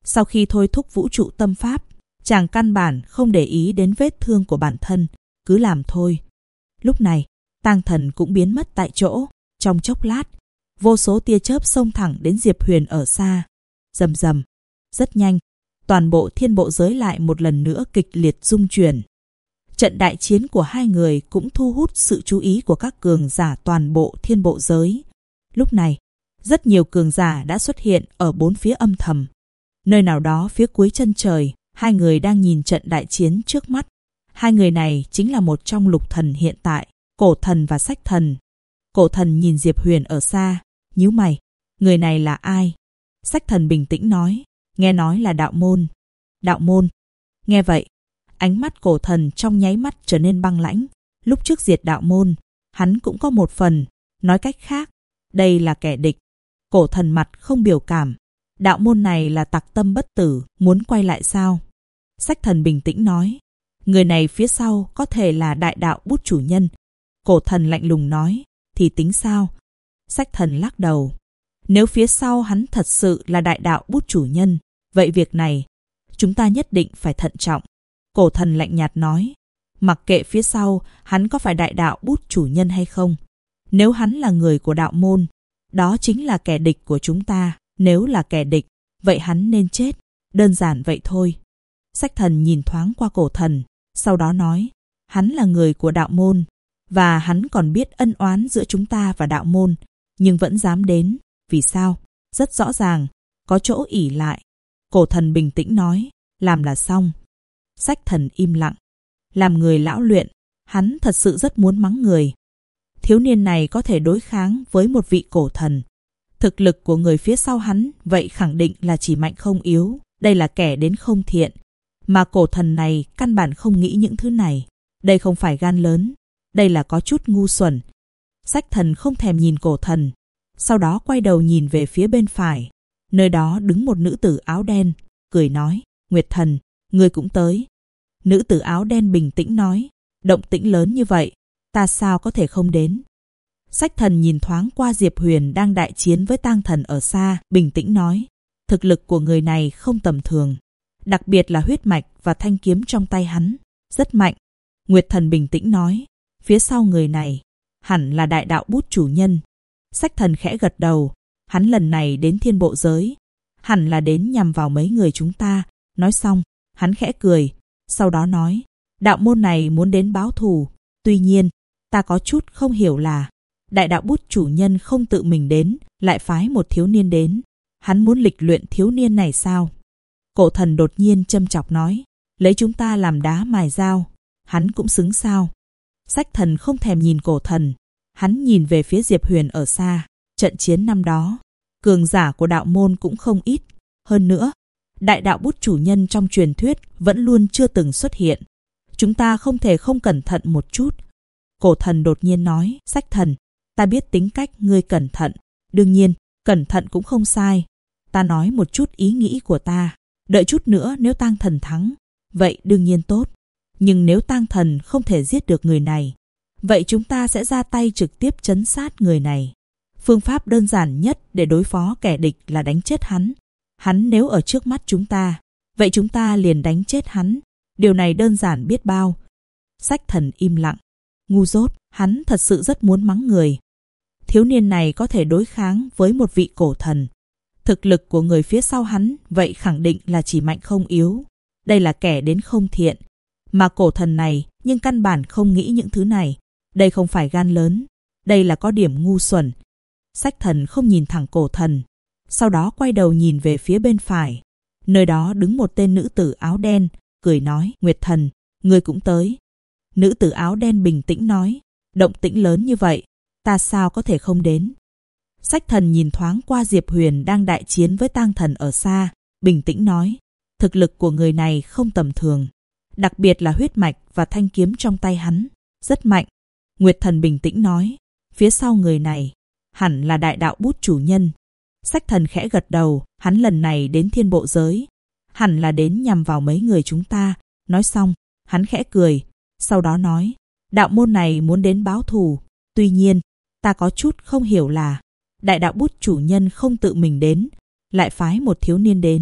Sau khi thôi thúc vũ trụ tâm pháp, chàng căn bản không để ý đến vết thương của bản thân, cứ làm thôi. Lúc này, tang thần cũng biến mất tại chỗ. Trong chốc lát, vô số tia chớp xông thẳng đến Diệp Huyền ở xa. Rầm rầm, rất nhanh, toàn bộ thiên bộ giới lại một lần nữa kịch liệt rung chuyển. Trận đại chiến của hai người cũng thu hút sự chú ý của các cường giả toàn bộ thiên bộ giới. Lúc này, rất nhiều cường giả đã xuất hiện ở bốn phía âm thầm. Nơi nào đó phía cuối chân trời, hai người đang nhìn trận đại chiến trước mắt. Hai người này chính là một trong lục thần hiện tại, Cổ Thần và Sách Thần. Cổ Thần nhìn Diệp Huyền ở xa, nhíu mày. Người này là ai? Sách Thần bình tĩnh nói, nghe nói là đạo môn. Đạo môn? Nghe vậy, ánh mắt Cổ Thần trong nháy mắt trở nên băng lãnh. Lúc trước diệt đạo môn, hắn cũng có một phần. Nói cách khác, đây là kẻ địch. Cổ Thần mặt không biểu cảm. Đạo môn này là tặc tâm bất tử, muốn quay lại sao? Sách Thần bình tĩnh nói, người này phía sau có thể là đại đạo bút chủ nhân. Cổ Thần lạnh lùng nói, thì tính sao? Sách Thần lắc đầu. Nếu phía sau hắn thật sự là đại đạo bút chủ nhân, vậy việc này, chúng ta nhất định phải thận trọng. Cổ Thần lạnh nhạt nói, mặc kệ phía sau hắn có phải đại đạo bút chủ nhân hay không. Nếu hắn là người của đạo môn, đó chính là kẻ địch của chúng ta. Nếu là kẻ địch, vậy hắn nên chết. Đơn giản vậy thôi. Sách Thần nhìn thoáng qua Cổ Thần, sau đó nói, hắn là người của đạo môn, và hắn còn biết ân oán giữa chúng ta và đạo môn, nhưng vẫn dám đến. Vì sao? Rất rõ ràng, có chỗ ỷ lại. Cổ Thần bình tĩnh nói, làm là xong. Sách Thần im lặng. Làm người lão luyện, hắn thật sự rất muốn mắng người. Thiếu niên này có thể đối kháng với một vị cổ thần. Thực lực của người phía sau hắn vậy khẳng định là chỉ mạnh không yếu. Đây là kẻ đến không thiện. Mà cổ thần này căn bản không nghĩ những thứ này. Đây không phải gan lớn. Đây là có chút ngu xuẩn. Sách Thần không thèm nhìn cổ thần. Sau đó quay đầu nhìn về phía bên phải. Nơi đó đứng một nữ tử áo đen. Cười nói, Nguyệt Thần, ngươi cũng tới. Nữ tử áo đen bình tĩnh nói, động tĩnh lớn như vậy, ta sao có thể không đến. Sách Thần nhìn thoáng qua Diệp Huyền đang đại chiến với tang thần ở xa, bình tĩnh nói, thực lực của người này không tầm thường, đặc biệt là huyết mạch và thanh kiếm trong tay hắn, rất mạnh. Nguyệt Thần bình tĩnh nói, phía sau người này, hẳn là đại đạo bút chủ nhân. Sách Thần khẽ gật đầu, hắn lần này đến thiên bộ giới, hẳn là đến nhằm vào mấy người chúng ta. Nói xong, hắn khẽ cười, sau đó nói, đạo môn này muốn đến báo thù. Tuy nhiên, ta có chút không hiểu là đại đạo bút chủ nhân không tự mình đến, lại phái một thiếu niên đến. Hắn muốn lịch luyện thiếu niên này sao? Cổ thần đột nhiên châm chọc nói, lấy chúng ta làm đá mài dao, hắn cũng xứng sao? Sách Thần không thèm nhìn cổ thần, hắn nhìn về phía Diệp Huyền ở xa. Trận chiến năm đó, cường giả của đạo môn cũng không ít. Hơn nữa, đại đạo bút chủ nhân trong truyền thuyết vẫn luôn chưa từng xuất hiện. Chúng ta không thể không cẩn thận một chút. Cổ thần đột nhiên nói, Sách Thần, ta biết tính cách ngươi cẩn thận. Đương nhiên, cẩn thận cũng không sai. Ta nói một chút ý nghĩ của ta. Đợi chút nữa nếu tang thần thắng, vậy đương nhiên tốt. Nhưng nếu tang thần không thể giết được người này, vậy chúng ta sẽ ra tay trực tiếp trấn sát người này. Phương pháp đơn giản nhất để đối phó kẻ địch là đánh chết hắn. Hắn nếu ở trước mắt chúng ta, vậy chúng ta liền đánh chết hắn. Điều này đơn giản biết bao. Sách Thần im lặng. Ngu dốt, hắn thật sự rất muốn mắng người. Thiếu niên này có thể đối kháng với một vị cổ thần. Thực lực của người phía sau hắn vậy khẳng định là chỉ mạnh không yếu. Đây là kẻ đến không thiện. Mà cổ thần này nhưng căn bản không nghĩ những thứ này. Đây không phải gan lớn. Đây là có điểm ngu xuẩn. Sách Thần không nhìn thẳng cổ thần. Sau đó quay đầu nhìn về phía bên phải. Nơi đó đứng một tên nữ tử áo đen, cười nói, Nguyệt Thần, ngươi cũng tới. Nữ tử áo đen bình tĩnh nói, động tĩnh lớn như vậy, ta sao có thể không đến. Sách Thần nhìn thoáng qua Diệp Huyền đang đại chiến với tang thần ở xa, bình tĩnh nói, thực lực của người này không tầm thường, đặc biệt là huyết mạch và thanh kiếm trong tay hắn, rất mạnh. Nguyệt Thần bình tĩnh nói, phía sau người này, hẳn là đại đạo bút chủ nhân. Sách Thần khẽ gật đầu, hắn lần này đến thiên bộ giới, hẳn là đến nhằm vào mấy người chúng ta. Nói xong, hắn khẽ cười, sau đó nói, đạo môn này muốn đến báo thù. Tuy nhiên, ta có chút không hiểu là đại đạo bút chủ nhân không tự mình đến, lại phái một thiếu niên đến.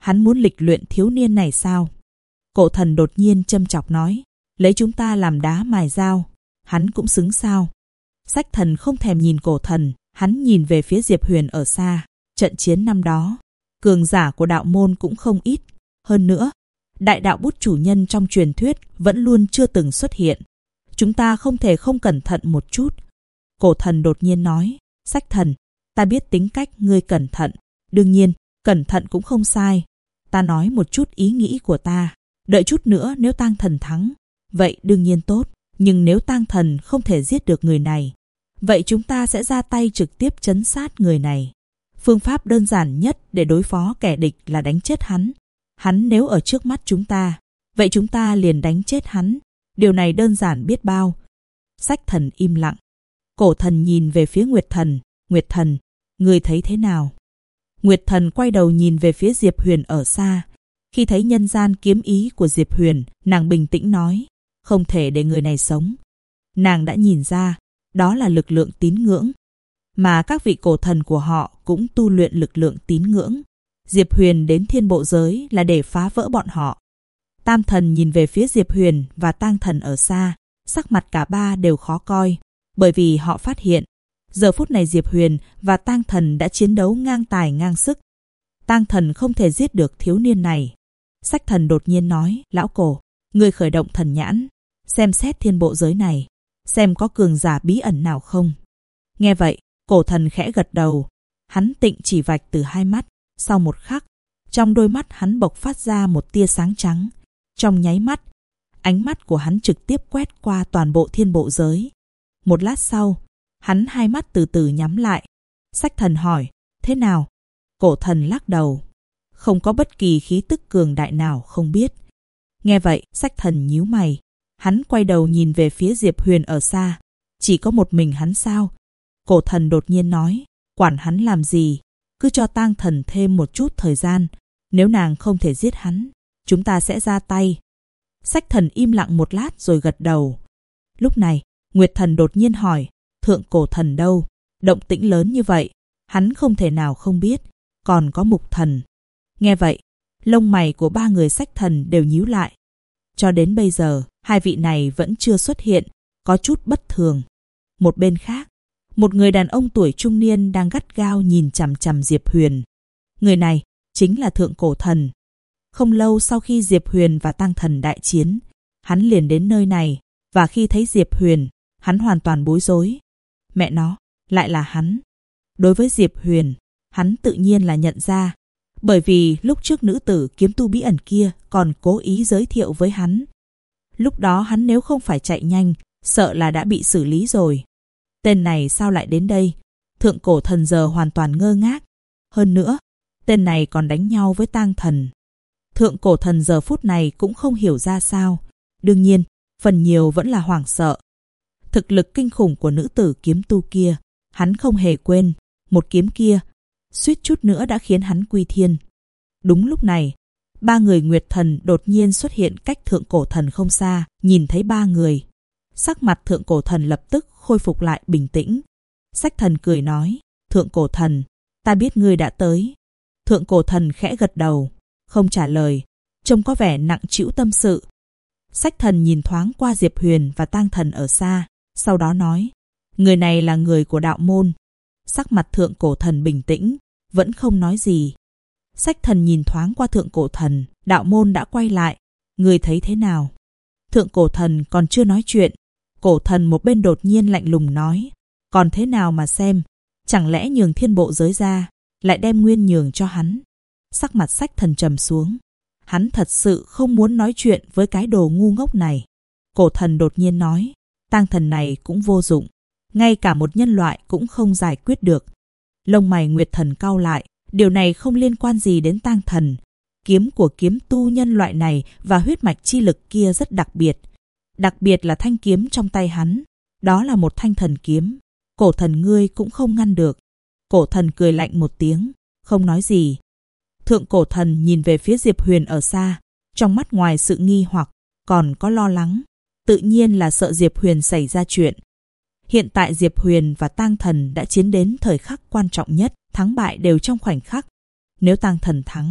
Hắn muốn lịch luyện thiếu niên này sao? Cổ thần đột nhiên châm chọc nói, lấy chúng ta làm đá mài dao, hắn cũng xứng sao? Sách thần không thèm nhìn cổ thần, hắn nhìn về phía Diệp Huyền ở xa. Trận chiến năm đó, cường giả của đạo môn cũng không ít. Hơn nữa, đại đạo bút chủ nhân trong truyền thuyết vẫn luôn chưa từng xuất hiện. Chúng ta không thể không cẩn thận một chút. Cổ thần đột nhiên nói, sách thần, ta biết tính cách ngươi cẩn thận. Đương nhiên, cẩn thận cũng không sai. Ta nói một chút ý nghĩ của ta. Đợi chút nữa nếu tang thần thắng, vậy đương nhiên tốt. Nhưng nếu tang thần không thể giết được người này, vậy chúng ta sẽ ra tay trực tiếp trấn sát người này. Phương pháp đơn giản nhất để đối phó kẻ địch là đánh chết hắn. Hắn nếu ở trước mắt chúng ta, vậy chúng ta liền đánh chết hắn. Điều này đơn giản biết bao. Sách thần im lặng. Cổ thần nhìn về phía Nguyệt thần. Nguyệt thần, ngươi thấy thế nào? Nguyệt thần quay đầu nhìn về phía Diệp Huyền ở xa. Khi thấy nhân gian kiếm ý của Diệp Huyền, nàng bình tĩnh nói, không thể để người này sống. Nàng đã nhìn ra, đó là lực lượng tín ngưỡng. Mà các vị cổ thần của họ cũng tu luyện lực lượng tín ngưỡng. Diệp Huyền đến thiên bộ giới là để phá vỡ bọn họ. Tam thần nhìn về phía Diệp Huyền và tang thần ở xa. Sắc mặt cả ba đều khó coi, bởi vì họ phát hiện, giờ phút này Diệp Huyền và tang thần đã chiến đấu ngang tài ngang sức. Tang thần không thể giết được thiếu niên này. Sách thần đột nhiên nói, lão cổ, người khởi động thần nhãn, xem xét thiên bộ giới này, xem có cường giả bí ẩn nào không. Nghe vậy, cổ thần khẽ gật đầu. Hắn tịnh chỉ vạch từ hai mắt. Sau một khắc, trong đôi mắt hắn bộc phát ra một tia sáng trắng. Trong nháy mắt, ánh mắt của hắn trực tiếp quét qua toàn bộ thiên bộ giới. Một lát sau, hắn hai mắt từ từ nhắm lại. Sách thần hỏi, thế nào? Cổ thần lắc đầu. Không có bất kỳ khí tức cường đại nào không biết. Nghe vậy, sách thần nhíu mày. Hắn quay đầu nhìn về phía Diệp Huyền ở xa. Chỉ có một mình hắn sao? Cổ thần đột nhiên nói, quản hắn làm gì? Cứ cho tang thần thêm một chút thời gian. Nếu nàng không thể giết hắn, chúng ta sẽ ra tay. Sách thần im lặng một lát rồi gật đầu. Lúc này, Nguyệt thần đột nhiên hỏi, thượng cổ thần đâu? Động tĩnh lớn như vậy, hắn không thể nào không biết. Còn có mục thần. Nghe vậy, lông mày của ba người sách thần đều nhíu lại. Cho đến bây giờ, hai vị này vẫn chưa xuất hiện, có chút bất thường. Một bên khác, một người đàn ông tuổi trung niên đang gắt gao nhìn chằm chằm Diệp Huyền. Người này chính là thượng cổ thần. Không lâu sau khi Diệp Huyền và tang thần đại chiến, hắn liền đến nơi này, và khi thấy Diệp Huyền, hắn hoàn toàn bối rối. Mẹ nó, lại là hắn. Đối với Diệp Huyền, hắn tự nhiên là nhận ra, bởi vì lúc trước nữ tử kiếm tu bí ẩn kia còn cố ý giới thiệu với hắn. Lúc đó hắn nếu không phải chạy nhanh, sợ là đã bị xử lý rồi. Tên này sao lại đến đây? Thượng cổ thần giờ hoàn toàn ngơ ngác. Hơn nữa, tên này còn đánh nhau với tang thần. Thượng cổ thần giờ phút này cũng không hiểu ra sao. Đương nhiên, phần nhiều vẫn là hoảng sợ. Thực lực kinh khủng của nữ tử kiếm tu kia, hắn không hề quên. Một kiếm kia, suýt chút nữa đã khiến hắn quy thiên. Đúng lúc này, ba người Nguyệt thần đột nhiên xuất hiện cách thượng cổ thần không xa. Nhìn thấy ba người, sắc mặt thượng cổ thần lập tức khôi phục lại bình tĩnh. Sách thần cười nói, thượng cổ thần, ta biết ngươi đã tới. Thượng cổ thần khẽ gật đầu, không trả lời, trông có vẻ nặng trĩu tâm sự. Sách thần nhìn thoáng qua Diệp Huyền và tang thần ở xa, sau đó nói, người này là người của đạo môn. Sắc mặt thượng cổ thần bình tĩnh, vẫn không nói gì. Sách thần nhìn thoáng qua thượng cổ thần, đạo môn đã quay lại. Người thấy thế nào? Thượng cổ thần còn chưa nói chuyện. Cổ thần một bên đột nhiên lạnh lùng nói, còn thế nào mà xem? Chẳng lẽ nhường thiên bộ giới ra, lại đem nguyên nhường cho hắn? Sắc mặt sách thần trầm xuống. Hắn thật sự không muốn nói chuyện với cái đồ ngu ngốc này. Cổ thần đột nhiên nói, tang thần này cũng vô dụng. Ngay cả một nhân loại cũng không giải quyết được. Lông mày Nguyệt thần cau lại. Điều này không liên quan gì đến tang thần. Kiếm của kiếm tu nhân loại này và huyết mạch chi lực kia rất đặc biệt. Đặc biệt là thanh kiếm trong tay hắn. Đó là một thanh thần kiếm. Cổ thần ngươi cũng không ngăn được. Cổ thần cười lạnh một tiếng, không nói gì. Thượng cổ thần nhìn về phía Diệp Huyền ở xa. Trong mắt ngoài sự nghi hoặc, còn có lo lắng. Tự nhiên là sợ Diệp Huyền xảy ra chuyện. Hiện tại Diệp Huyền và tang thần đã chiến đến thời khắc quan trọng nhất. Thắng bại đều trong khoảnh khắc. Nếu tang thần thắng,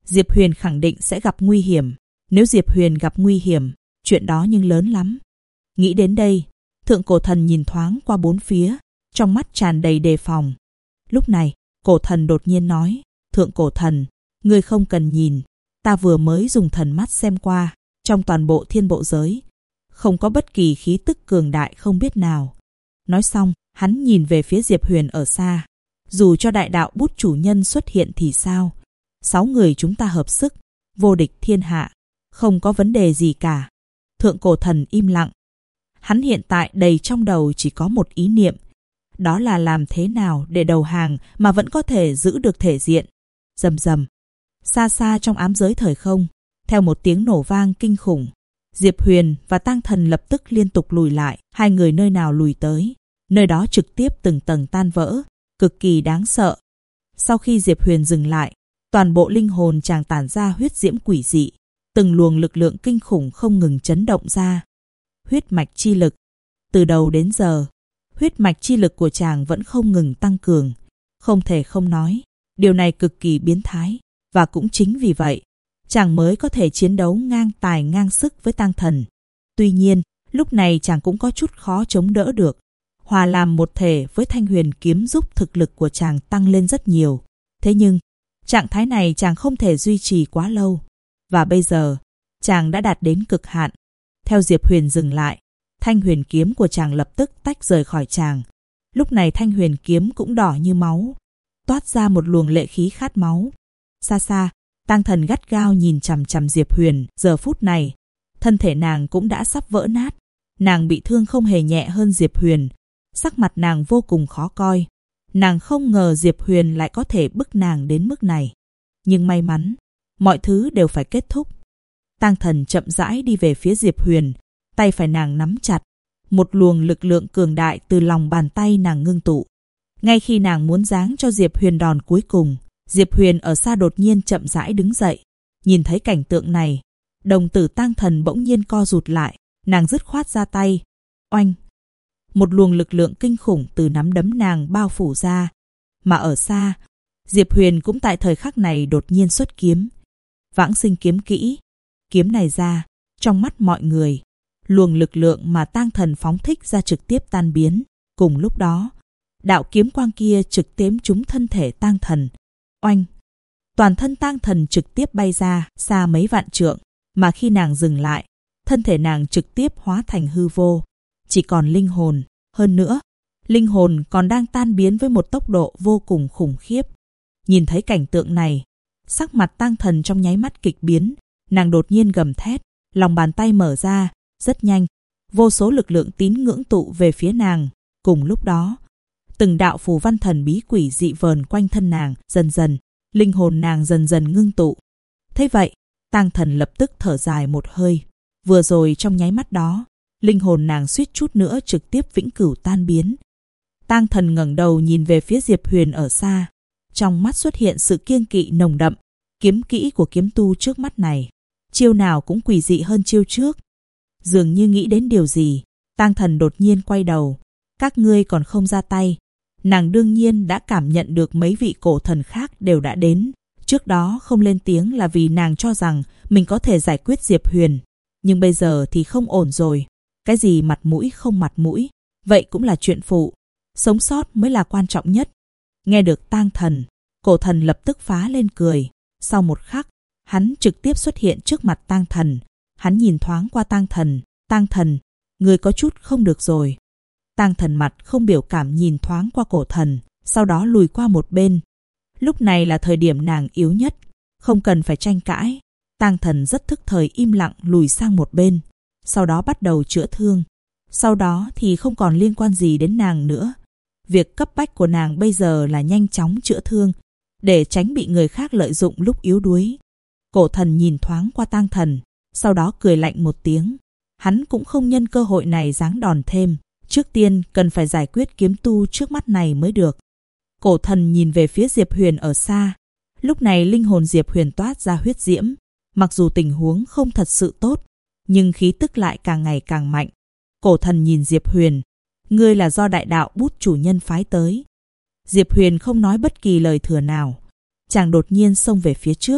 Diệp Huyền khẳng định sẽ gặp nguy hiểm. Nếu Diệp Huyền gặp nguy hiểm, chuyện đó nhưng lớn lắm. Nghĩ đến đây, Thượng Cổ Thần nhìn thoáng qua bốn phía, trong mắt tràn đầy đề phòng. Lúc này, Cổ Thần đột nhiên nói, Thượng Cổ Thần, ngươi không cần nhìn, ta vừa mới dùng thần mắt xem qua, trong toàn bộ thiên bộ giới, không có bất kỳ khí tức cường đại không biết nào. Nói xong, hắn nhìn về phía Diệp Huyền ở xa. Dù cho đại đạo bút chủ nhân xuất hiện thì sao? 6 người chúng ta hợp sức, vô địch thiên hạ, không có vấn đề gì cả. Thượng Cổ Thần im lặng. Hắn hiện tại đầy trong đầu chỉ có một ý niệm, đó là làm thế nào để đầu hàng mà vẫn có thể giữ được thể diện. Rầm rầm. Xa xa trong ám giới thời không, theo một tiếng nổ vang kinh khủng, Diệp Huyền và Tang Thần lập tức liên tục lùi lại. Hai người nơi nào lùi tới, nơi đó trực tiếp từng tầng tan vỡ, cực kỳ đáng sợ. Sau khi Diệp Huyền dừng lại, toàn bộ linh hồn chàng tản ra huyết diễm quỷ dị, từng luồng lực lượng kinh khủng không ngừng chấn động ra. Huyết mạch chi lực. Từ đầu đến giờ, huyết mạch chi lực của chàng vẫn không ngừng tăng cường. Không thể không nói, điều này cực kỳ biến thái. Và cũng chính vì vậy, chàng mới có thể chiến đấu ngang tài ngang sức với Tang Thần. Tuy nhiên, lúc này chàng cũng có chút khó chống đỡ được. Hòa làm một thể với Thanh Huyền kiếm giúp thực lực của chàng tăng lên rất nhiều. Thế nhưng, trạng thái này chàng không thể duy trì quá lâu. Và bây giờ, chàng đã đạt đến cực hạn. Theo Diệp Huyền dừng lại, Thanh Huyền kiếm của chàng lập tức tách rời khỏi chàng. Lúc này Thanh Huyền kiếm cũng đỏ như máu, toát ra một luồng lệ khí khát máu. Xa xa, Tang Thần gắt gao nhìn chằm chằm Diệp Huyền. Giờ phút này, thân thể nàng cũng đã sắp vỡ nát. Nàng bị thương không hề nhẹ hơn Diệp Huyền. Sắc mặt nàng vô cùng khó coi. Nàng không ngờ Diệp Huyền lại có thể bức nàng đến mức này. Nhưng may mắn, mọi thứ đều phải kết thúc. Tang Thần chậm rãi đi về phía Diệp Huyền, tay phải nàng nắm chặt. Một luồng lực lượng cường đại từ lòng bàn tay nàng ngưng tụ. Ngay khi nàng muốn giáng cho Diệp Huyền đòn cuối cùng, Diệp Huyền ở xa đột nhiên chậm rãi đứng dậy. Nhìn thấy cảnh tượng này, đồng tử Tang Thần bỗng nhiên co rụt lại. Nàng dứt khoát ra tay. Oanh! Một luồng lực lượng kinh khủng từ nắm đấm nàng bao phủ ra. Mà ở xa, Diệp Huyền cũng tại thời khắc này đột nhiên xuất kiếm. Vãng sinh kiếm kỹ. Kiếm này ra, trong mắt mọi người, luồng lực lượng mà Tang Thần phóng thích ra trực tiếp tan biến. Cùng lúc đó, đạo kiếm quang kia trực tiếp trúng thân thể Tang Thần. Oanh! Toàn thân Tang Thần trực tiếp bay ra xa mấy vạn trượng, mà khi nàng dừng lại, thân thể nàng trực tiếp hóa thành hư vô, chỉ còn linh hồn. Hơn nữa, linh hồn còn đang tan biến với một tốc độ vô cùng khủng khiếp. Nhìn thấy cảnh tượng này, sắc mặt Tang Thần trong nháy mắt kịch biến. Nàng đột nhiên gầm thét, lòng bàn tay mở ra, rất nhanh, vô số lực lượng tín ngưỡng tụ về phía nàng. Cùng lúc đó, từng đạo phù văn thần bí quỷ dị vờn quanh thân nàng. Dần dần, linh hồn nàng dần dần ngưng tụ. Thế vậy, Tang Thần lập tức thở dài một hơi. Vừa rồi trong nháy mắt đó, linh hồn nàng suýt chút nữa trực tiếp vĩnh cửu tan biến. Tang Thần ngẩng đầu nhìn về phía Diệp Huyền ở xa, trong mắt xuất hiện sự kiêng kỵ nồng đậm. Kiếm kỹ của kiếm tu trước mắt này, chiêu nào cũng quỷ dị hơn chiêu trước. Dường như nghĩ đến điều gì, Tang Thần đột nhiên quay đầu. Các ngươi còn không ra tay. Nàng đương nhiên đã cảm nhận được mấy vị cổ thần khác đều đã đến. Trước đó không lên tiếng là vì nàng cho rằng mình có thể giải quyết Diệp Huyền. Nhưng bây giờ thì không ổn rồi. Cái gì mặt mũi không mặt mũi, vậy cũng là chuyện phụ. Sống sót mới là quan trọng nhất. Nghe được Tang Thần, cổ thần lập tức phá lên cười. Sau một khắc, hắn trực tiếp xuất hiện trước mặt Tang Thần. Hắn nhìn thoáng qua Tang Thần. Tang Thần, người có chút không được rồi. Tang Thần mặt không biểu cảm nhìn thoáng qua cổ thần, sau đó lùi qua một bên. Lúc này là thời điểm nàng yếu nhất, không cần phải tranh cãi. Tang Thần rất thức thời im lặng lùi sang một bên, sau đó bắt đầu chữa thương. Sau đó thì không còn liên quan gì đến nàng nữa. Việc cấp bách của nàng bây giờ là nhanh chóng chữa thương, để tránh bị người khác lợi dụng lúc yếu đuối. Cổ thần nhìn thoáng qua Tang Thần, sau đó cười lạnh một tiếng. Hắn cũng không nhân cơ hội này giáng đòn thêm. Trước tiên cần phải giải quyết kiếm tu trước mắt này mới được. Cổ thần nhìn về phía Diệp Huyền ở xa. Lúc này linh hồn Diệp Huyền toát ra huyết diễm. Mặc dù tình huống không thật sự tốt, nhưng khí tức lại càng ngày càng mạnh. Cổ thần nhìn Diệp Huyền. Ngươi là do đại đạo bút chủ nhân phái tới. Diệp Huyền không nói bất kỳ lời thừa nào. Chàng đột nhiên xông về phía trước.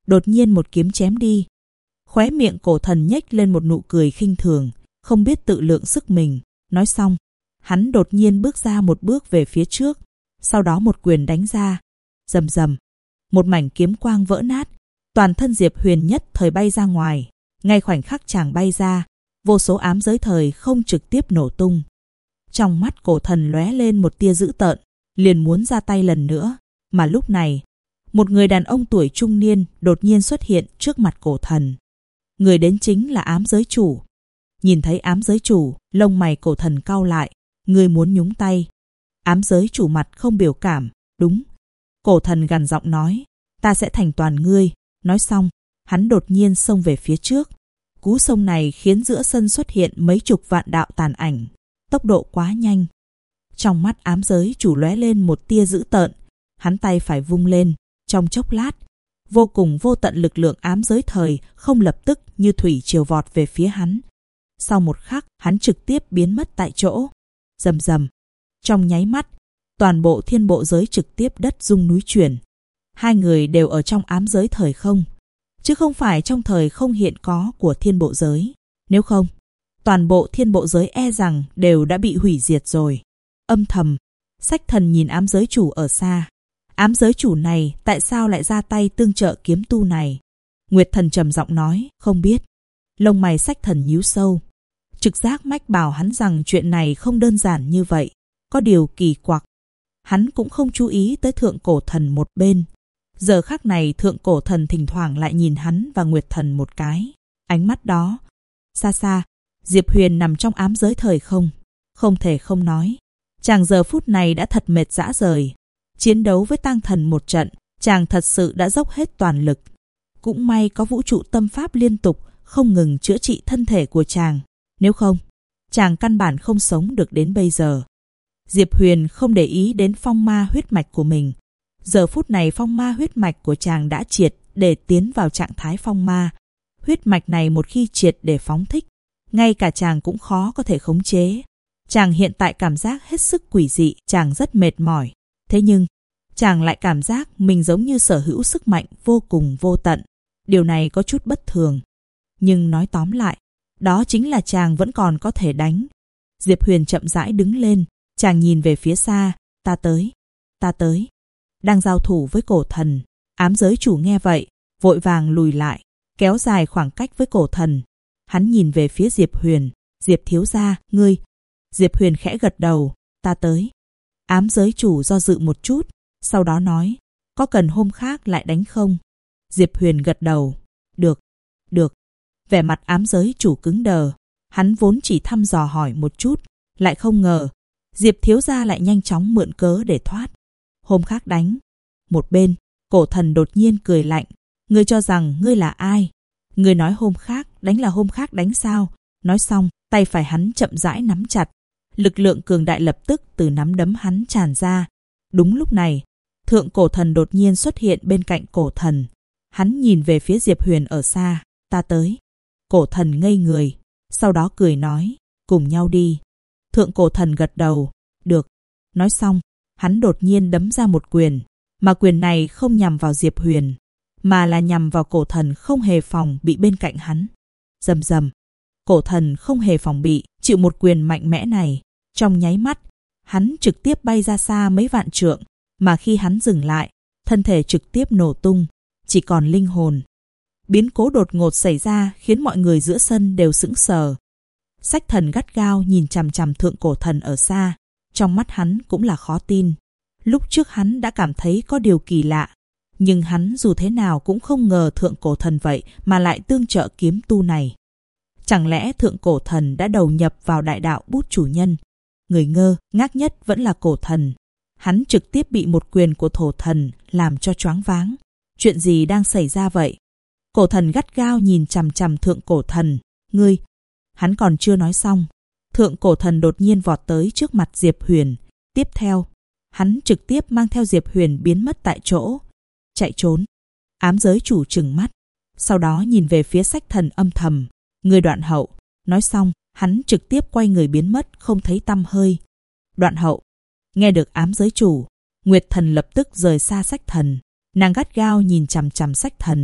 đột nhiên một kiếm chém đi. Khóe miệng cổ thần nhếch lên một nụ cười khinh thường, không biết tự lượng sức mình. Nói xong, hắn đột nhiên bước ra một bước về phía trước, sau đó một quyền đánh ra. Rầm rầm, một mảnh kiếm quang vỡ nát, toàn thân Diệp Huyền nhất thời bay ra ngoài. Ngay khoảnh khắc chàng bay ra, vô số ám giới thời không trực tiếp nổ tung. Trong mắt cổ thần lóe lên một tia dữ tợn, liền muốn ra tay lần nữa. Mà lúc này, một người đàn ông tuổi trung niên đột nhiên xuất hiện trước mặt cổ thần. Người đến chính là ám giới chủ. Nhìn thấy ám giới chủ, lông mày cổ thần cau lại. Người muốn nhúng tay. Ám giới chủ mặt không biểu cảm. Đúng. Cổ thần gằn giọng nói, ta sẽ thành toàn ngươi. Nói xong, hắn đột nhiên xông về phía trước. Cú xông này khiến giữa sân xuất hiện mấy chục vạn đạo tàn ảnh. Tốc độ quá nhanh. Trong mắt ám giới chủ lóe lên một tia dữ tợn. Hắn tay phải vung lên. Trong chốc lát, vô cùng vô tận lực lượng ám giới thời không lập tức như thủy triều vọt về phía hắn. Sau một khắc, hắn trực tiếp biến mất tại chỗ. Rầm rầm. Trong nháy mắt, toàn bộ thiên bộ giới trực tiếp đất rung núi chuyển. Hai người đều ở trong ám giới thời không, chứ không phải trong thời không hiện có của thiên bộ giới. Nếu không, toàn bộ thiên bộ giới e rằng đều đã bị hủy diệt rồi. Âm thầm, Sách Thần nhìn ám giới chủ ở xa. Ám giới chủ này tại sao lại ra tay tương trợ kiếm tu này? Nguyệt Thần trầm giọng nói, không biết. Lông mày Sách Thần nhíu sâu. Trực giác mách bảo hắn rằng chuyện này không đơn giản như vậy. Có điều kỳ quặc. Hắn cũng không chú ý tới thượng cổ thần một bên. Giờ khắc này thượng cổ thần thỉnh thoảng lại nhìn hắn và Nguyệt Thần một cái. Ánh mắt đó. Xa xa, Diệp Huyền nằm trong ám giới thời không. Không thể không nói. Chàng giờ phút này đã thật mệt rã rời. Chiến đấu với tang thần một trận, chàng thật sự đã dốc hết toàn lực. Cũng may có vũ trụ tâm pháp liên tục, không ngừng chữa trị thân thể của chàng. Nếu không, chàng căn bản không sống được đến bây giờ. Diệp Huyền không để ý đến phong ma huyết mạch của mình. Giờ phút này phong ma huyết mạch của chàng đã triệt để tiến vào trạng thái phong ma. Huyết mạch này một khi triệt để phóng thích, ngay cả chàng cũng khó có thể khống chế. Chàng hiện tại cảm giác hết sức quỷ dị, chàng rất mệt mỏi. Thế nhưng, chàng lại cảm giác mình giống như sở hữu sức mạnh vô cùng vô tận. Điều này có chút bất thường. Nhưng nói tóm lại, đó chính là chàng vẫn còn có thể đánh. Diệp Huyền chậm rãi đứng lên, chàng nhìn về phía xa, ta tới, ta tới. Đang giao thủ với cổ thần. Ám giới chủ nghe vậy, vội vàng lùi lại, kéo dài khoảng cách với cổ thần. Hắn nhìn về phía Diệp Huyền, Diệp thiếu gia, ngươi. Diệp Huyền khẽ gật đầu, ta tới. Ám giới chủ do dự một chút, sau đó nói, có cần hôm khác lại đánh không? Diệp Huyền gật đầu, được, được. Vẻ mặt ám giới chủ cứng đờ, hắn vốn chỉ thăm dò hỏi một chút, lại không ngờ, Diệp thiếu gia lại nhanh chóng mượn cớ để thoát. Hôm khác đánh. Một bên, cổ thần đột nhiên cười lạnh, ngươi cho rằng ngươi là ai? Ngươi nói hôm khác đánh là hôm khác đánh sao? Nói xong, tay phải hắn chậm rãi nắm chặt. Lực lượng cường đại lập tức từ nắm đấm hắn tràn ra. Đúng lúc này, thượng cổ thần đột nhiên xuất hiện bên cạnh cổ thần. Hắn nhìn về phía Diệp Huyền ở xa, ta tới. Cổ thần ngây người, sau đó cười nói, cùng nhau đi. Thượng cổ thần gật đầu, được. Nói xong, hắn đột nhiên đấm ra một quyền, mà quyền này không nhằm vào Diệp Huyền, mà là nhằm vào cổ thần không hề phòng bị bên cạnh hắn. Rầm rầm, cổ thần không hề phòng bị, chịu một quyền mạnh mẽ này. Trong nháy mắt, hắn trực tiếp bay ra xa mấy vạn trượng, mà khi hắn dừng lại, thân thể trực tiếp nổ tung, chỉ còn linh hồn. Biến cố đột ngột xảy ra khiến mọi người giữa sân đều sững sờ. Sách Thần gắt gao nhìn chằm chằm thượng cổ thần ở xa, trong mắt hắn cũng là khó tin. Lúc trước hắn đã cảm thấy có điều kỳ lạ, nhưng hắn dù thế nào cũng không ngờ thượng cổ thần vậy mà lại tương trợ kiếm tu này. Chẳng lẽ thượng cổ thần đã đầu nhập vào đại đạo bút chủ nhân? Người ngơ, ngác nhất vẫn là cổ thần. Hắn trực tiếp bị một quyền của thổ thần làm cho choáng váng. Chuyện gì đang xảy ra vậy? Cổ thần gắt gao nhìn chằm chằm thượng cổ thần. Ngươi! Hắn còn chưa nói xong. Thượng cổ thần đột nhiên vọt tới trước mặt Diệp Huyền. Tiếp theo, hắn trực tiếp mang theo Diệp Huyền biến mất tại chỗ. Chạy trốn. Ám giới chủ trừng mắt. Sau đó nhìn về phía Sách Thần âm thầm. Người Đoạn Hậu. Nói xong, hắn trực tiếp quay người biến mất không thấy tăm hơi. Đoạn Hậu. Nghe được ám giới chủ, Nguyệt Thần lập tức rời xa Sách Thần. Nàng gắt gao nhìn chằm chằm Sách Thần.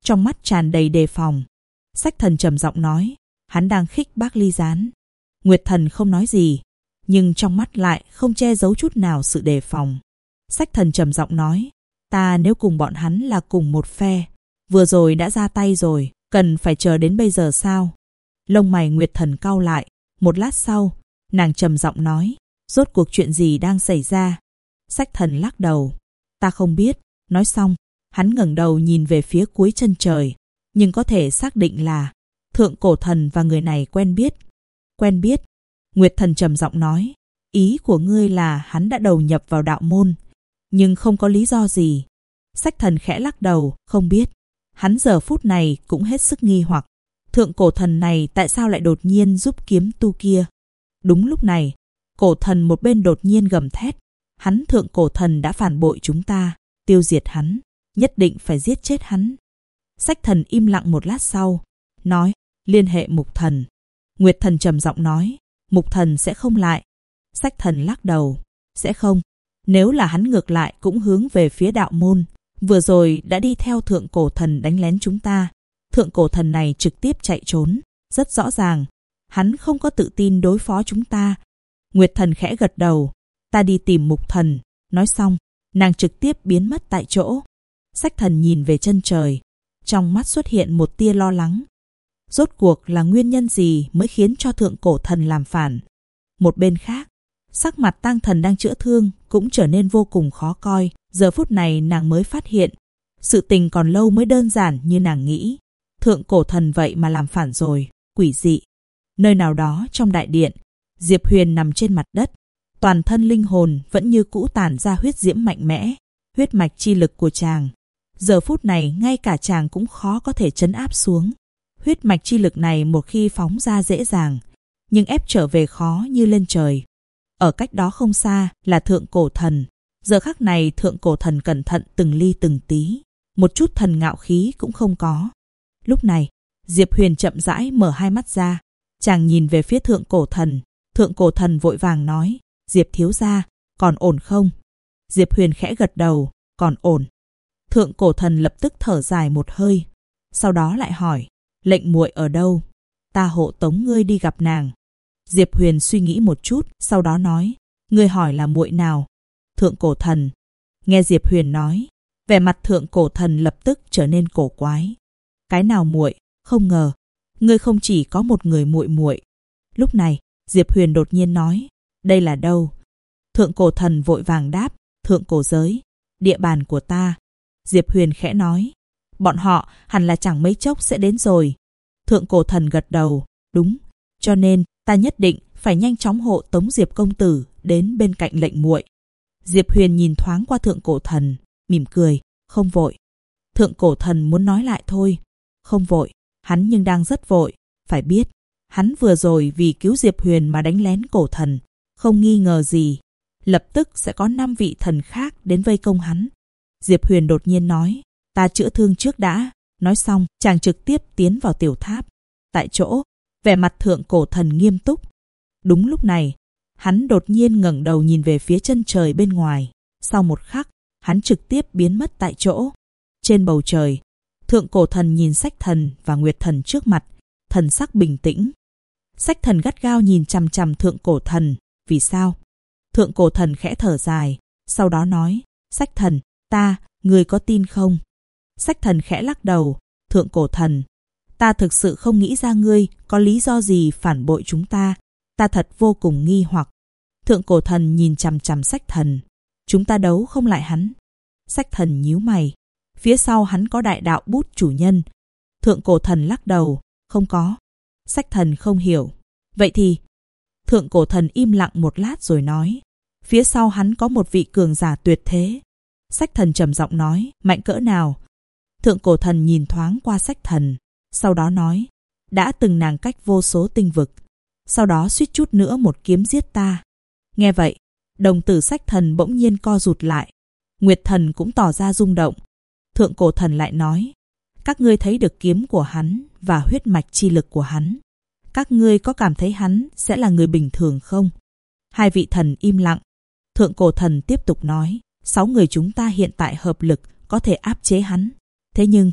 trong mắt tràn đầy đề phòng. Sách thần trầm giọng nói, hắn đang khích bác Ly Gián. Nguyệt thần không nói gì, nhưng trong mắt lại không che giấu chút nào sự đề phòng. Sách thần trầm giọng nói, ta nếu cùng bọn hắn là cùng một phe, vừa rồi đã ra tay rồi, cần phải chờ đến bây giờ sao? Lông mày Nguyệt thần cau lại, một lát sau, nàng trầm giọng nói, rốt cuộc chuyện gì đang xảy ra? Sách thần lắc đầu, ta không biết. Nói xong, hắn ngẩng đầu nhìn về phía cuối chân trời, nhưng có thể xác định là thượng cổ thần và người này quen biết. Quen biết? Nguyệt thần trầm giọng nói, ý của ngươi là hắn đã đầu nhập vào đạo môn, nhưng không có lý do gì. Sách thần khẽ lắc đầu, không biết. Hắn giờ phút này cũng hết sức nghi hoặc, thượng cổ thần này tại sao lại đột nhiên giúp kiếm tu kia? Đúng lúc này, cổ thần một bên đột nhiên gầm thét, hắn thượng cổ thần đã phản bội chúng ta, tiêu diệt hắn, nhất định phải giết chết hắn. Sách thần im lặng một lát sau, nói, liên hệ mục thần. Nguyệt thần trầm giọng nói, mục thần sẽ không lại. Sách thần lắc đầu, sẽ không. Nếu là hắn ngược lại cũng hướng về phía đạo môn, vừa rồi đã đi theo thượng cổ thần đánh lén chúng ta. Thượng cổ thần này trực tiếp chạy trốn, rất rõ ràng, hắn không có tự tin đối phó chúng ta. Nguyệt thần khẽ gật đầu, ta đi tìm mục thần. Nói xong, nàng trực tiếp biến mất tại chỗ. Sách thần nhìn về chân trời, trong mắt xuất hiện một tia lo lắng. Rốt cuộc là nguyên nhân gì mới khiến cho thượng cổ thần làm phản? Một bên khác, sắc mặt tang thần đang chữa thương cũng trở nên vô cùng khó coi. Giờ phút này nàng mới phát hiện, sự tình còn lâu mới đơn giản như nàng nghĩ. Thượng cổ thần vậy mà làm phản rồi, quỷ dị. Nơi nào đó trong đại điện, Diệp Huyền nằm trên mặt đất, toàn thân linh hồn vẫn như cũ tản ra huyết diễm mạnh mẽ, huyết mạch chi lực của chàng. Giờ phút này ngay cả chàng cũng khó có thể trấn áp xuống. Huyết mạch chi lực này một khi phóng ra dễ dàng, nhưng ép trở về khó như lên trời. Ở cách đó không xa là thượng cổ thần. Giờ khắc này thượng cổ thần cẩn thận từng ly từng tí, một chút thần ngạo khí cũng không có. Lúc này, Diệp Huyền chậm rãi mở hai mắt ra, chàng nhìn về phía thượng cổ thần. Thượng cổ thần vội vàng nói, Diệp thiếu gia, còn ổn không? Diệp Huyền khẽ gật đầu, còn ổn. Thượng cổ thần lập tức thở dài một hơi, sau đó lại hỏi, lệnh muội ở đâu? Ta hộ tống ngươi đi gặp nàng. Diệp Huyền suy nghĩ một chút, sau đó nói, ngươi hỏi là muội nào? Thượng cổ thần. Nghe Diệp Huyền nói, vẻ mặt thượng cổ thần lập tức trở nên cổ quái. Cái nào muội? Không ngờ, ngươi không chỉ có một người muội muội. Lúc này, Diệp Huyền đột nhiên nói, đây là đâu? Thượng cổ thần vội vàng đáp, thượng cổ giới, địa bàn của ta. Diệp Huyền khẽ nói, bọn họ hẳn là chẳng mấy chốc sẽ đến rồi. Thượng cổ thần gật đầu, đúng, cho nên ta nhất định phải nhanh chóng hộ tống Diệp công tử đến bên cạnh lệnh muội. Diệp Huyền nhìn thoáng qua thượng cổ thần, mỉm cười, không vội. Thượng cổ thần muốn nói lại thôi, không vội, hắn nhưng đang rất vội. Phải biết, hắn vừa rồi vì cứu Diệp Huyền mà đánh lén cổ thần, không nghi ngờ gì, lập tức sẽ có 5 vị thần khác đến vây công hắn. Diệp Huyền đột nhiên nói, ta chữa thương trước đã. Nói xong, chàng trực tiếp tiến vào tiểu tháp. Tại chỗ, vẻ mặt thượng cổ thần nghiêm túc. Đúng lúc này, hắn đột nhiên ngẩng đầu nhìn về phía chân trời bên ngoài. Sau một khắc, hắn trực tiếp biến mất tại chỗ. Trên bầu trời, thượng cổ thần nhìn Sách thần và Nguyệt thần trước mặt, thần sắc bình tĩnh. Sách thần gắt gao nhìn chằm chằm thượng cổ thần. Vì sao? Thượng cổ thần khẽ thở dài, sau đó nói, Sách thần, ngươi có tin không? Sách thần khẽ lắc đầu, thượng cổ thần, ta thực sự không nghĩ ra ngươi có lý do gì phản bội chúng ta. Ta thật vô cùng nghi hoặc. Thượng cổ thần nhìn chằm chằm Sách thần. Chúng ta đấu không lại hắn. Sách thần nhíu mày. Phía sau hắn có đại đạo bút chủ nhân. Thượng cổ thần lắc đầu, không có. Sách thần không hiểu. Vậy thì... Thượng cổ thần im lặng một lát rồi nói, phía sau hắn có một vị cường giả tuyệt thế. Sách thần trầm giọng nói, mạnh cỡ nào? Thượng cổ thần nhìn thoáng qua Sách thần, sau đó nói, đã từng nàng cách vô số tinh vực, sau đó suýt chút nữa một kiếm giết ta. Nghe vậy, đồng tử Sách thần bỗng nhiên co rụt lại. Nguyệt thần cũng tỏ ra rung động. Thượng cổ thần lại nói, các ngươi thấy được kiếm của hắn và huyết mạch chi lực của hắn. Các ngươi có cảm thấy hắn sẽ là người bình thường không? Hai vị thần im lặng. Thượng cổ thần tiếp tục nói, 6 người chúng ta hiện tại hợp lực có thể áp chế hắn. Thế nhưng,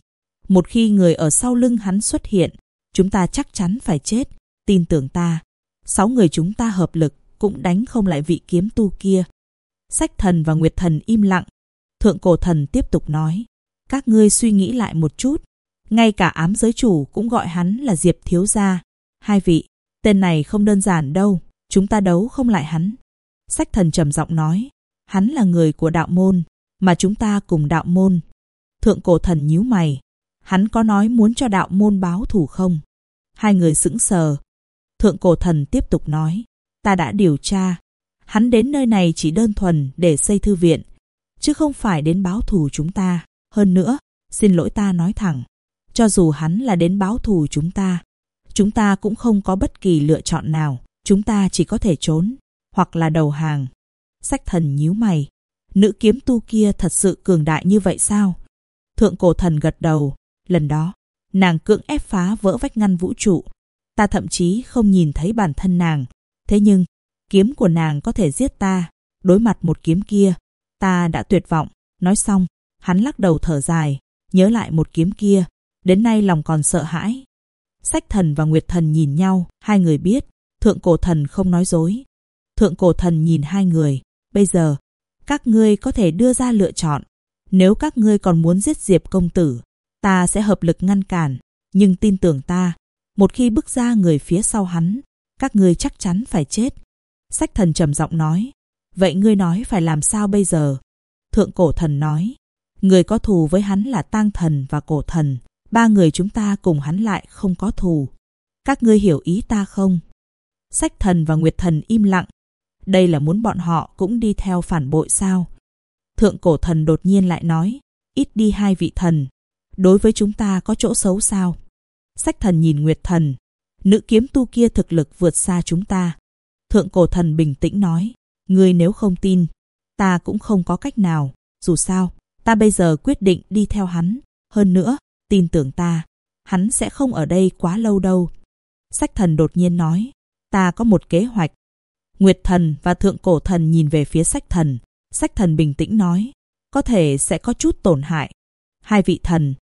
Một khi người ở sau lưng hắn xuất hiện, chúng ta chắc chắn phải chết. Tin tưởng ta, 6 người chúng ta hợp lực cũng đánh không lại vị kiếm tu kia. Sách Thần và Nguyệt Thần im lặng. Thượng Cổ Thần tiếp tục nói, các ngươi suy nghĩ lại một chút. Ngay cả ám giới chủ cũng gọi hắn là Diệp thiếu gia. Hai vị, tên này không đơn giản đâu, chúng ta đấu không lại hắn. Sách Thần trầm giọng nói, hắn là người của đạo môn, mà chúng ta cùng đạo môn. Thượng Cổ Thần nhíu mày, hắn có nói muốn cho đạo môn báo thù không? Hai người sững sờ. Thượng Cổ Thần tiếp tục nói, ta đã điều tra, hắn đến nơi này chỉ đơn thuần để xây thư viện, chứ không phải đến báo thù chúng ta. Hơn nữa, xin lỗi ta nói thẳng, cho dù hắn là đến báo thù chúng ta cũng không có bất kỳ lựa chọn nào. Chúng ta chỉ có thể trốn, hoặc là đầu hàng. Sách Thần nhíu mày, nữ kiếm tu kia thật sự cường đại như vậy sao? Thượng Cổ Thần gật đầu, lần đó, nàng cưỡng ép phá vỡ vách ngăn vũ trụ. Ta thậm chí không nhìn thấy bản thân nàng, thế nhưng, kiếm của nàng có thể giết ta. Đối mặt một kiếm kia, ta đã tuyệt vọng. Nói xong, hắn lắc đầu thở dài, nhớ lại một kiếm kia, đến nay lòng còn sợ hãi. Sách Thần và Nguyệt Thần nhìn nhau, hai người biết, Thượng Cổ Thần không nói dối. Thượng Cổ Thần nhìn hai người, bây giờ, các ngươi có thể đưa ra lựa chọn. Nếu các ngươi còn muốn giết Diệp công tử, ta sẽ hợp lực ngăn cản, nhưng tin tưởng ta, một khi bước ra người phía sau hắn, các ngươi chắc chắn phải chết. Sách Thần trầm giọng nói, vậy ngươi nói phải làm sao bây giờ? Thượng Cổ Thần nói, người có thù với hắn là Tang Thần và Cổ Thần, ba người chúng ta cùng hắn lại không có thù. Các ngươi hiểu ý ta không? Sách Thần và Nguyệt Thần im lặng. Đây là muốn bọn họ cũng đi theo phản bội sao? Thượng Cổ Thần đột nhiên lại nói, ít đi hai vị thần, đối với chúng ta có chỗ xấu sao? Sách Thần nhìn Nguyệt Thần, nữ kiếm tu kia thực lực vượt xa chúng ta. Thượng Cổ Thần bình tĩnh nói, ngươi nếu không tin, ta cũng không có cách nào. Dù sao, ta bây giờ quyết định đi theo hắn. Hơn nữa, tin tưởng ta, hắn sẽ không ở đây quá lâu đâu. Sách Thần đột nhiên nói, ta có một kế hoạch. Nguyệt Thần và Thượng Cổ Thần nhìn về phía Sách Thần. Sách Thần bình tĩnh nói, có thể sẽ có chút tổn hại. Hai vị thần,